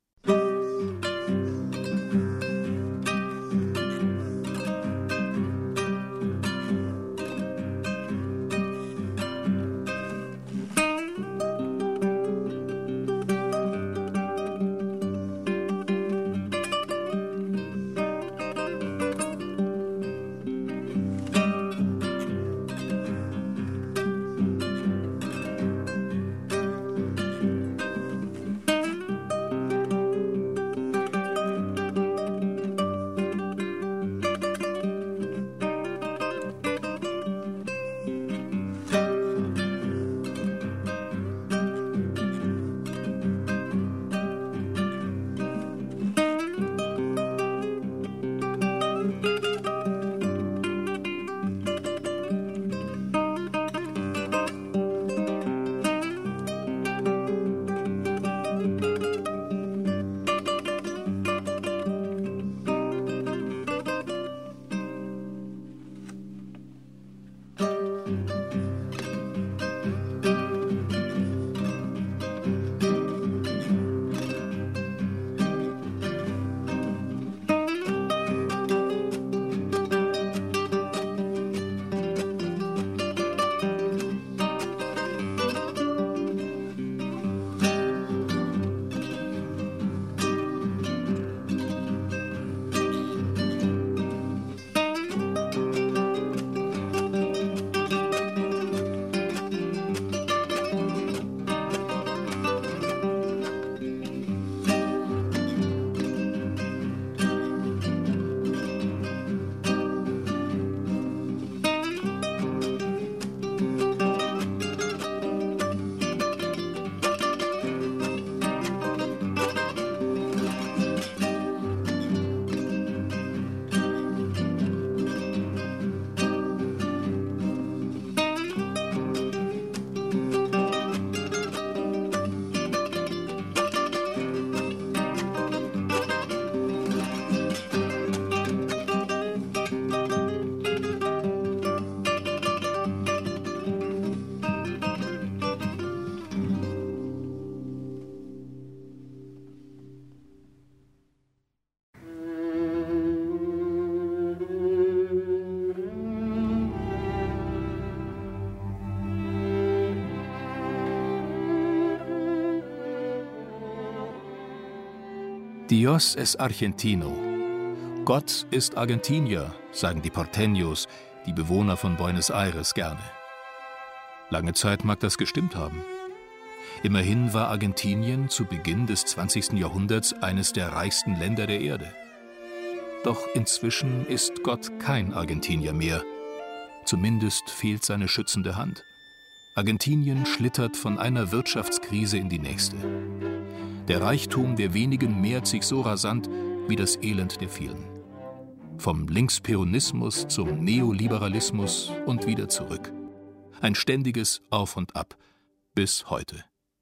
Dios es argentino. Gott ist Argentinier, sagen die Porteños, die Bewohner von Buenos Aires, gerne. Lange Zeit mag das gestimmt haben. Immerhin war Argentinien zu Beginn des 20. Jahrhunderts eines der reichsten Länder der Erde. Doch inzwischen ist Gott kein Argentinier mehr. Zumindest fehlt seine schützende Hand. Argentinien schlittert von einer Wirtschaftskrise in die nächste. Der Reichtum der wenigen mehrt sich so rasant wie das Elend der vielen. Vom Linksperonismus zum Neoliberalismus und wieder zurück. Ein ständiges Auf und Ab bis heute.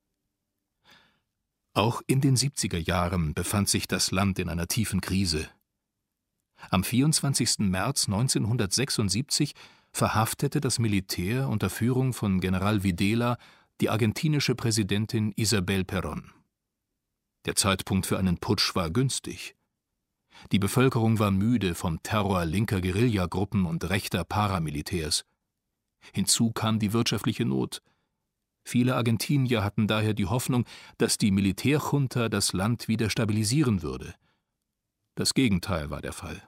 Auch in den 70er Jahren befand sich das Land in einer tiefen Krise. Am 24. März 1976 verhaftete das Militär unter Führung von General Videla die argentinische Präsidentin Isabel Perón. Der Zeitpunkt für einen Putsch war günstig. Die Bevölkerung war müde vom Terror linker Guerillagruppen und rechter Paramilitärs. Hinzu kam die wirtschaftliche Not. Viele Argentinier hatten daher die Hoffnung, dass die Militärjunta das Land wieder stabilisieren würde. Das Gegenteil war der Fall.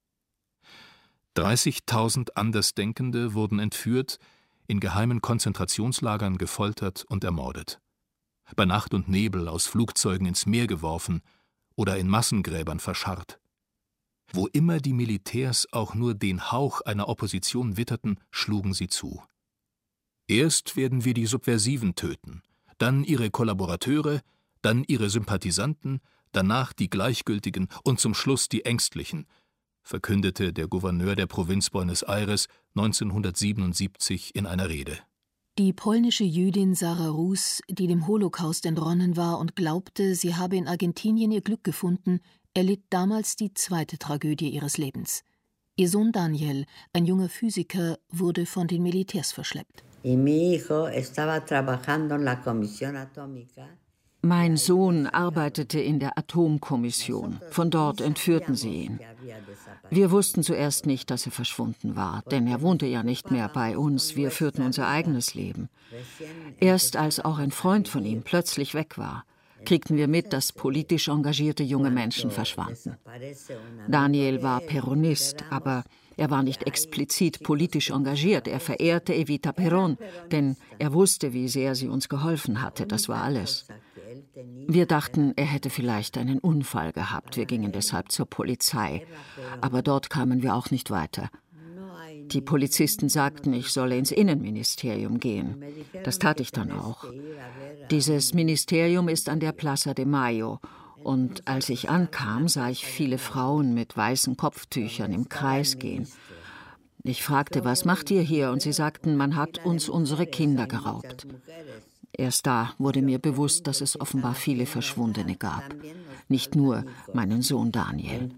30.000 Andersdenkende wurden entführt, in geheimen Konzentrationslagern gefoltert und ermordet. Bei Nacht und Nebel aus Flugzeugen ins Meer geworfen oder in Massengräbern verscharrt. Wo immer die Militärs auch nur den Hauch einer Opposition witterten, schlugen sie zu. Erst werden wir die Subversiven töten, dann ihre Kollaborateure, dann ihre Sympathisanten, danach die Gleichgültigen und zum Schluss die Ängstlichen, verkündete der Gouverneur der Provinz Buenos Aires 1977 in einer Rede.
Die polnische Jüdin Sarah Rus, die dem Holocaust entronnen war und glaubte, sie habe in Argentinien ihr Glück gefunden, erlitt damals die zweite Tragödie ihres Lebens. Ihr Sohn Daniel, ein junger Physiker, wurde von den Militärs verschleppt.
Mein Sohn arbeitete in der Atomkommission. Von dort entführten sie ihn. Wir wussten zuerst nicht, dass er verschwunden war, denn er wohnte ja nicht mehr bei uns. Wir führten unser eigenes Leben. Erst als auch ein Freund von ihm plötzlich weg war, kriegten wir mit, dass politisch engagierte junge Menschen verschwanden. Daniel war Peronist, aber er war nicht explizit politisch engagiert. Er verehrte Evita Perón, denn er wusste, wie sehr sie uns geholfen hatte. Das war alles. Wir dachten, er hätte vielleicht einen Unfall gehabt. Wir gingen deshalb zur Polizei. Aber dort kamen wir auch nicht weiter. Die Polizisten sagten, ich solle ins Innenministerium gehen. Das tat ich dann auch. Dieses Ministerium ist an der Plaza de Mayo. Und als ich ankam, sah ich viele Frauen mit weißen Kopftüchern im Kreis gehen. Ich fragte, was macht ihr hier? Und sie sagten, man hat uns unsere Kinder geraubt. Erst da wurde mir bewusst, dass es offenbar viele Verschwundene gab. Nicht nur meinen Sohn Daniel.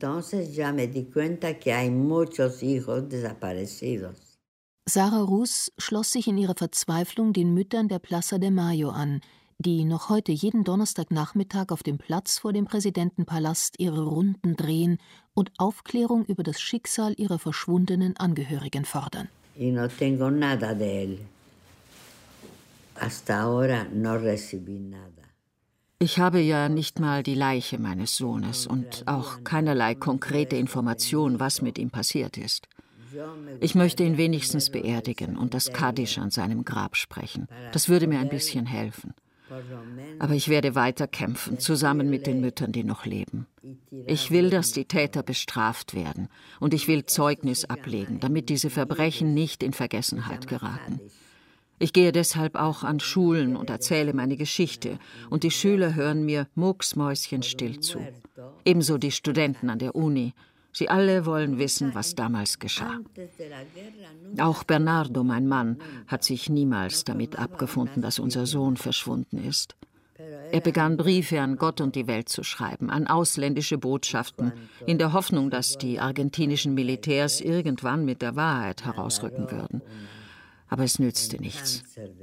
Sarah Rus schloss sich in ihrer Verzweiflung den Müttern der Plaza de Mayo an, die noch heute jeden Donnerstagnachmittag auf dem Platz vor dem Präsidentenpalast ihre Runden drehen und Aufklärung über das Schicksal ihrer verschwundenen Angehörigen fordern.
Ich habe ja nicht mal die Leiche meines Sohnes und auch keinerlei konkrete Information, was mit ihm passiert ist. Ich möchte ihn wenigstens beerdigen und das Kaddisch an seinem Grab sprechen. Das würde mir ein bisschen helfen. Aber ich werde weiter kämpfen, zusammen mit den Müttern, die noch leben. Ich will, dass die Täter bestraft werden und ich will Zeugnis ablegen, damit diese Verbrechen nicht in Vergessenheit geraten. Ich gehe deshalb auch an Schulen und erzähle meine Geschichte und die Schüler hören mir mucksmäuschenstill zu. Ebenso die Studenten an der Uni. Sie alle wollen wissen, was damals geschah. Auch Bernardo, mein Mann, hat sich niemals damit abgefunden, dass unser Sohn verschwunden ist. Er begann Briefe an Gott und die Welt zu schreiben, an ausländische Botschaften, in der Hoffnung, dass die argentinischen Militärs irgendwann mit der Wahrheit herausrücken würden. Aber es nützte nichts.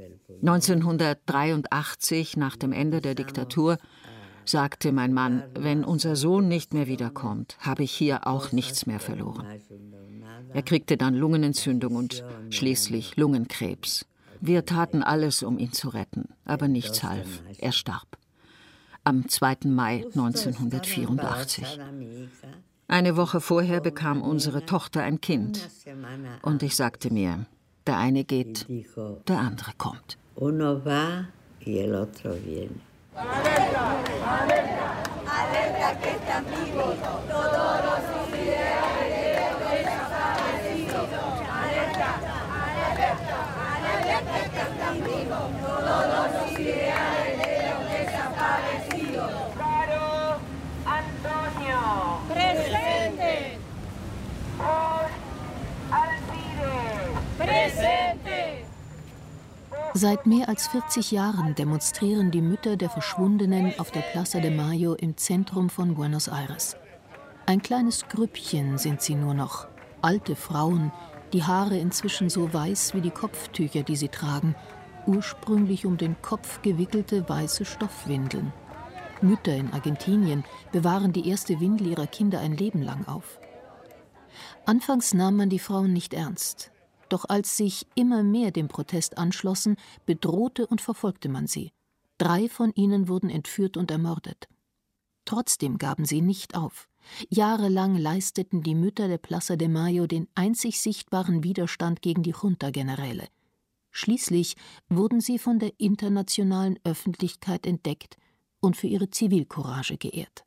1983, nach dem Ende der Diktatur, sagte mein Mann, wenn unser Sohn nicht mehr wiederkommt, habe ich hier auch nichts mehr verloren. Er kriegte dann Lungenentzündung und schließlich Lungenkrebs. Wir taten alles, um ihn zu retten, aber nichts half. Er starb. am 2. Mai 1984. Eine Woche vorher bekam unsere Tochter ein Kind. Und ich sagte mir, der eine geht, der andere kommt.
Uno va y el otro viene.
Alerta, alerta, alerta que están vivos todos los ideales desaparecidos. Alerta, alerta, alerta que están vivos todos los ideales desaparecidos. Caro Antonio. Presente. Alcides. Presente.
Seit mehr als 40 Jahren demonstrieren die Mütter der Verschwundenen auf der Plaza de Mayo im Zentrum von Buenos Aires. Ein kleines Grüppchen sind sie nur noch. Alte Frauen, die Haare inzwischen so weiß wie die Kopftücher, die sie tragen. Ursprünglich um den Kopf gewickelte weiße Stoffwindeln. Mütter in Argentinien bewahren die erste Windel ihrer Kinder ein Leben lang auf. Anfangs nahm man die Frauen nicht ernst. Doch als sich immer mehr dem Protest anschlossen, bedrohte und verfolgte man sie. 3 von ihnen wurden entführt und ermordet. Trotzdem gaben sie nicht auf. Jahrelang leisteten die Mütter der Plaza de Mayo den einzig sichtbaren Widerstand gegen die Junta-Generäle. Schließlich wurden sie von der internationalen Öffentlichkeit entdeckt und für ihre Zivilcourage geehrt.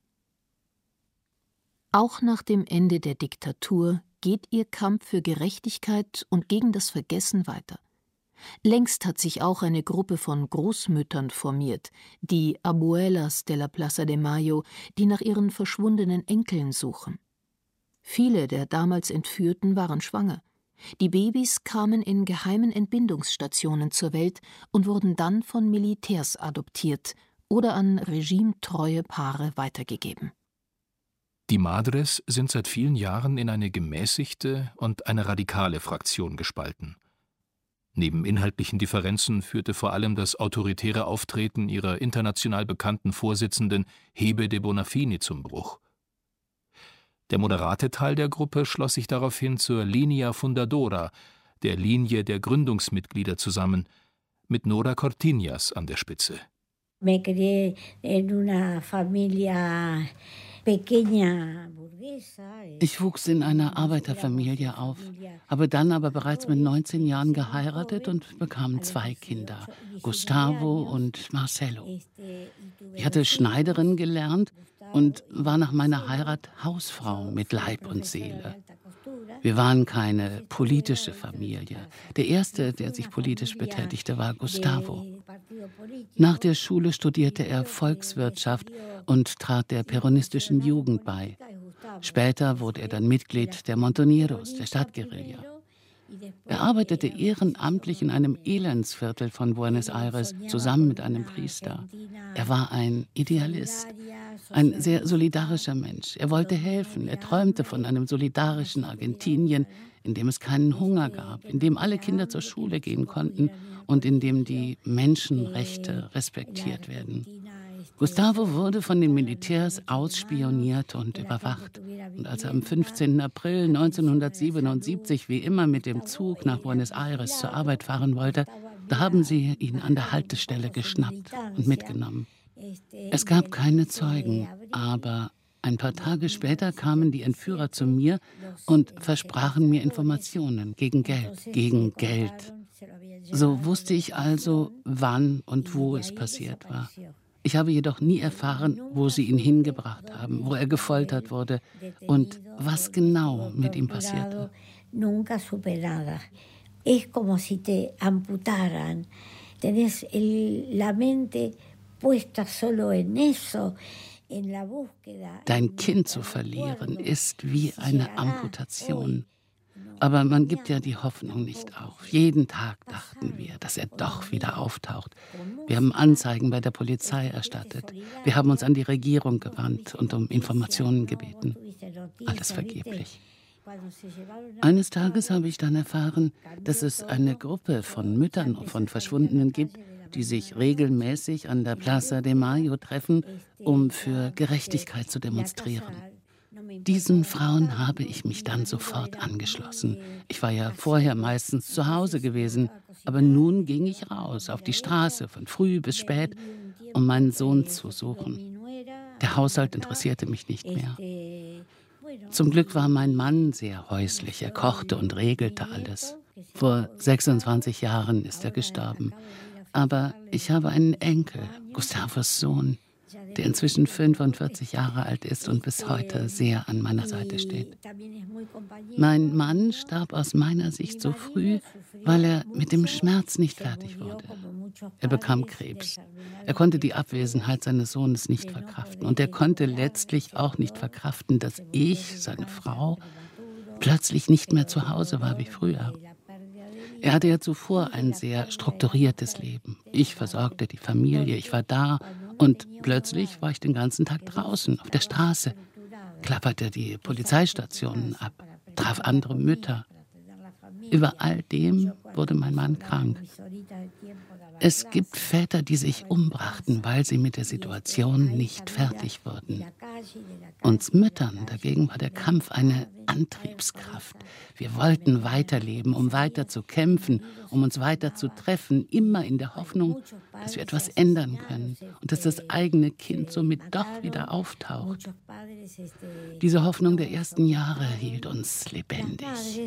Auch nach dem Ende der Diktatur geht ihr Kampf für Gerechtigkeit und gegen das Vergessen weiter. Längst hat sich auch eine Gruppe von Großmüttern formiert, die Abuelas de la Plaza de Mayo, die nach ihren verschwundenen Enkeln suchen. Viele der damals Entführten waren schwanger. Die Babys kamen in geheimen Entbindungsstationen zur Welt und wurden dann von Militärs adoptiert oder an regimetreue Paare weitergegeben.
Die Madres sind seit vielen Jahren in eine gemäßigte und eine radikale Fraktion gespalten. Neben inhaltlichen Differenzen führte vor allem das autoritäre Auftreten ihrer international bekannten Vorsitzenden Hebe de Bonafini zum Bruch. Der moderate Teil der Gruppe schloss sich daraufhin zur Linea Fundadora, der Linie der Gründungsmitglieder, zusammen, mit Nora Cortiñas an der Spitze.
Me crié en una familia.
Ich wuchs in einer Arbeiterfamilie auf, habe dann aber bereits mit 19 Jahren geheiratet und bekam 2 Kinder, Gustavo und Marcelo. Ich hatte Schneiderin gelernt und war nach meiner Heirat Hausfrau mit Leib und Seele. Wir waren keine politische Familie. Der erste, der sich politisch betätigte, war Gustavo. Nach der Schule studierte er Volkswirtschaft und trat der peronistischen Jugend bei. Später wurde er dann Mitglied der Montoneros, der Stadtguerilla. Er arbeitete ehrenamtlich in einem Elendsviertel von Buenos Aires zusammen mit einem Priester. Er war ein Idealist, ein sehr solidarischer Mensch. Er wollte helfen. Er träumte von einem solidarischen Argentinien, in dem es keinen Hunger gab, in dem alle Kinder zur Schule gehen konnten und in dem die Menschenrechte respektiert werden. Gustavo wurde von den Militärs ausspioniert und überwacht. Und als er am 15. April 1977 wie immer mit dem Zug nach Buenos Aires zur Arbeit fahren wollte, da haben sie ihn an der Haltestelle geschnappt und mitgenommen. Es gab keine Zeugen, aber ein paar Tage später kamen die Entführer zu mir und versprachen mir Informationen gegen Geld. Gegen Geld. So wusste ich also, wann und wo es passiert war. Ich habe jedoch nie erfahren, wo sie ihn hingebracht haben, wo er gefoltert wurde und was genau mit ihm passierte.
Nunca supe nada. Es como si te amputaran. Tenés la mente puesta solo en eso.
Dein Kind zu verlieren ist wie eine Amputation. Aber man gibt ja die Hoffnung nicht auf. Jeden Tag dachten wir, dass er doch wieder auftaucht. Wir haben Anzeigen bei der Polizei erstattet. Wir haben uns an die Regierung gewandt und um Informationen gebeten. Alles vergeblich. Eines Tages habe ich dann erfahren, dass es eine Gruppe von Müttern von Verschwundenen gibt, die sich regelmäßig an der Plaza de Mayo treffen, um für Gerechtigkeit zu demonstrieren. Diesen Frauen habe ich mich dann sofort angeschlossen. Ich war ja vorher meistens zu Hause gewesen, aber nun ging ich raus auf die Straße von früh bis spät um meinen Sohn zu suchen. Der Haushalt interessierte mich nicht mehr. Zum Glück war mein Mann sehr häuslich. Er kochte und regelte alles. Vor 26 Jahren ist er gestorben. Aber ich habe einen Enkel, Gustavos Sohn, der inzwischen 45 Jahre alt ist und bis heute sehr an meiner Seite steht. Mein Mann starb aus meiner Sicht so früh, weil er mit dem Schmerz nicht fertig wurde. Er bekam Krebs. Er konnte die Abwesenheit seines Sohnes nicht verkraften. Und er konnte letztlich auch nicht verkraften, dass ich, seine Frau, plötzlich nicht mehr zu Hause war wie früher. Er hatte ja zuvor ein sehr strukturiertes Leben. Ich versorgte die Familie, ich war da und plötzlich war ich den ganzen Tag draußen, auf der Straße, klapperte die Polizeistationen ab, traf andere Mütter. Über all dem wurde mein Mann krank. Es gibt Väter, die sich umbrachten, weil sie mit der Situation nicht fertig wurden. Uns Müttern dagegen war der Kampf eine Antriebskraft. Wir wollten weiterleben, um weiter zu kämpfen, um uns weiter zu treffen, immer in der Hoffnung, dass wir etwas ändern können und dass das eigene Kind somit doch wieder auftaucht. Diese Hoffnung der ersten Jahre hielt uns lebendig.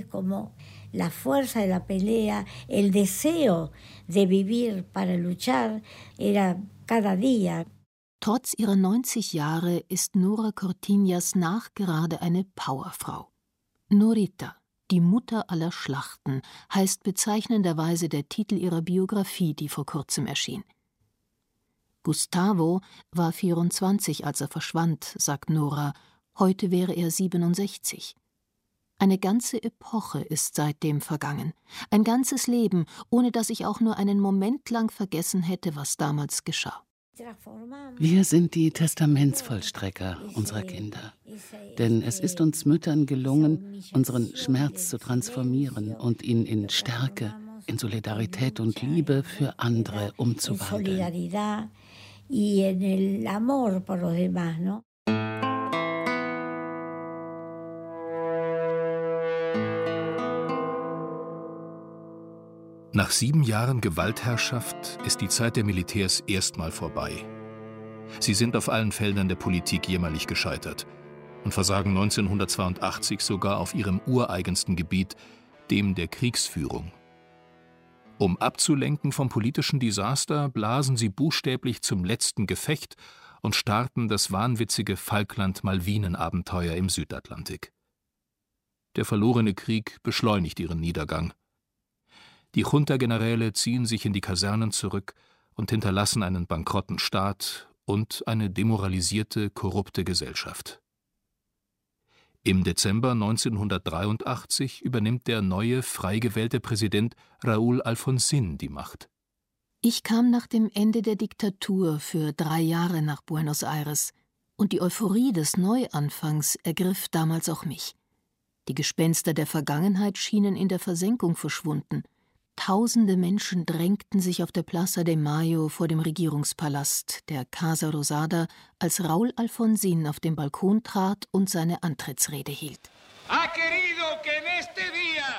La fuerza de la pelea, el deseo de vivir para luchar, era cada día.
Trotz ihrer 90 Jahre ist Nora Cortiñas nachgerade eine Powerfrau. Norita, die Mutter aller Schlachten, heißt bezeichnenderweise der Titel ihrer Biografie, die vor kurzem erschien. Gustavo war 24, als er verschwand, sagt Nora. Heute wäre er 67. Eine ganze Epoche ist seitdem vergangen. Ein ganzes Leben, ohne dass ich auch nur einen Moment lang vergessen hätte, was damals geschah.
Wir sind die Testamentsvollstrecker unserer Kinder. Denn es ist uns Müttern gelungen, unseren Schmerz zu transformieren und ihn in Stärke, in Solidarität und Liebe für andere umzuwandeln.
Nach 7 Jahren Gewaltherrschaft ist die Zeit der Militärs erstmal vorbei. Sie sind auf allen Feldern der Politik jämmerlich gescheitert und versagen 1982 sogar auf ihrem ureigensten Gebiet, dem der Kriegsführung. Um abzulenken vom politischen Desaster, blasen sie buchstäblich zum letzten Gefecht und starten das wahnwitzige Falkland-Malvinen-Abenteuer im Südatlantik. Der verlorene Krieg beschleunigt ihren Niedergang. Die Junta-Generäle ziehen sich in die Kasernen zurück und hinterlassen einen bankrotten Staat und eine demoralisierte, korrupte Gesellschaft. Im Dezember 1983 übernimmt der neue, frei gewählte Präsident Raúl Alfonsín die Macht.
Ich kam nach dem Ende der Diktatur für 3 Jahre nach Buenos Aires und die Euphorie des Neuanfangs ergriff damals auch mich. Die Gespenster der Vergangenheit schienen in der Versenkung verschwunden. Tausende Menschen drängten sich auf der Plaza de Mayo vor dem Regierungspalast, der Casa Rosada, als Raúl Alfonsín auf den Balkon trat und seine Antrittsrede hielt.
Ha querido que en este día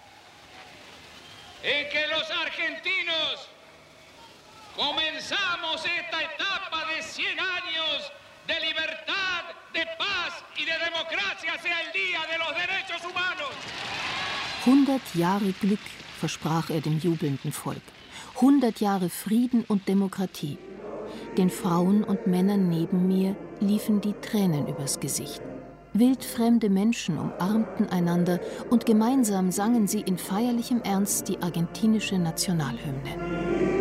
en que los argentinos comenzamos esta etapa de 100 años de libertad, de paz y de democracia sea el día de los derechos humanos.
100 Jahre Glück, versprach er dem jubelnden Volk. 100 Jahre Frieden und Demokratie. Den Frauen und Männern neben mir liefen die Tränen übers Gesicht. Wildfremde Menschen umarmten einander und gemeinsam sangen sie in feierlichem Ernst die argentinische Nationalhymne.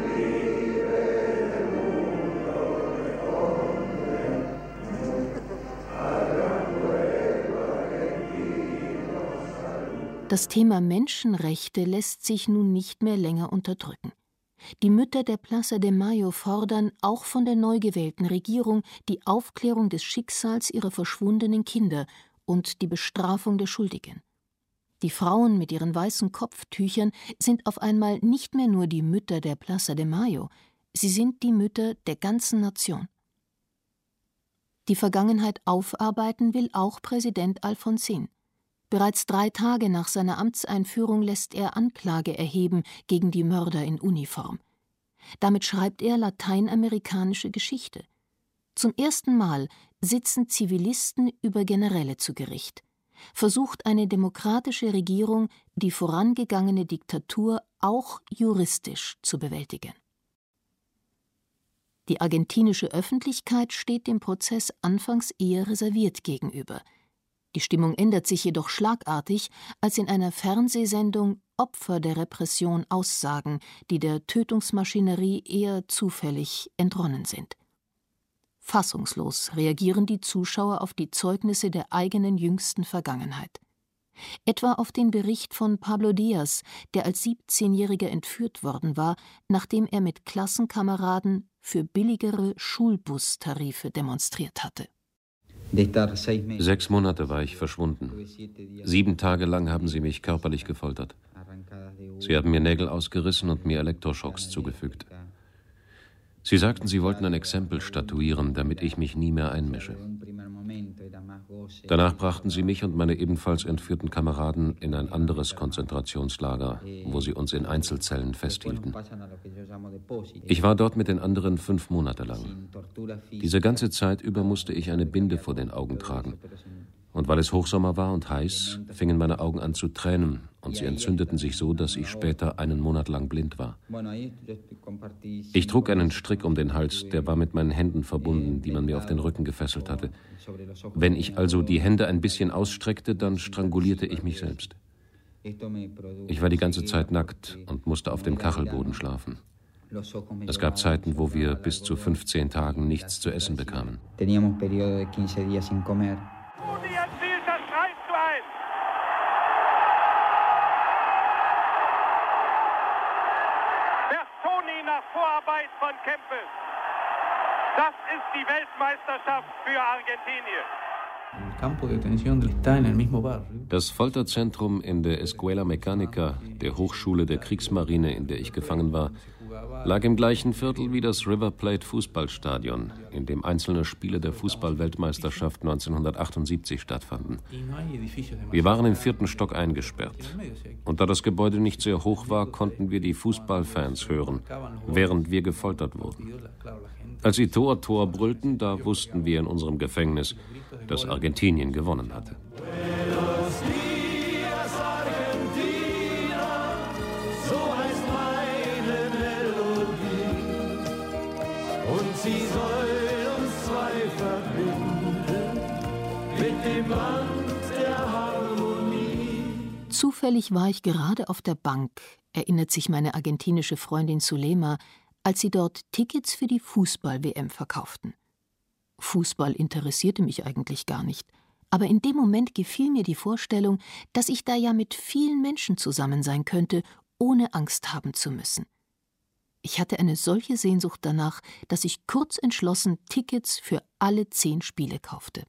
Das Thema Menschenrechte lässt sich nun nicht mehr länger unterdrücken. Die Mütter der Plaza de Mayo fordern, auch von der neu gewählten Regierung, die Aufklärung des Schicksals ihrer verschwundenen Kinder und die Bestrafung der Schuldigen. Die Frauen mit ihren weißen Kopftüchern sind auf einmal nicht mehr nur die Mütter der Plaza de Mayo, sie sind die Mütter der ganzen Nation. Die Vergangenheit aufarbeiten will auch Präsident Alfonsín. Bereits 3 Tage nach seiner Amtseinführung lässt er Anklage erheben gegen die Mörder in Uniform. Damit schreibt er lateinamerikanische Geschichte. Zum ersten Mal sitzen Zivilisten über Generäle zu Gericht. Versucht eine demokratische Regierung, die vorangegangene Diktatur auch juristisch zu bewältigen. Die argentinische Öffentlichkeit steht dem Prozess anfangs eher reserviert gegenüber. Die Stimmung ändert sich jedoch schlagartig, als in einer Fernsehsendung Opfer der Repression aussagen, die der Tötungsmaschinerie eher zufällig entronnen sind. Fassungslos reagieren die Zuschauer auf die Zeugnisse der eigenen jüngsten Vergangenheit. Etwa auf den Bericht von Pablo Diaz, der als 17-Jähriger entführt worden war, nachdem er mit Klassenkameraden für billigere Schulbustarife demonstriert hatte.
6 Monate war ich verschwunden. 7 Tage lang haben sie mich körperlich gefoltert. Sie haben mir Nägel ausgerissen und mir Elektroschocks zugefügt. Sie sagten, sie wollten ein Exempel statuieren, damit ich mich nie mehr einmische. Danach brachten sie mich und meine ebenfalls entführten Kameraden in ein anderes Konzentrationslager, wo sie uns in Einzelzellen festhielten. Ich war dort mit den anderen 5 Monate lang. Diese ganze Zeit über musste ich eine Binde vor den Augen tragen. Und weil es Hochsommer war und heiß, fingen meine Augen an zu tränen und sie entzündeten sich so, dass ich später 1 Monat lang blind war. Ich trug einen Strick um den Hals, der war mit meinen Händen verbunden, die man mir auf den Rücken gefesselt hatte. Wenn ich also die Hände ein bisschen ausstreckte, dann strangulierte ich mich selbst. Ich war die ganze Zeit nackt und musste auf dem Kachelboden schlafen. Es gab Zeiten, wo wir bis zu 15 Tagen nichts zu essen bekamen.
Vorarbeit von Kempel. Das ist die Weltmeisterschaft für Argentinien.
Das Folterzentrum in der Escuela Mecánica, der Hochschule der Kriegsmarine, in der ich gefangen war, lag im gleichen Viertel wie das River Plate Fußballstadion, in dem einzelne Spiele der Fußball-Weltmeisterschaft 1978 stattfanden. Wir waren im 4. Stock eingesperrt. Und da das Gebäude nicht sehr hoch war, konnten wir die Fußballfans hören, während wir gefoltert wurden. Als sie Tor, Tor brüllten, da wussten wir in unserem Gefängnis, dass Argentinien gewonnen hatte.
Sie soll uns zwei verbinden mit dem Band der Harmonie.
Zufällig war ich gerade auf der Bank, erinnert sich meine argentinische Freundin Zulema, als sie dort Tickets für die Fußball-WM verkauften. Fußball interessierte mich eigentlich gar nicht, aber in dem Moment gefiel mir die Vorstellung, dass ich da ja mit vielen Menschen zusammen sein könnte, ohne Angst haben zu müssen. Ich hatte eine solche Sehnsucht danach, dass ich kurz entschlossen Tickets für alle 10 Spiele kaufte.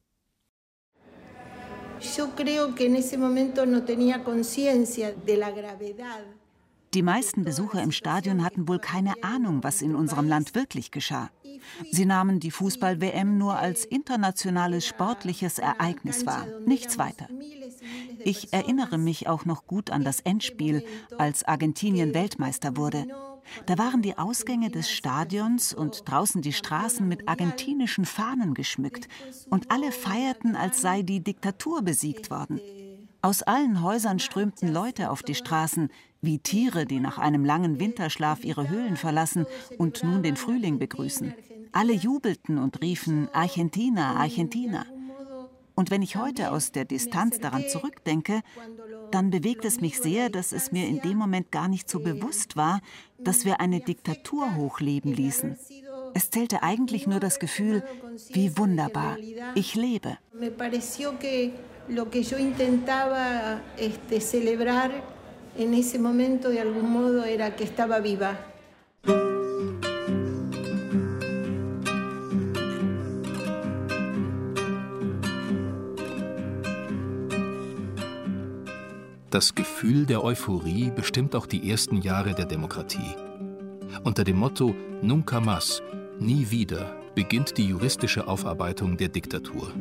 Die meisten Besucher im Stadion hatten wohl keine Ahnung, was in unserem Land wirklich geschah. Sie nahmen die Fußball-WM nur als internationales sportliches Ereignis wahr, nichts weiter. Ich erinnere mich auch noch gut an das Endspiel, als Argentinien Weltmeister wurde. Da waren die Ausgänge des Stadions und draußen die Straßen mit argentinischen Fahnen geschmückt und alle feierten, als sei die Diktatur besiegt worden. Aus allen Häusern strömten Leute auf die Straßen, wie Tiere, die nach einem langen Winterschlaf ihre Höhlen verlassen und nun den Frühling begrüßen. Alle jubelten und riefen Argentina, Argentina. Und wenn ich heute aus der Distanz daran zurückdenke, dann bewegt es mich sehr, dass es mir in dem Moment gar nicht so bewusst war, dass wir eine Diktatur hochleben ließen. Es zählte eigentlich nur das Gefühl, wie wunderbar, ich lebe.
Das Gefühl der Euphorie bestimmt auch die ersten Jahre der Demokratie. Unter dem Motto Nunca más, nie wieder, beginnt die juristische Aufarbeitung der Diktatur.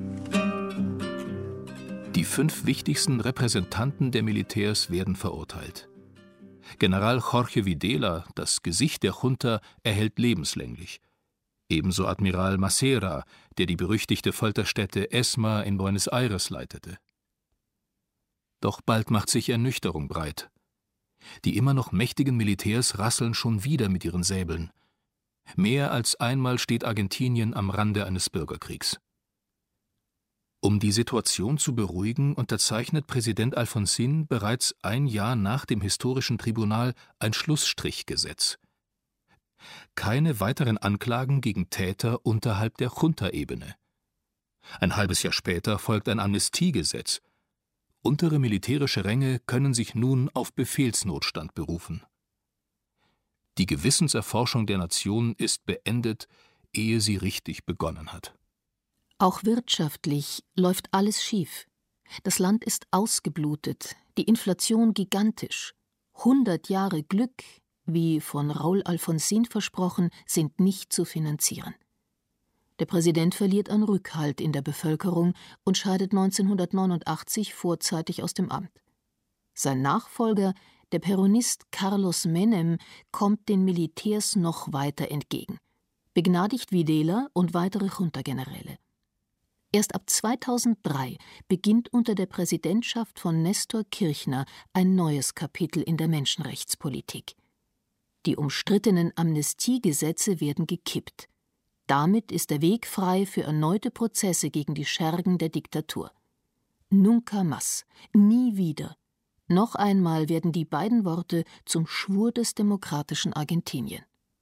Die 5 wichtigsten Repräsentanten der Militärs werden verurteilt. General Jorge Videla, das Gesicht der Junta, erhält lebenslänglich. Ebenso Admiral Macera, der die berüchtigte Folterstätte ESMA in Buenos Aires leitete. Doch bald macht sich Ernüchterung breit. Die immer noch mächtigen Militärs rasseln schon wieder mit ihren Säbeln. Mehr als einmal steht Argentinien am Rande eines Bürgerkriegs. Um die Situation zu beruhigen, unterzeichnet Präsident Alfonsín bereits ein Jahr nach dem historischen Tribunal ein Schlussstrichgesetz. Keine weiteren Anklagen gegen Täter unterhalb der Junta-Ebene. Ein halbes Jahr später folgt ein Amnestiegesetz. Untere militärische Ränge können sich nun auf Befehlsnotstand berufen. Die Gewissenserforschung der Nation ist beendet, ehe sie richtig begonnen hat.
Auch wirtschaftlich läuft alles schief. Das Land ist ausgeblutet, die Inflation gigantisch. 100 Jahre Glück, wie von Raúl Alfonsín versprochen, sind nicht zu finanzieren. Der Präsident verliert an Rückhalt in der Bevölkerung und scheidet 1989 vorzeitig aus dem Amt. Sein Nachfolger, der Peronist Carlos Menem, kommt den Militärs noch weiter entgegen, begnadigt Videla und weitere Junta-Generäle. Erst ab 2003 beginnt unter der Präsidentschaft von Néstor Kirchner ein neues Kapitel in der Menschenrechtspolitik. Die umstrittenen Amnestiegesetze werden gekippt. Damit ist der Weg frei für erneute Prozesse gegen die Schergen der Diktatur. Nunca más, nie wieder. Noch einmal werden die beiden Worte zum Schwur des demokratischen Argentinien.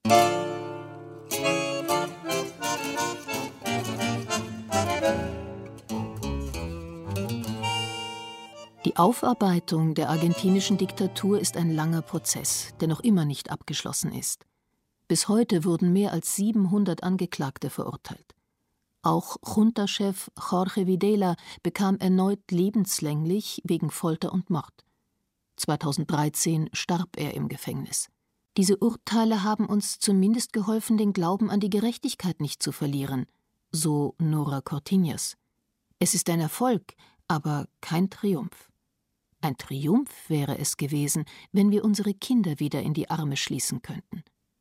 Die Aufarbeitung der argentinischen Diktatur ist ein langer Prozess, der noch immer nicht abgeschlossen ist. Bis heute wurden mehr als 700 Angeklagte verurteilt. Auch Junta-Chef Jorge Videla bekam erneut lebenslänglich wegen Folter und Mord. 2013 starb er im Gefängnis. Diese Urteile haben uns zumindest geholfen, den Glauben an die Gerechtigkeit nicht zu verlieren, so Nora Cortiñas. Es ist ein Erfolg, aber kein Triumph. Ein Triumph wäre es gewesen, wenn wir unsere Kinder wieder in die Arme schließen könnten.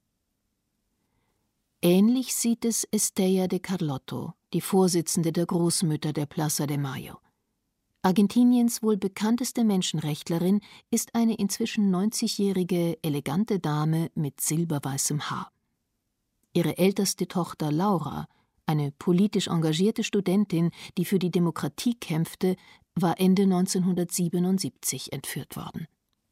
Ähnlich sieht es Estella de Carlotto, die Vorsitzende der Großmütter der Plaza de Mayo. Argentiniens wohl bekannteste Menschenrechtlerin ist eine inzwischen 90-jährige, elegante Dame mit silberweißem Haar. Ihre älteste Tochter Laura, eine politisch engagierte Studentin, die für die Demokratie kämpfte, war Ende 1977 entführt worden.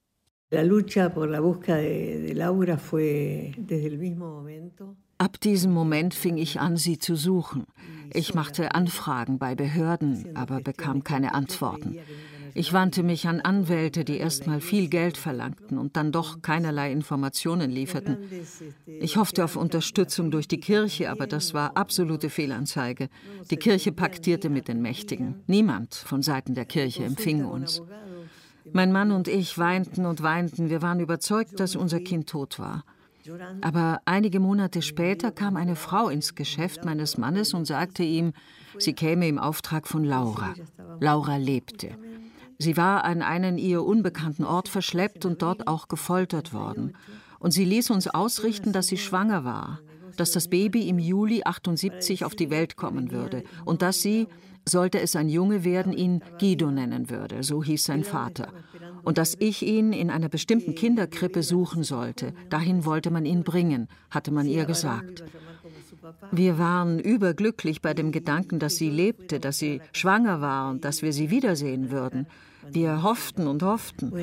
Ab diesem Moment fing ich an, sie zu suchen. Ich machte Anfragen bei Behörden, aber bekam keine Antworten. Ich wandte mich an Anwälte, die erst mal viel Geld verlangten und dann doch keinerlei Informationen lieferten. Ich hoffte auf Unterstützung durch die Kirche, aber das war absolute Fehlanzeige. Die Kirche paktierte mit den Mächtigen. Niemand von Seiten der Kirche empfing uns. Mein Mann und ich weinten und weinten. Wir waren überzeugt, dass unser Kind tot war. Aber einige Monate später kam eine Frau ins Geschäft meines Mannes und sagte ihm, sie käme im Auftrag von Laura. Laura lebte. Sie war an einen ihr unbekannten Ort verschleppt und dort auch gefoltert worden. Und sie ließ uns ausrichten, dass sie schwanger war, dass das Baby im Juli 78 auf die Welt kommen würde und dass sie, sollte es ein Junge werden, ihn Guido nennen würde, so hieß sein Vater. Und dass ich ihn in einer bestimmten Kinderkrippe suchen sollte. Dahin wollte man ihn bringen, hatte man ihr gesagt. Wir waren überglücklich bei dem Gedanken, dass sie lebte, dass sie schwanger war und dass wir sie wiedersehen würden. Wir hofften und hofften.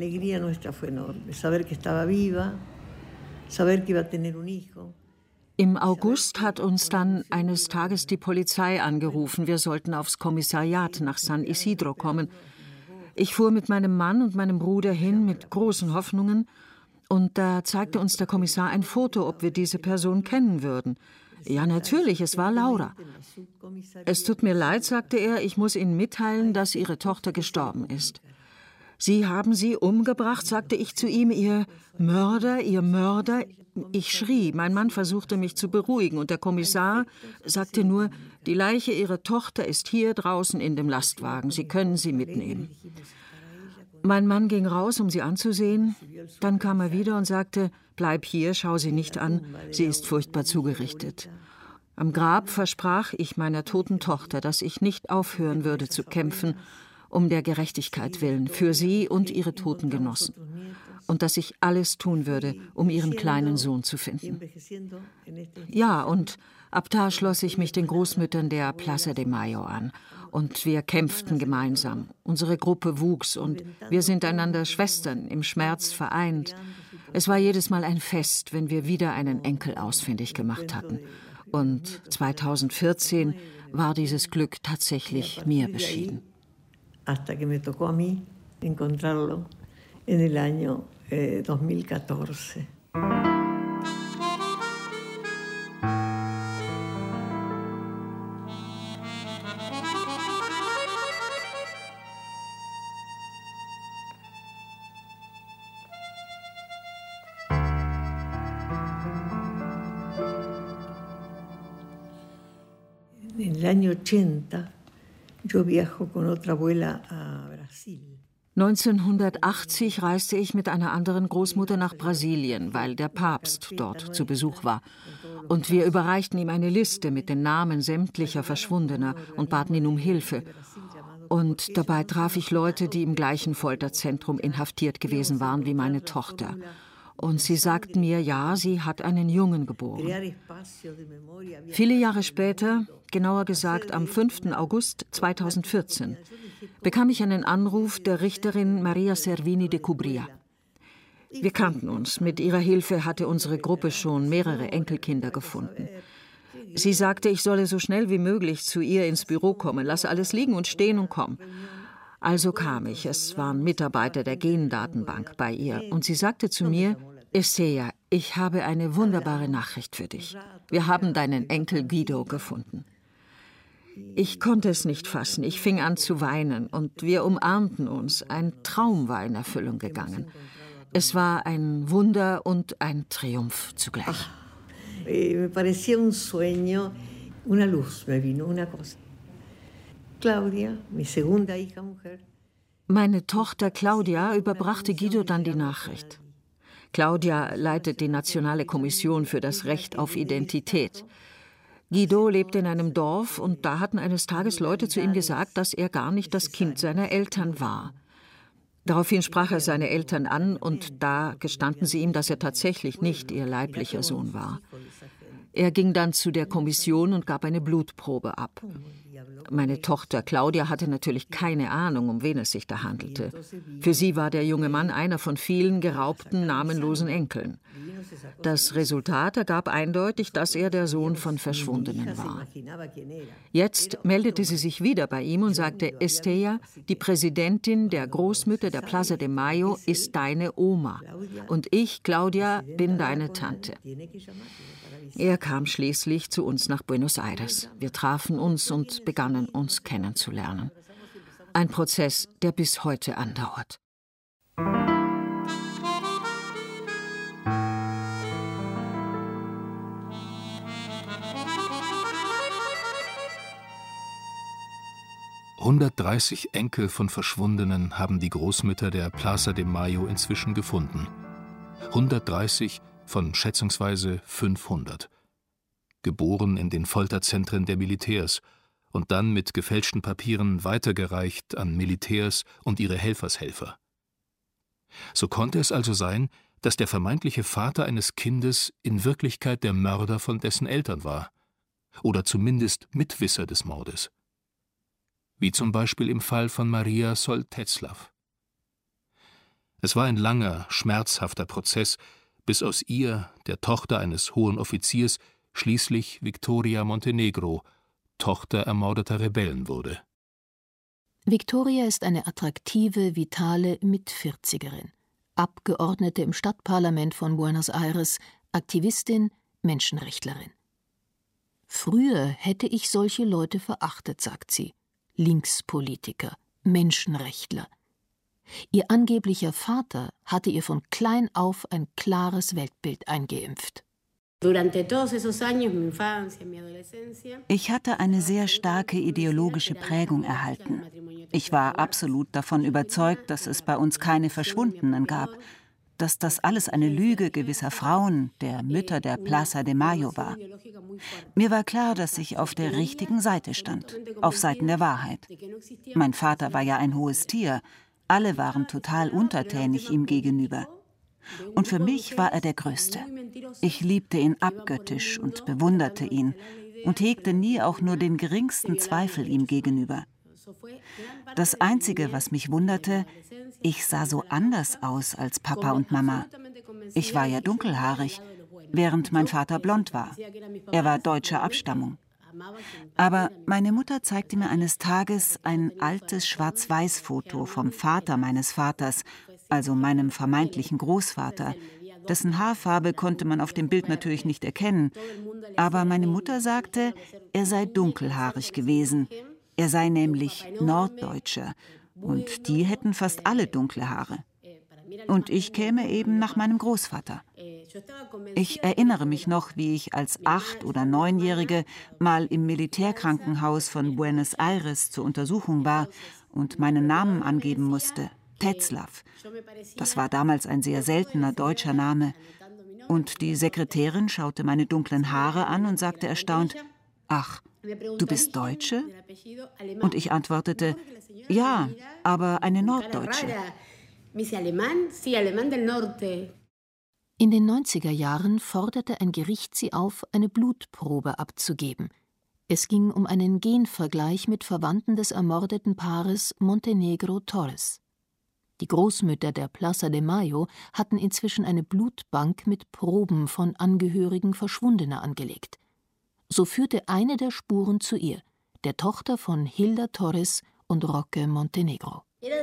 Im August hat uns dann eines Tages die Polizei angerufen. Wir sollten aufs Kommissariat nach San Isidro kommen. Ich fuhr mit meinem Mann und meinem Bruder hin mit großen Hoffnungen. Und da zeigte uns der Kommissar ein Foto, ob wir diese Person kennen würden. Ja, natürlich, es war Laura. Es tut mir leid, sagte er, ich muss Ihnen mitteilen, dass Ihre Tochter gestorben ist. Sie haben sie umgebracht, sagte ich zu ihm, Ihr Mörder, Ihr Mörder. Ich schrie, mein Mann versuchte mich zu beruhigen und der Kommissar sagte nur, die Leiche Ihrer Tochter ist hier draußen in dem Lastwagen, Sie können sie mitnehmen. Mein Mann ging raus, um sie anzusehen. Dann kam er wieder und sagte, bleib hier, schau sie nicht an, sie ist furchtbar zugerichtet. Am Grab versprach ich meiner toten Tochter, dass ich nicht aufhören würde zu kämpfen, um der Gerechtigkeit willen, für sie und ihre toten Genossen. Und dass ich alles tun würde, um ihren kleinen Sohn zu finden. Ja, und ab da schloss ich mich den Großmüttern der Plaza de Mayo an. Und wir kämpften gemeinsam. Unsere Gruppe wuchs und wir sind einander Schwestern, im Schmerz vereint. Es war jedes Mal ein Fest, wenn wir wieder einen Enkel ausfindig gemacht hatten. Und 2014 war dieses Glück tatsächlich mir beschieden.
Hasta que me tocó a mí encontrarlo en el año 2014. En el año 80 yo viajo con otra abuela a Brasil.
1980 reiste ich mit einer anderen Großmutter nach Brasilien, weil der Papst dort zu Besuch war. Und wir überreichten ihm eine Liste mit den Namen sämtlicher Verschwundener und baten ihn um Hilfe. Und dabei traf ich Leute, die im gleichen Folterzentrum inhaftiert gewesen waren wie meine Tochter. Und sie sagten mir, ja, sie hat einen Jungen geboren. Viele Jahre später, genauer gesagt am 5. August 2014, bekam ich einen Anruf der Richterin Maria Servini de Cubria. Wir kannten uns. Mit ihrer Hilfe hatte unsere Gruppe schon mehrere Enkelkinder gefunden. Sie sagte, ich solle so schnell wie möglich zu ihr ins Büro kommen, lasse alles liegen und stehen und komm. Also kam ich. Es waren Mitarbeiter der Gendatenbank bei ihr. Und sie sagte zu mir, Esseja, ich habe eine wunderbare Nachricht für dich. Wir haben deinen Enkel Guido gefunden. Ich konnte es nicht fassen. Ich fing an zu weinen und wir umarmten uns. Ein Traum war in Erfüllung gegangen. Es war ein Wunder und ein Triumph zugleich.
Me parecía un sueño, una luz me vino, una cosa. Claudia, mi segunda hija mujer.
Meine Tochter Claudia überbrachte Guido dann die Nachricht. Claudia leitet die Nationale Kommission für das Recht auf Identität. Guido lebte in einem Dorf und da hatten eines Tages Leute zu ihm gesagt, dass er gar nicht das Kind seiner Eltern war. Daraufhin sprach er seine Eltern an und da gestanden sie ihm, dass er tatsächlich nicht ihr leiblicher Sohn war. Er ging dann zu der Kommission und gab eine Blutprobe ab. Meine Tochter Claudia hatte natürlich keine Ahnung, um wen es sich da handelte. Für sie war der junge Mann einer von vielen geraubten, namenlosen Enkeln. Das Resultat ergab eindeutig, dass er der Sohn von Verschwundenen war. Jetzt meldete sie sich wieder bei ihm und sagte, Estéia, die Präsidentin der Großmütter der Plaza de Mayo ist deine Oma. Und ich, Claudia, bin deine Tante. Er kam schließlich zu uns nach Buenos Aires. Wir trafen uns und begannen uns kennenzulernen. Ein Prozess, der bis heute andauert.
...130 Enkel von Verschwundenen haben die Großmütter der Plaza de Mayo inzwischen gefunden. 130 von schätzungsweise 500. Geboren in den Folterzentren der Militärs und dann mit gefälschten Papieren weitergereicht an Militärs und ihre Helfershelfer. So konnte es also sein, dass der vermeintliche Vater eines Kindes in Wirklichkeit der Mörder von dessen Eltern war. Oder zumindest Mitwisser des Mordes. Wie zum Beispiel im Fall von Maria Sol-Tetzlaff. Es war ein langer, schmerzhafter Prozess, bis aus ihr, der Tochter eines hohen Offiziers, schließlich Victoria Montenegro, Tochter ermordeter Rebellen wurde.
Victoria ist eine attraktive, vitale Mitvierzigerin, Abgeordnete im Stadtparlament von Buenos Aires, Aktivistin, Menschenrechtlerin. Früher hätte ich solche Leute verachtet, sagt sie. Linkspolitiker, Menschenrechtler. Ihr angeblicher Vater hatte ihr von klein auf ein klares Weltbild eingeimpft.
Ich hatte eine sehr starke ideologische Prägung erhalten. Ich war absolut davon überzeugt, dass es bei uns keine Verschwundenen gab, dass das alles eine Lüge gewisser Frauen, der Mütter der Plaza de Mayo war. Mir war klar, dass ich auf der richtigen Seite stand, auf Seiten der Wahrheit. Mein Vater war ja ein hohes Tier, alle waren total untertänig ihm gegenüber. Und für mich war er der Größte. Ich liebte ihn abgöttisch und bewunderte ihn und hegte nie auch nur den geringsten Zweifel ihm gegenüber. Das Einzige, was mich wunderte, ich sah so anders aus als Papa und Mama. Ich war ja dunkelhaarig, während mein Vater blond war. Er war deutscher Abstammung. Aber meine Mutter zeigte mir eines Tages ein altes Schwarz-Weiß-Foto vom Vater meines Vaters, also meinem vermeintlichen Großvater. Dessen Haarfarbe konnte man auf dem Bild natürlich nicht erkennen. Aber meine Mutter sagte, er sei dunkelhaarig gewesen. Er sei nämlich Norddeutscher und die hätten fast alle dunkle Haare. Und ich käme eben nach meinem Großvater. Ich erinnere mich noch, wie ich als 8- oder 9-Jährige mal im Militärkrankenhaus von Buenos Aires zur Untersuchung war und meinen Namen angeben musste, Tetzlaff. Das war damals ein sehr seltener deutscher Name. Und die Sekretärin schaute meine dunklen Haare an und sagte erstaunt, »Ach, du bist Deutsche?« Und ich antwortete, »Ja, aber eine Norddeutsche.«
In den 90er Jahren forderte ein Gericht sie auf, eine Blutprobe abzugeben. Es ging um einen Genvergleich mit Verwandten des ermordeten Paares Montenegro-Torres. Die Großmütter der Plaza de Mayo hatten inzwischen eine Blutbank mit Proben von Angehörigen Verschwundener angelegt. So führte eine der Spuren zu ihr, der Tochter von Hilda Torres und Roque Montenegro.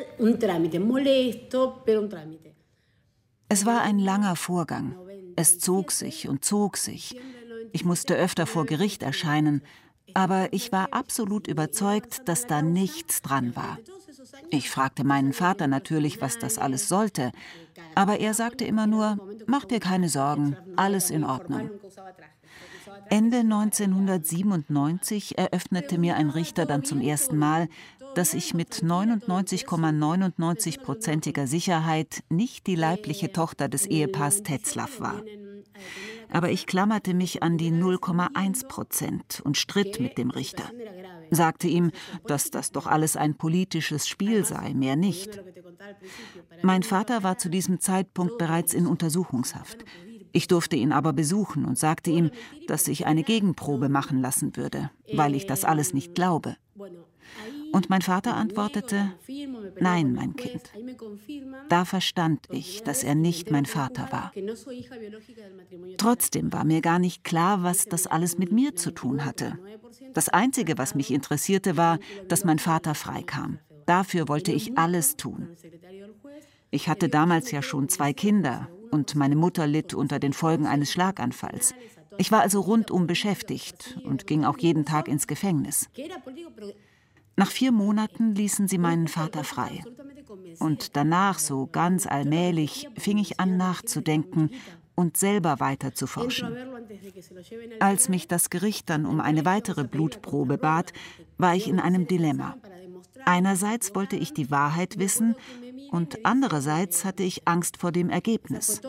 Es war ein langer Vorgang. Es zog sich und zog sich. Ich musste öfter vor Gericht erscheinen, aber ich war absolut überzeugt, dass da nichts dran war. Ich fragte meinen Vater natürlich, was das alles sollte, aber er sagte immer nur, mach dir keine Sorgen, alles in Ordnung. Ende 1997 eröffnete mir ein Richter dann zum ersten Mal, dass ich mit 99,99%iger Sicherheit nicht die leibliche Tochter des Ehepaars Tetzlaff war. Aber ich klammerte mich an die 0,1% und stritt mit dem Richter. Sagte ihm, dass das doch alles ein politisches Spiel sei, mehr nicht. Mein Vater war zu diesem Zeitpunkt bereits in Untersuchungshaft. Ich durfte ihn aber besuchen und sagte ihm, dass ich eine Gegenprobe machen lassen würde, weil ich das alles nicht glaube. Und mein Vater antwortete, nein, mein Kind. Da verstand ich, dass er nicht mein Vater war. Trotzdem war mir gar nicht klar, was das alles mit mir zu tun hatte. Das Einzige, was mich interessierte, war, dass mein Vater freikam. Dafür wollte ich alles tun. Ich hatte damals ja schon 2 Kinder und meine Mutter litt unter den Folgen eines Schlaganfalls. Ich war also rundum beschäftigt und ging auch jeden Tag ins Gefängnis. Nach 4 Monaten ließen sie meinen Vater frei. Und danach, so ganz allmählich, fing ich an nachzudenken und selber weiter zu forschen. Als mich das Gericht dann um eine weitere Blutprobe bat, war ich in einem Dilemma. Einerseits wollte ich die Wahrheit wissen und andererseits hatte ich Angst vor dem Ergebnis.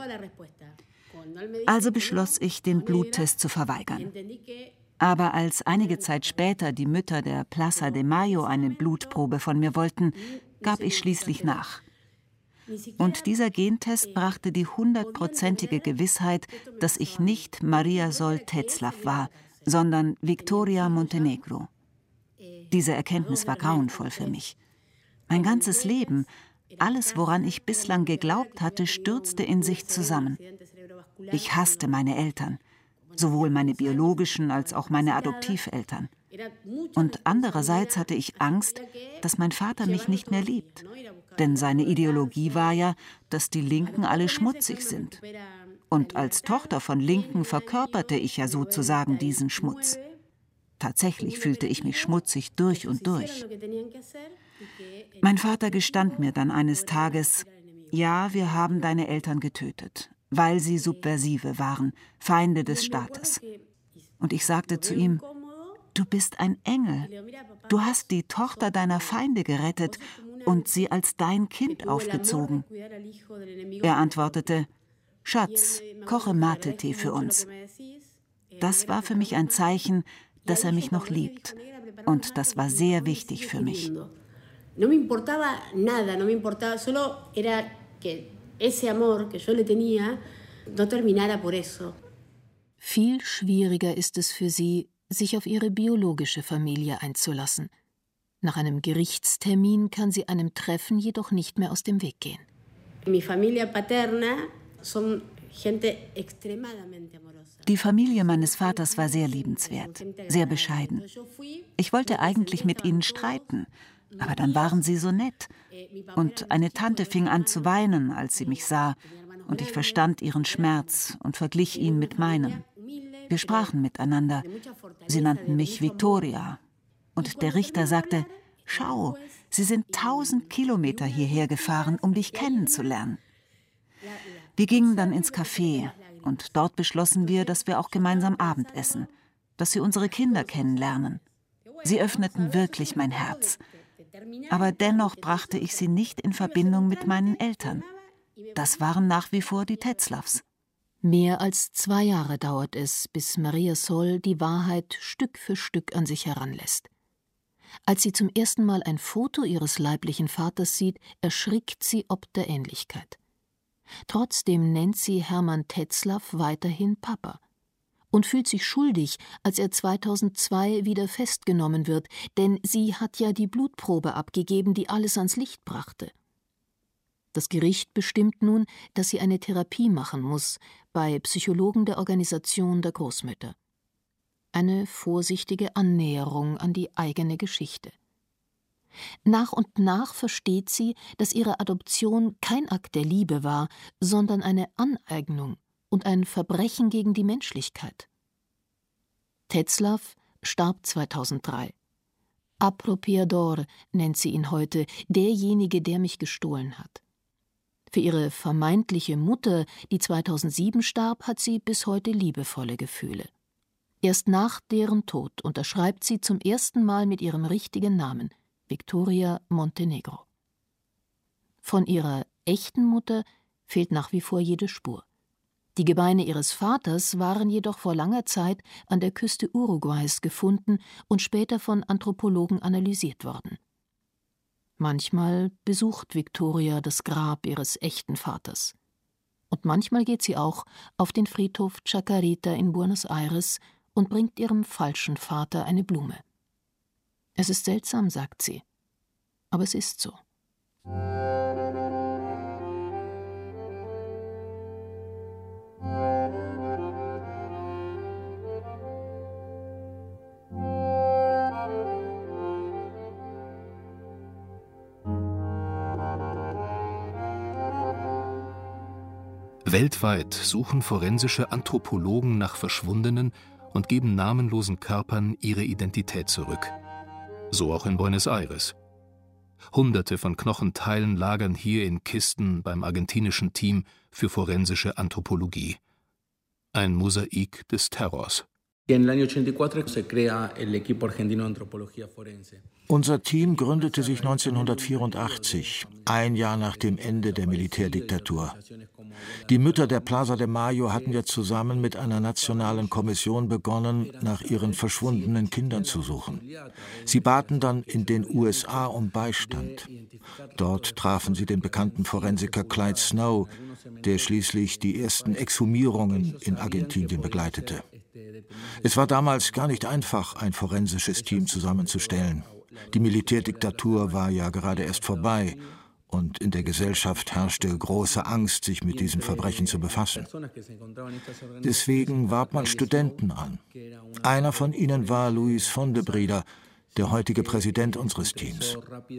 Also beschloss ich, den Bluttest zu verweigern. Aber als einige Zeit später die Mütter der Plaza de Mayo eine Blutprobe von mir wollten, gab ich schließlich nach. Und dieser Gentest brachte die 100%ige Gewissheit, dass ich nicht Maria Sol Tetzlaff war, sondern Victoria Montenegro. Diese Erkenntnis war grauenvoll für mich. Mein ganzes Leben, alles, woran ich bislang geglaubt hatte, stürzte in sich zusammen. Ich hasste meine Eltern. Sowohl meine biologischen als auch meine Adoptiveltern. Und andererseits hatte ich Angst, dass mein Vater mich nicht mehr liebt. Denn seine Ideologie war ja, dass die Linken alle schmutzig sind. Und als Tochter von Linken verkörperte ich ja sozusagen diesen Schmutz. Tatsächlich fühlte ich mich schmutzig durch und durch. Mein Vater gestand mir dann eines Tages, ja, wir haben deine Eltern getötet. weil sie Subversive waren, Feinde des Staates. Und ich sagte zu ihm: Du bist ein Engel. Du hast die Tochter deiner Feinde gerettet und sie als dein Kind aufgezogen. Er antwortete: Schatz, koche Mate-Tee für uns. Das war für mich ein Zeichen, dass er mich noch liebt. Und das war sehr wichtig für mich.
No me importaba nada, no me importaba, solo era que ese amor que yo le tenía no terminara por eso.
Viel schwieriger ist es für sie, sich auf ihre biologische Familie einzulassen. Nach einem Gerichtstermin kann sie einem Treffen jedoch nicht mehr aus dem Weg gehen.
Mi familia paterna son gente extremadamente amorosa.
Die Familie meines Vaters war sehr liebenswert, sehr bescheiden. Ich wollte eigentlich mit ihnen streiten, aber dann waren sie so nett. Und eine Tante fing an zu weinen, als sie mich sah, und ich verstand ihren Schmerz und verglich ihn mit meinem. Wir sprachen miteinander. Sie nannten mich Victoria. Und der Richter sagte: Schau, sie sind 1000 Kilometer hierher gefahren, um dich kennenzulernen. Wir gingen dann ins Café und dort beschlossen wir, dass wir auch gemeinsam Abendessen, dass sie unsere Kinder kennenlernen. Sie öffneten wirklich mein Herz. Aber dennoch brachte ich sie nicht in Verbindung mit meinen Eltern. Das waren nach wie vor die Tetzlaffs.
Mehr als 2 Jahre dauert es, bis Maria Sol die Wahrheit Stück für Stück an sich heranlässt. Als sie zum ersten Mal ein Foto ihres leiblichen Vaters sieht, erschrickt sie ob der Ähnlichkeit. Trotzdem nennt sie Hermann Tetzlaff weiterhin Papa und fühlt sich schuldig, als er 2002 wieder festgenommen wird, denn sie hat ja die Blutprobe abgegeben, die alles ans Licht brachte. Das Gericht bestimmt nun, dass sie eine Therapie machen muss, bei Psychologen der Organisation der Großmütter. Eine vorsichtige Annäherung an die eigene Geschichte. Nach und nach versteht sie, dass ihre Adoption kein Akt der Liebe war, sondern eine Aneignung und ein Verbrechen gegen die Menschlichkeit. Tetzlaff starb 2003. Appropriador nennt sie ihn heute, derjenige, der mich gestohlen hat. Für ihre vermeintliche Mutter, die 2007 starb, hat sie bis heute liebevolle Gefühle. Erst nach deren Tod unterschreibt sie zum ersten Mal mit ihrem richtigen Namen, Victoria Montenegro. Von ihrer echten Mutter fehlt nach wie vor jede Spur. Die Gebeine ihres Vaters waren jedoch vor langer Zeit an der Küste Uruguays gefunden und später von Anthropologen analysiert worden. Manchmal besucht Victoria das Grab ihres echten Vaters. Und manchmal geht sie auch auf den Friedhof Chacarita in Buenos Aires und bringt ihrem falschen Vater eine Blume. Es ist seltsam, sagt sie, aber es ist so.
Weltweit suchen forensische Anthropologen nach Verschwundenen und geben namenlosen Körpern ihre Identität zurück. So auch in Buenos Aires. Hunderte von Knochenteilen lagern hier in Kisten beim argentinischen Team für forensische Anthropologie. Ein Mosaik des Terrors.
Unser Team gründete sich 1984, ein Jahr nach dem Ende der Militärdiktatur. Die Mütter der Plaza de Mayo hatten wir zusammen mit einer nationalen Kommission begonnen, nach ihren verschwundenen Kindern zu suchen. Sie baten dann in den USA um Beistand. Dort trafen sie den bekannten Forensiker Clyde Snow, der schließlich die ersten Exhumierungen in Argentinien begleitete. Es war damals gar nicht einfach, ein forensisches Team zusammenzustellen. Die Militärdiktatur war ja gerade erst vorbei und in der Gesellschaft herrschte große Angst, sich mit diesen Verbrechen zu befassen. Deswegen warb man Studenten an. Einer von ihnen war Luis Fondebrieder, der heutige Präsident unseres Teams.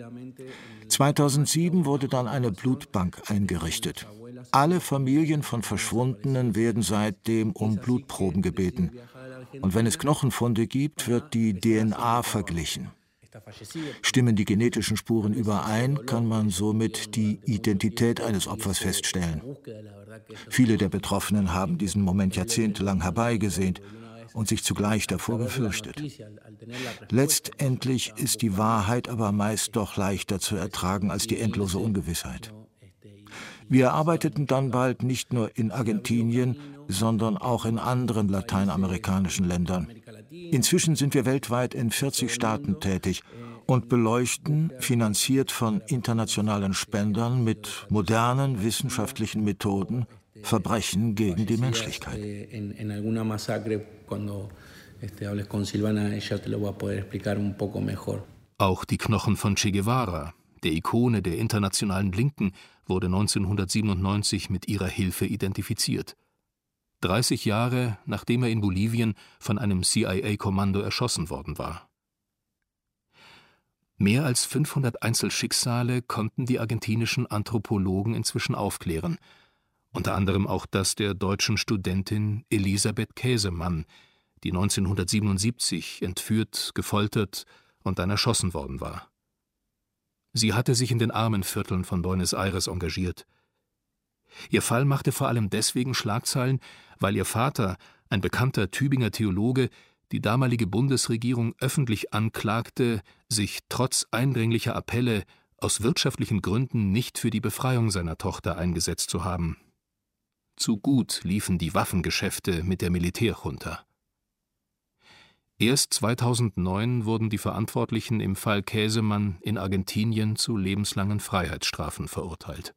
2007 wurde dann eine Blutbank eingerichtet. Alle Familien von Verschwundenen werden seitdem um Blutproben gebeten. Und wenn es Knochenfunde gibt, wird die DNA verglichen. Stimmen die genetischen Spuren überein, kann man somit die Identität eines Opfers feststellen. Viele der Betroffenen haben diesen Moment jahrzehntelang herbeigesehnt und sich zugleich davor gefürchtet. Letztendlich ist die Wahrheit aber meist doch leichter zu ertragen als die endlose Ungewissheit. Wir arbeiteten dann bald nicht nur in Argentinien, sondern auch in anderen lateinamerikanischen Ländern. Inzwischen sind wir weltweit in 40 Staaten tätig und beleuchten, finanziert von internationalen Spendern mit modernen wissenschaftlichen Methoden, Verbrechen gegen die Menschlichkeit.
Auch die Knochen von Che Guevara, der Ikone der internationalen Linken, wurde 1997 mit ihrer Hilfe identifiziert. 30 Jahre, nachdem er in Bolivien von einem CIA-Kommando erschossen worden war. Mehr als 500 Einzelschicksale konnten die argentinischen Anthropologen inzwischen aufklären, unter anderem auch das der deutschen Studentin Elisabeth Käsemann, die 1977 entführt, gefoltert und dann erschossen worden war. Sie hatte sich in den Armenvierteln von Buenos Aires engagiert. Ihr Fall machte vor allem deswegen Schlagzeilen, weil ihr Vater, ein bekannter Tübinger Theologe, die damalige Bundesregierung öffentlich anklagte, sich trotz eindringlicher Appelle aus wirtschaftlichen Gründen nicht für die Befreiung seiner Tochter eingesetzt zu haben. Zu gut liefen die Waffengeschäfte mit der Militärjunta. Erst 2009 wurden die Verantwortlichen im Fall Käsemann in Argentinien zu lebenslangen Freiheitsstrafen verurteilt.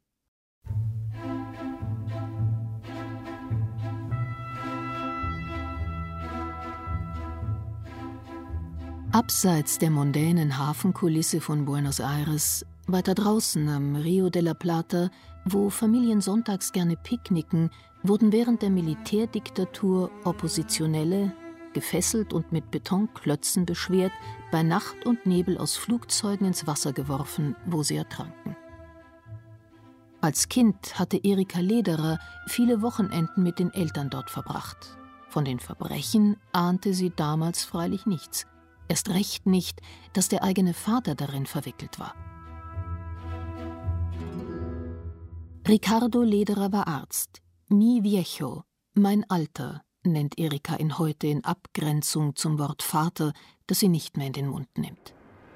Abseits der mondänen Hafenkulisse von Buenos Aires, weiter draußen am Rio de la Plata, wo Familien sonntags gerne picknicken, wurden während der Militärdiktatur Oppositionelle, gefesselt und mit Betonklötzen beschwert, bei Nacht und Nebel aus Flugzeugen ins Wasser geworfen, wo sie ertranken. Als Kind hatte Erika Lederer viele Wochenenden mit den Eltern dort verbracht. Von den Verbrechen ahnte sie damals freilich nichts. Erst recht nicht, dass der eigene Vater darin verwickelt war. Ricardo Lederer war Arzt. Mi viejo, mein Alter, nennt Erika ihn heute in Abgrenzung zum Wort Vater, das sie nicht mehr in den Mund nimmt.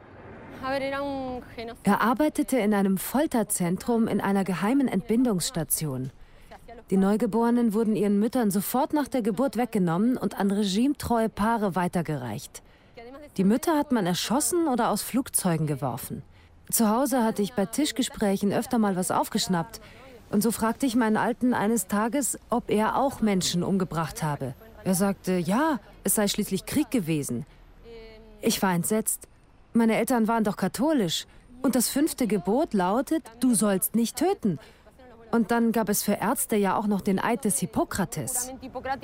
Er arbeitete in einem Folterzentrum in einer geheimen Entbindungsstation. Die Neugeborenen wurden ihren Müttern sofort nach der Geburt weggenommen und an regimetreue Paare weitergereicht. Die Mütter hat man erschossen oder aus Flugzeugen geworfen. Zu Hause hatte ich bei Tischgesprächen öfter mal was aufgeschnappt. Und so fragte ich meinen Alten eines Tages, ob er auch Menschen umgebracht habe. Er sagte, ja, es sei schließlich Krieg gewesen. Ich war entsetzt. Meine Eltern waren doch katholisch. Und das 5. Gebot lautet, du sollst nicht töten. Und dann gab es für Ärzte ja auch noch den Eid des Hippokrates.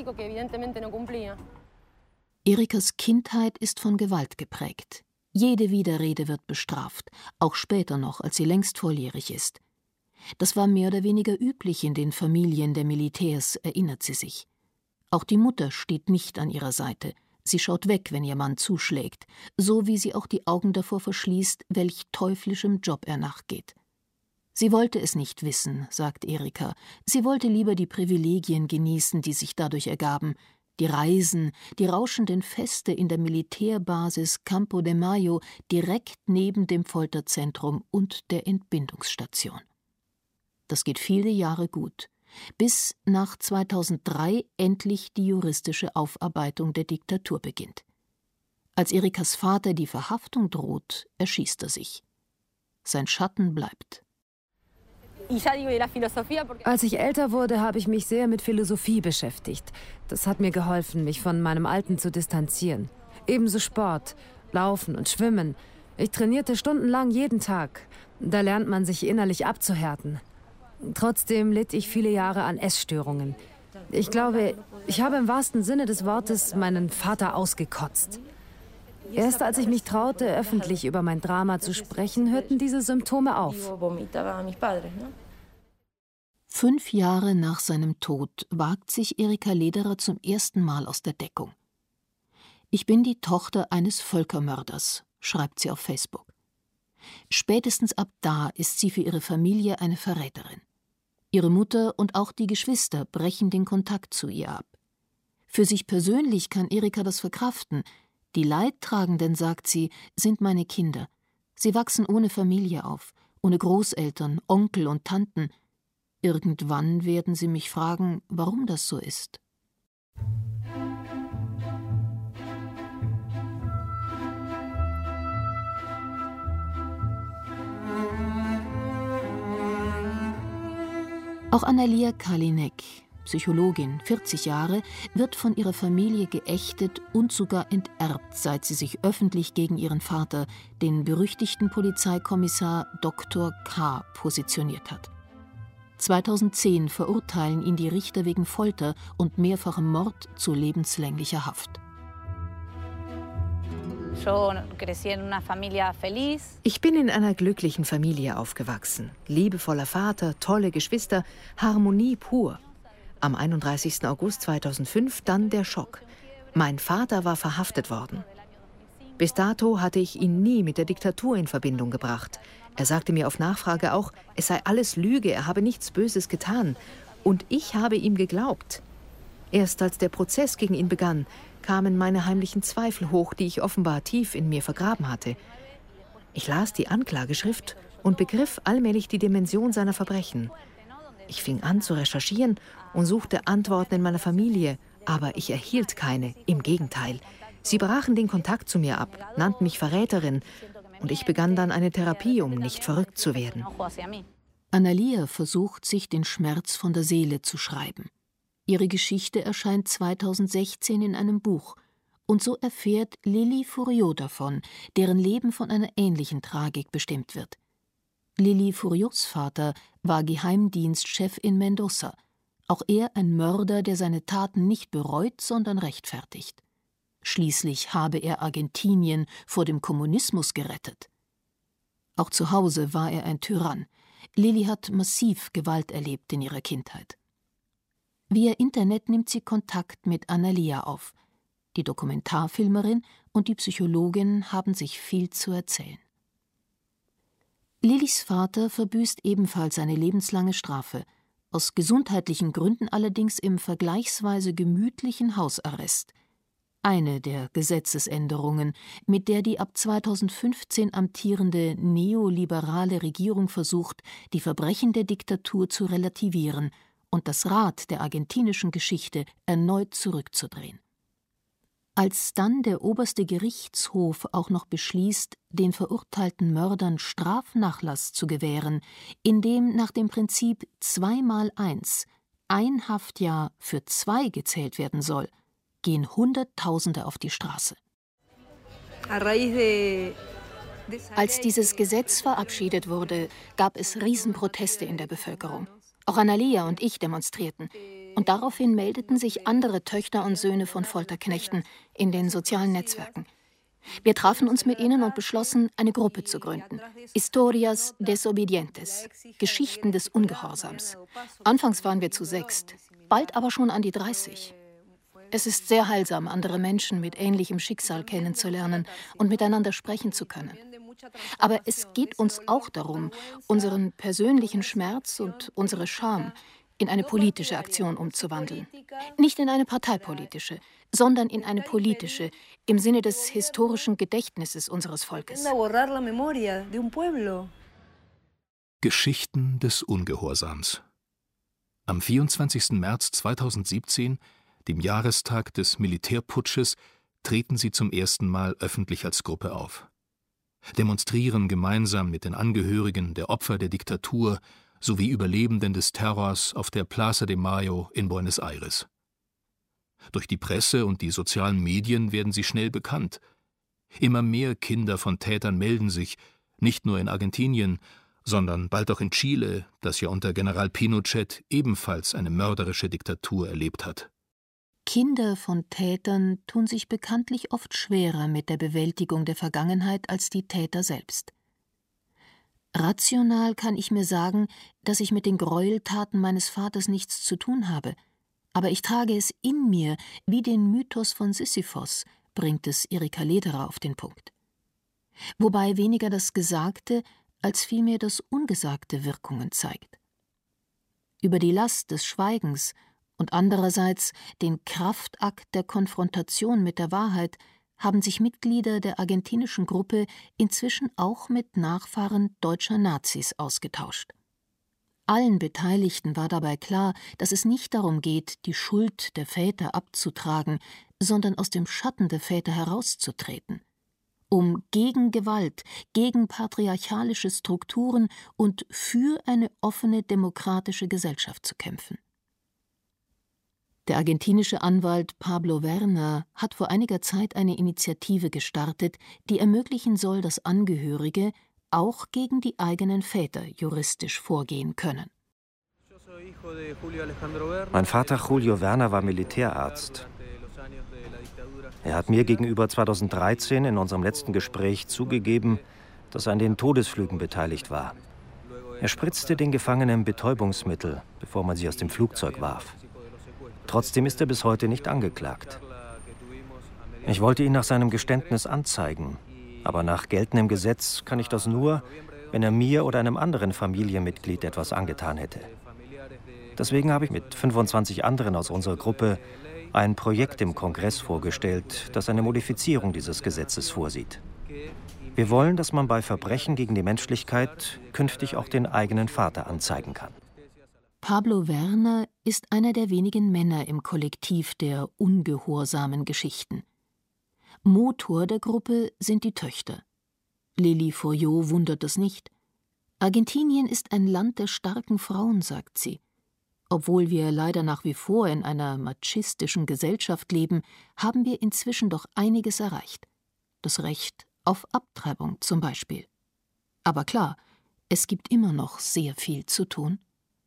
Erikas Kindheit ist von Gewalt geprägt. Jede Widerrede wird bestraft, auch später noch, als sie längst volljährig ist. Das war mehr oder weniger üblich in den Familien der Militärs, erinnert sie sich. Auch die Mutter steht nicht an ihrer Seite. Sie schaut weg, wenn ihr Mann zuschlägt, so wie sie auch die Augen davor verschließt, welch teuflischem Job er nachgeht. Sie wollte es nicht wissen, sagt Erika. Sie wollte lieber die Privilegien genießen, die sich dadurch ergaben, die Reisen, die rauschenden Feste in der Militärbasis Campo de Mayo direkt neben dem Folterzentrum und der Entbindungsstation. Das geht viele Jahre gut, bis nach 2003 endlich die juristische Aufarbeitung der Diktatur beginnt. Als Erikas Vater die Verhaftung droht, erschießt er sich. Sein Schatten bleibt.
Als ich älter wurde, habe ich mich sehr mit Philosophie beschäftigt. Das hat mir geholfen, mich von meinem Alten zu distanzieren. Ebenso Sport, Laufen und Schwimmen. Ich trainierte stundenlang jeden Tag. Da lernt man sich innerlich abzuhärten. Trotzdem litt ich viele Jahre an Essstörungen. Ich glaube, ich habe im wahrsten Sinne des Wortes meinen Vater ausgekotzt. Erst als ich mich traute, öffentlich über mein Drama zu sprechen, hörten diese Symptome auf.
5 Jahre nach seinem Tod wagt sich Erika Lederer zum ersten Mal aus der Deckung. Ich bin die Tochter eines Völkermörders, schreibt sie auf Facebook. Spätestens ab da ist sie für ihre Familie eine Verräterin. Ihre Mutter und auch die Geschwister brechen den Kontakt zu ihr ab. Für sich persönlich kann Erika das verkraften. Die Leidtragenden, sagt sie, sind meine Kinder. Sie wachsen ohne Familie auf, ohne Großeltern, Onkel und Tanten. Irgendwann werden sie mich fragen, warum das so ist. Auch Analia Kalinek, Psychologin, 40 Jahre, wird von ihrer Familie geächtet und sogar enterbt, seit sie sich öffentlich gegen ihren Vater, den berüchtigten Polizeikommissar Dr. K., positioniert hat. 2010 verurteilen ihn die Richter wegen Folter und mehrfachem Mord zu lebenslänglicher Haft.
Ich bin in einer glücklichen Familie aufgewachsen. Liebevoller Vater, tolle Geschwister, Harmonie pur. Am 31. August 2005 dann der Schock. Mein Vater war verhaftet worden. Bis dato hatte ich ihn nie mit der Diktatur in Verbindung gebracht. Er sagte mir auf Nachfrage auch, es sei alles Lüge, er habe nichts Böses getan. Und ich habe ihm geglaubt. Erst als der Prozess gegen ihn begann, kamen meine heimlichen Zweifel hoch, die ich offenbar tief in mir vergraben hatte. Ich las die Anklageschrift und begriff allmählich die Dimension seiner Verbrechen. Ich fing an zu recherchieren und suchte Antworten in meiner Familie, aber ich erhielt keine, im Gegenteil. Sie brachen den Kontakt zu mir ab, nannten mich Verräterin und ich begann dann eine Therapie, um nicht verrückt zu werden.
Analia versucht, sich den Schmerz von der Seele zu schreiben. Ihre Geschichte erscheint 2016 in einem Buch. Und so erfährt Lili Furiot davon, deren Leben von einer ähnlichen Tragik bestimmt wird. Lili Furiots Vater war Geheimdienstchef in Mendoza. Auch er ein Mörder, der seine Taten nicht bereut, sondern rechtfertigt. Schließlich habe er Argentinien vor dem Kommunismus gerettet. Auch zu Hause war er ein Tyrann. Lili hat massiv Gewalt erlebt in ihrer Kindheit. Via Internet nimmt sie Kontakt mit Analia auf. Die Dokumentarfilmerin und die Psychologin haben sich viel zu erzählen. Lilis Vater verbüßt ebenfalls eine lebenslange Strafe, aus gesundheitlichen Gründen allerdings im vergleichsweise gemütlichen Hausarrest. Eine der Gesetzesänderungen, mit der die ab 2015 amtierende neoliberale Regierung versucht, die Verbrechen der Diktatur zu relativieren und das Rad der argentinischen Geschichte erneut zurückzudrehen. Als dann der oberste Gerichtshof auch noch beschließt, den verurteilten Mördern Strafnachlass zu gewähren, in dem nach dem Prinzip 2x1 ein Haftjahr für 2 gezählt werden soll, gehen Hunderttausende auf die Straße. Als dieses Gesetz verabschiedet wurde, gab es Riesenproteste in der Bevölkerung. Auch Analia und ich demonstrierten. Und daraufhin meldeten sich andere Töchter und Söhne von Folterknechten in den sozialen Netzwerken. Wir trafen uns mit ihnen und beschlossen, eine Gruppe zu gründen. Historias Desobedientes, Geschichten des Ungehorsams. Anfangs waren wir zu 6, bald aber schon an die 30. Es ist sehr heilsam, andere Menschen mit ähnlichem Schicksal kennenzulernen und miteinander sprechen zu können. Aber es geht uns auch darum, unseren persönlichen Schmerz und unsere Scham in eine politische Aktion umzuwandeln. Nicht in eine parteipolitische, sondern in eine politische, im Sinne des historischen Gedächtnisses unseres Volkes.
Geschichten des Ungehorsams. Am 24. März 2017, dem Jahrestag des Militärputsches, treten sie zum ersten Mal öffentlich als Gruppe auf. Demonstrieren gemeinsam mit den Angehörigen der Opfer der Diktatur sowie Überlebenden des Terrors auf der Plaza de Mayo in Buenos Aires. Durch die Presse und die sozialen Medien werden sie schnell bekannt. Immer mehr Kinder von Tätern melden sich, nicht nur in Argentinien, sondern bald auch in Chile, das ja unter General Pinochet ebenfalls eine mörderische Diktatur erlebt hat.
Kinder von Tätern tun sich bekanntlich oft schwerer mit der Bewältigung der Vergangenheit als die Täter selbst. Rational kann ich mir sagen, dass ich mit den Gräueltaten meines Vaters nichts zu tun habe, aber ich trage es in mir wie den Mythos von Sisyphos, bringt es Erika Lederer auf den Punkt. wobei weniger das Gesagte als vielmehr das Ungesagte Wirkungen zeigt. Über die Last des Schweigens und andererseits den Kraftakt der Konfrontation mit der Wahrheit haben sich Mitglieder der argentinischen Gruppe inzwischen auch mit Nachfahren deutscher Nazis ausgetauscht. Allen Beteiligten war dabei klar, dass es nicht darum geht, die Schuld der Väter abzutragen, sondern aus dem Schatten der Väter herauszutreten, um gegen Gewalt, gegen patriarchalische Strukturen und für eine offene demokratische Gesellschaft zu kämpfen. Der argentinische Anwalt Pablo Werner hat vor einiger Zeit eine Initiative gestartet, die ermöglichen soll, dass Angehörige auch gegen die eigenen Väter juristisch vorgehen können.
Mein Vater Julio Werner war Militärarzt. Er hat mir gegenüber 2013 in unserem letzten Gespräch zugegeben, dass er an den Todesflügen beteiligt war. Er spritzte den Gefangenen Betäubungsmittel, bevor man sie aus dem Flugzeug warf. Trotzdem ist er bis heute nicht angeklagt. Ich wollte ihn nach seinem Geständnis anzeigen, aber nach geltendem Gesetz kann ich das nur, wenn er mir oder einem anderen Familienmitglied etwas angetan hätte. Deswegen habe ich mit 25 anderen aus unserer Gruppe ein Projekt im Kongress vorgestellt, das eine Modifizierung dieses Gesetzes vorsieht. Wir wollen, dass man bei Verbrechen gegen die Menschlichkeit künftig auch den eigenen Vater anzeigen kann.
Pablo Werner ist einer der wenigen Männer im Kollektiv der ungehorsamen Geschichten. Motor der Gruppe sind die Töchter. Lili Foyot wundert es nicht. Argentinien ist ein Land der starken Frauen, sagt sie. Obwohl wir leider nach wie vor in einer machistischen Gesellschaft leben, haben wir inzwischen doch einiges erreicht. Das Recht auf Abtreibung zum Beispiel. Aber klar, es gibt immer noch sehr viel zu tun.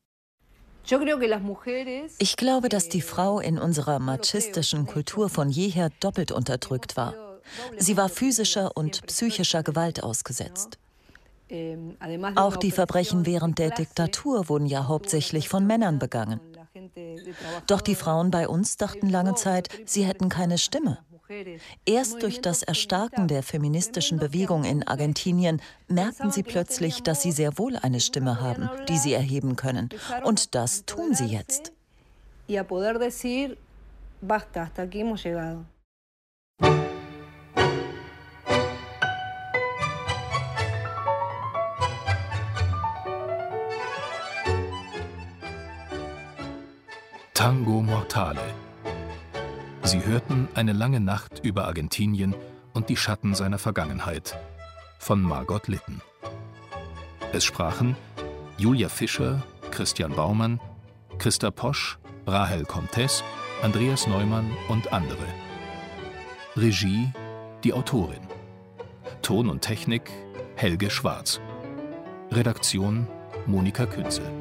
Ich glaube, dass die Frau in unserer machistischen Kultur von jeher doppelt unterdrückt war. Sie war physischer und psychischer Gewalt ausgesetzt. Auch die Verbrechen während der Diktatur wurden ja hauptsächlich von Männern begangen. Doch die Frauen bei uns dachten lange Zeit, sie hätten keine Stimme. Erst durch das Erstarken der feministischen Bewegung in Argentinien merkten sie plötzlich, dass sie sehr wohl eine Stimme haben, die sie erheben können. Und das tun sie jetzt.
Tango Mortale. Sie hörten Eine lange Nacht über Argentinien und die Schatten seiner Vergangenheit von Margot Litten. Es sprachen Julia Fischer, Christian Baumann, Christa Posch, Rahel Comtes, Andreas Neumann und andere. Regie die Autorin. Ton und Technik Helge Schwarz. Redaktion Monika Künzel.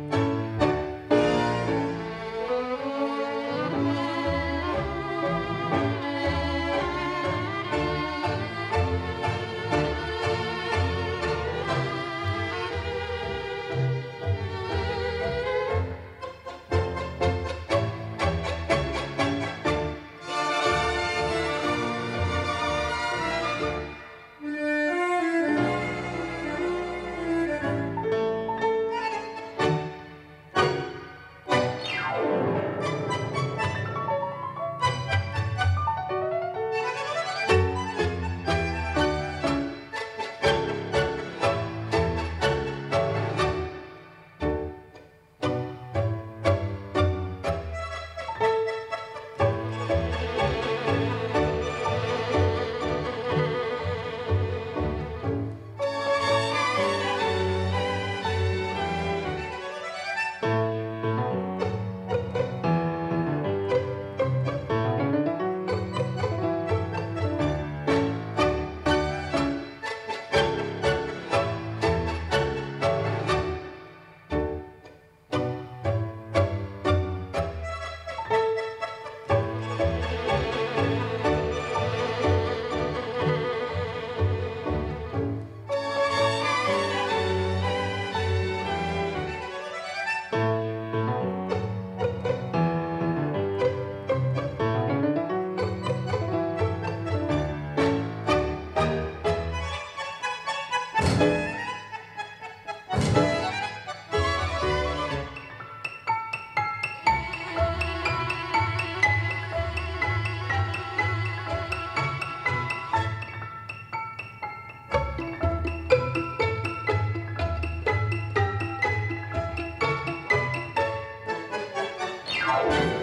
Thank you.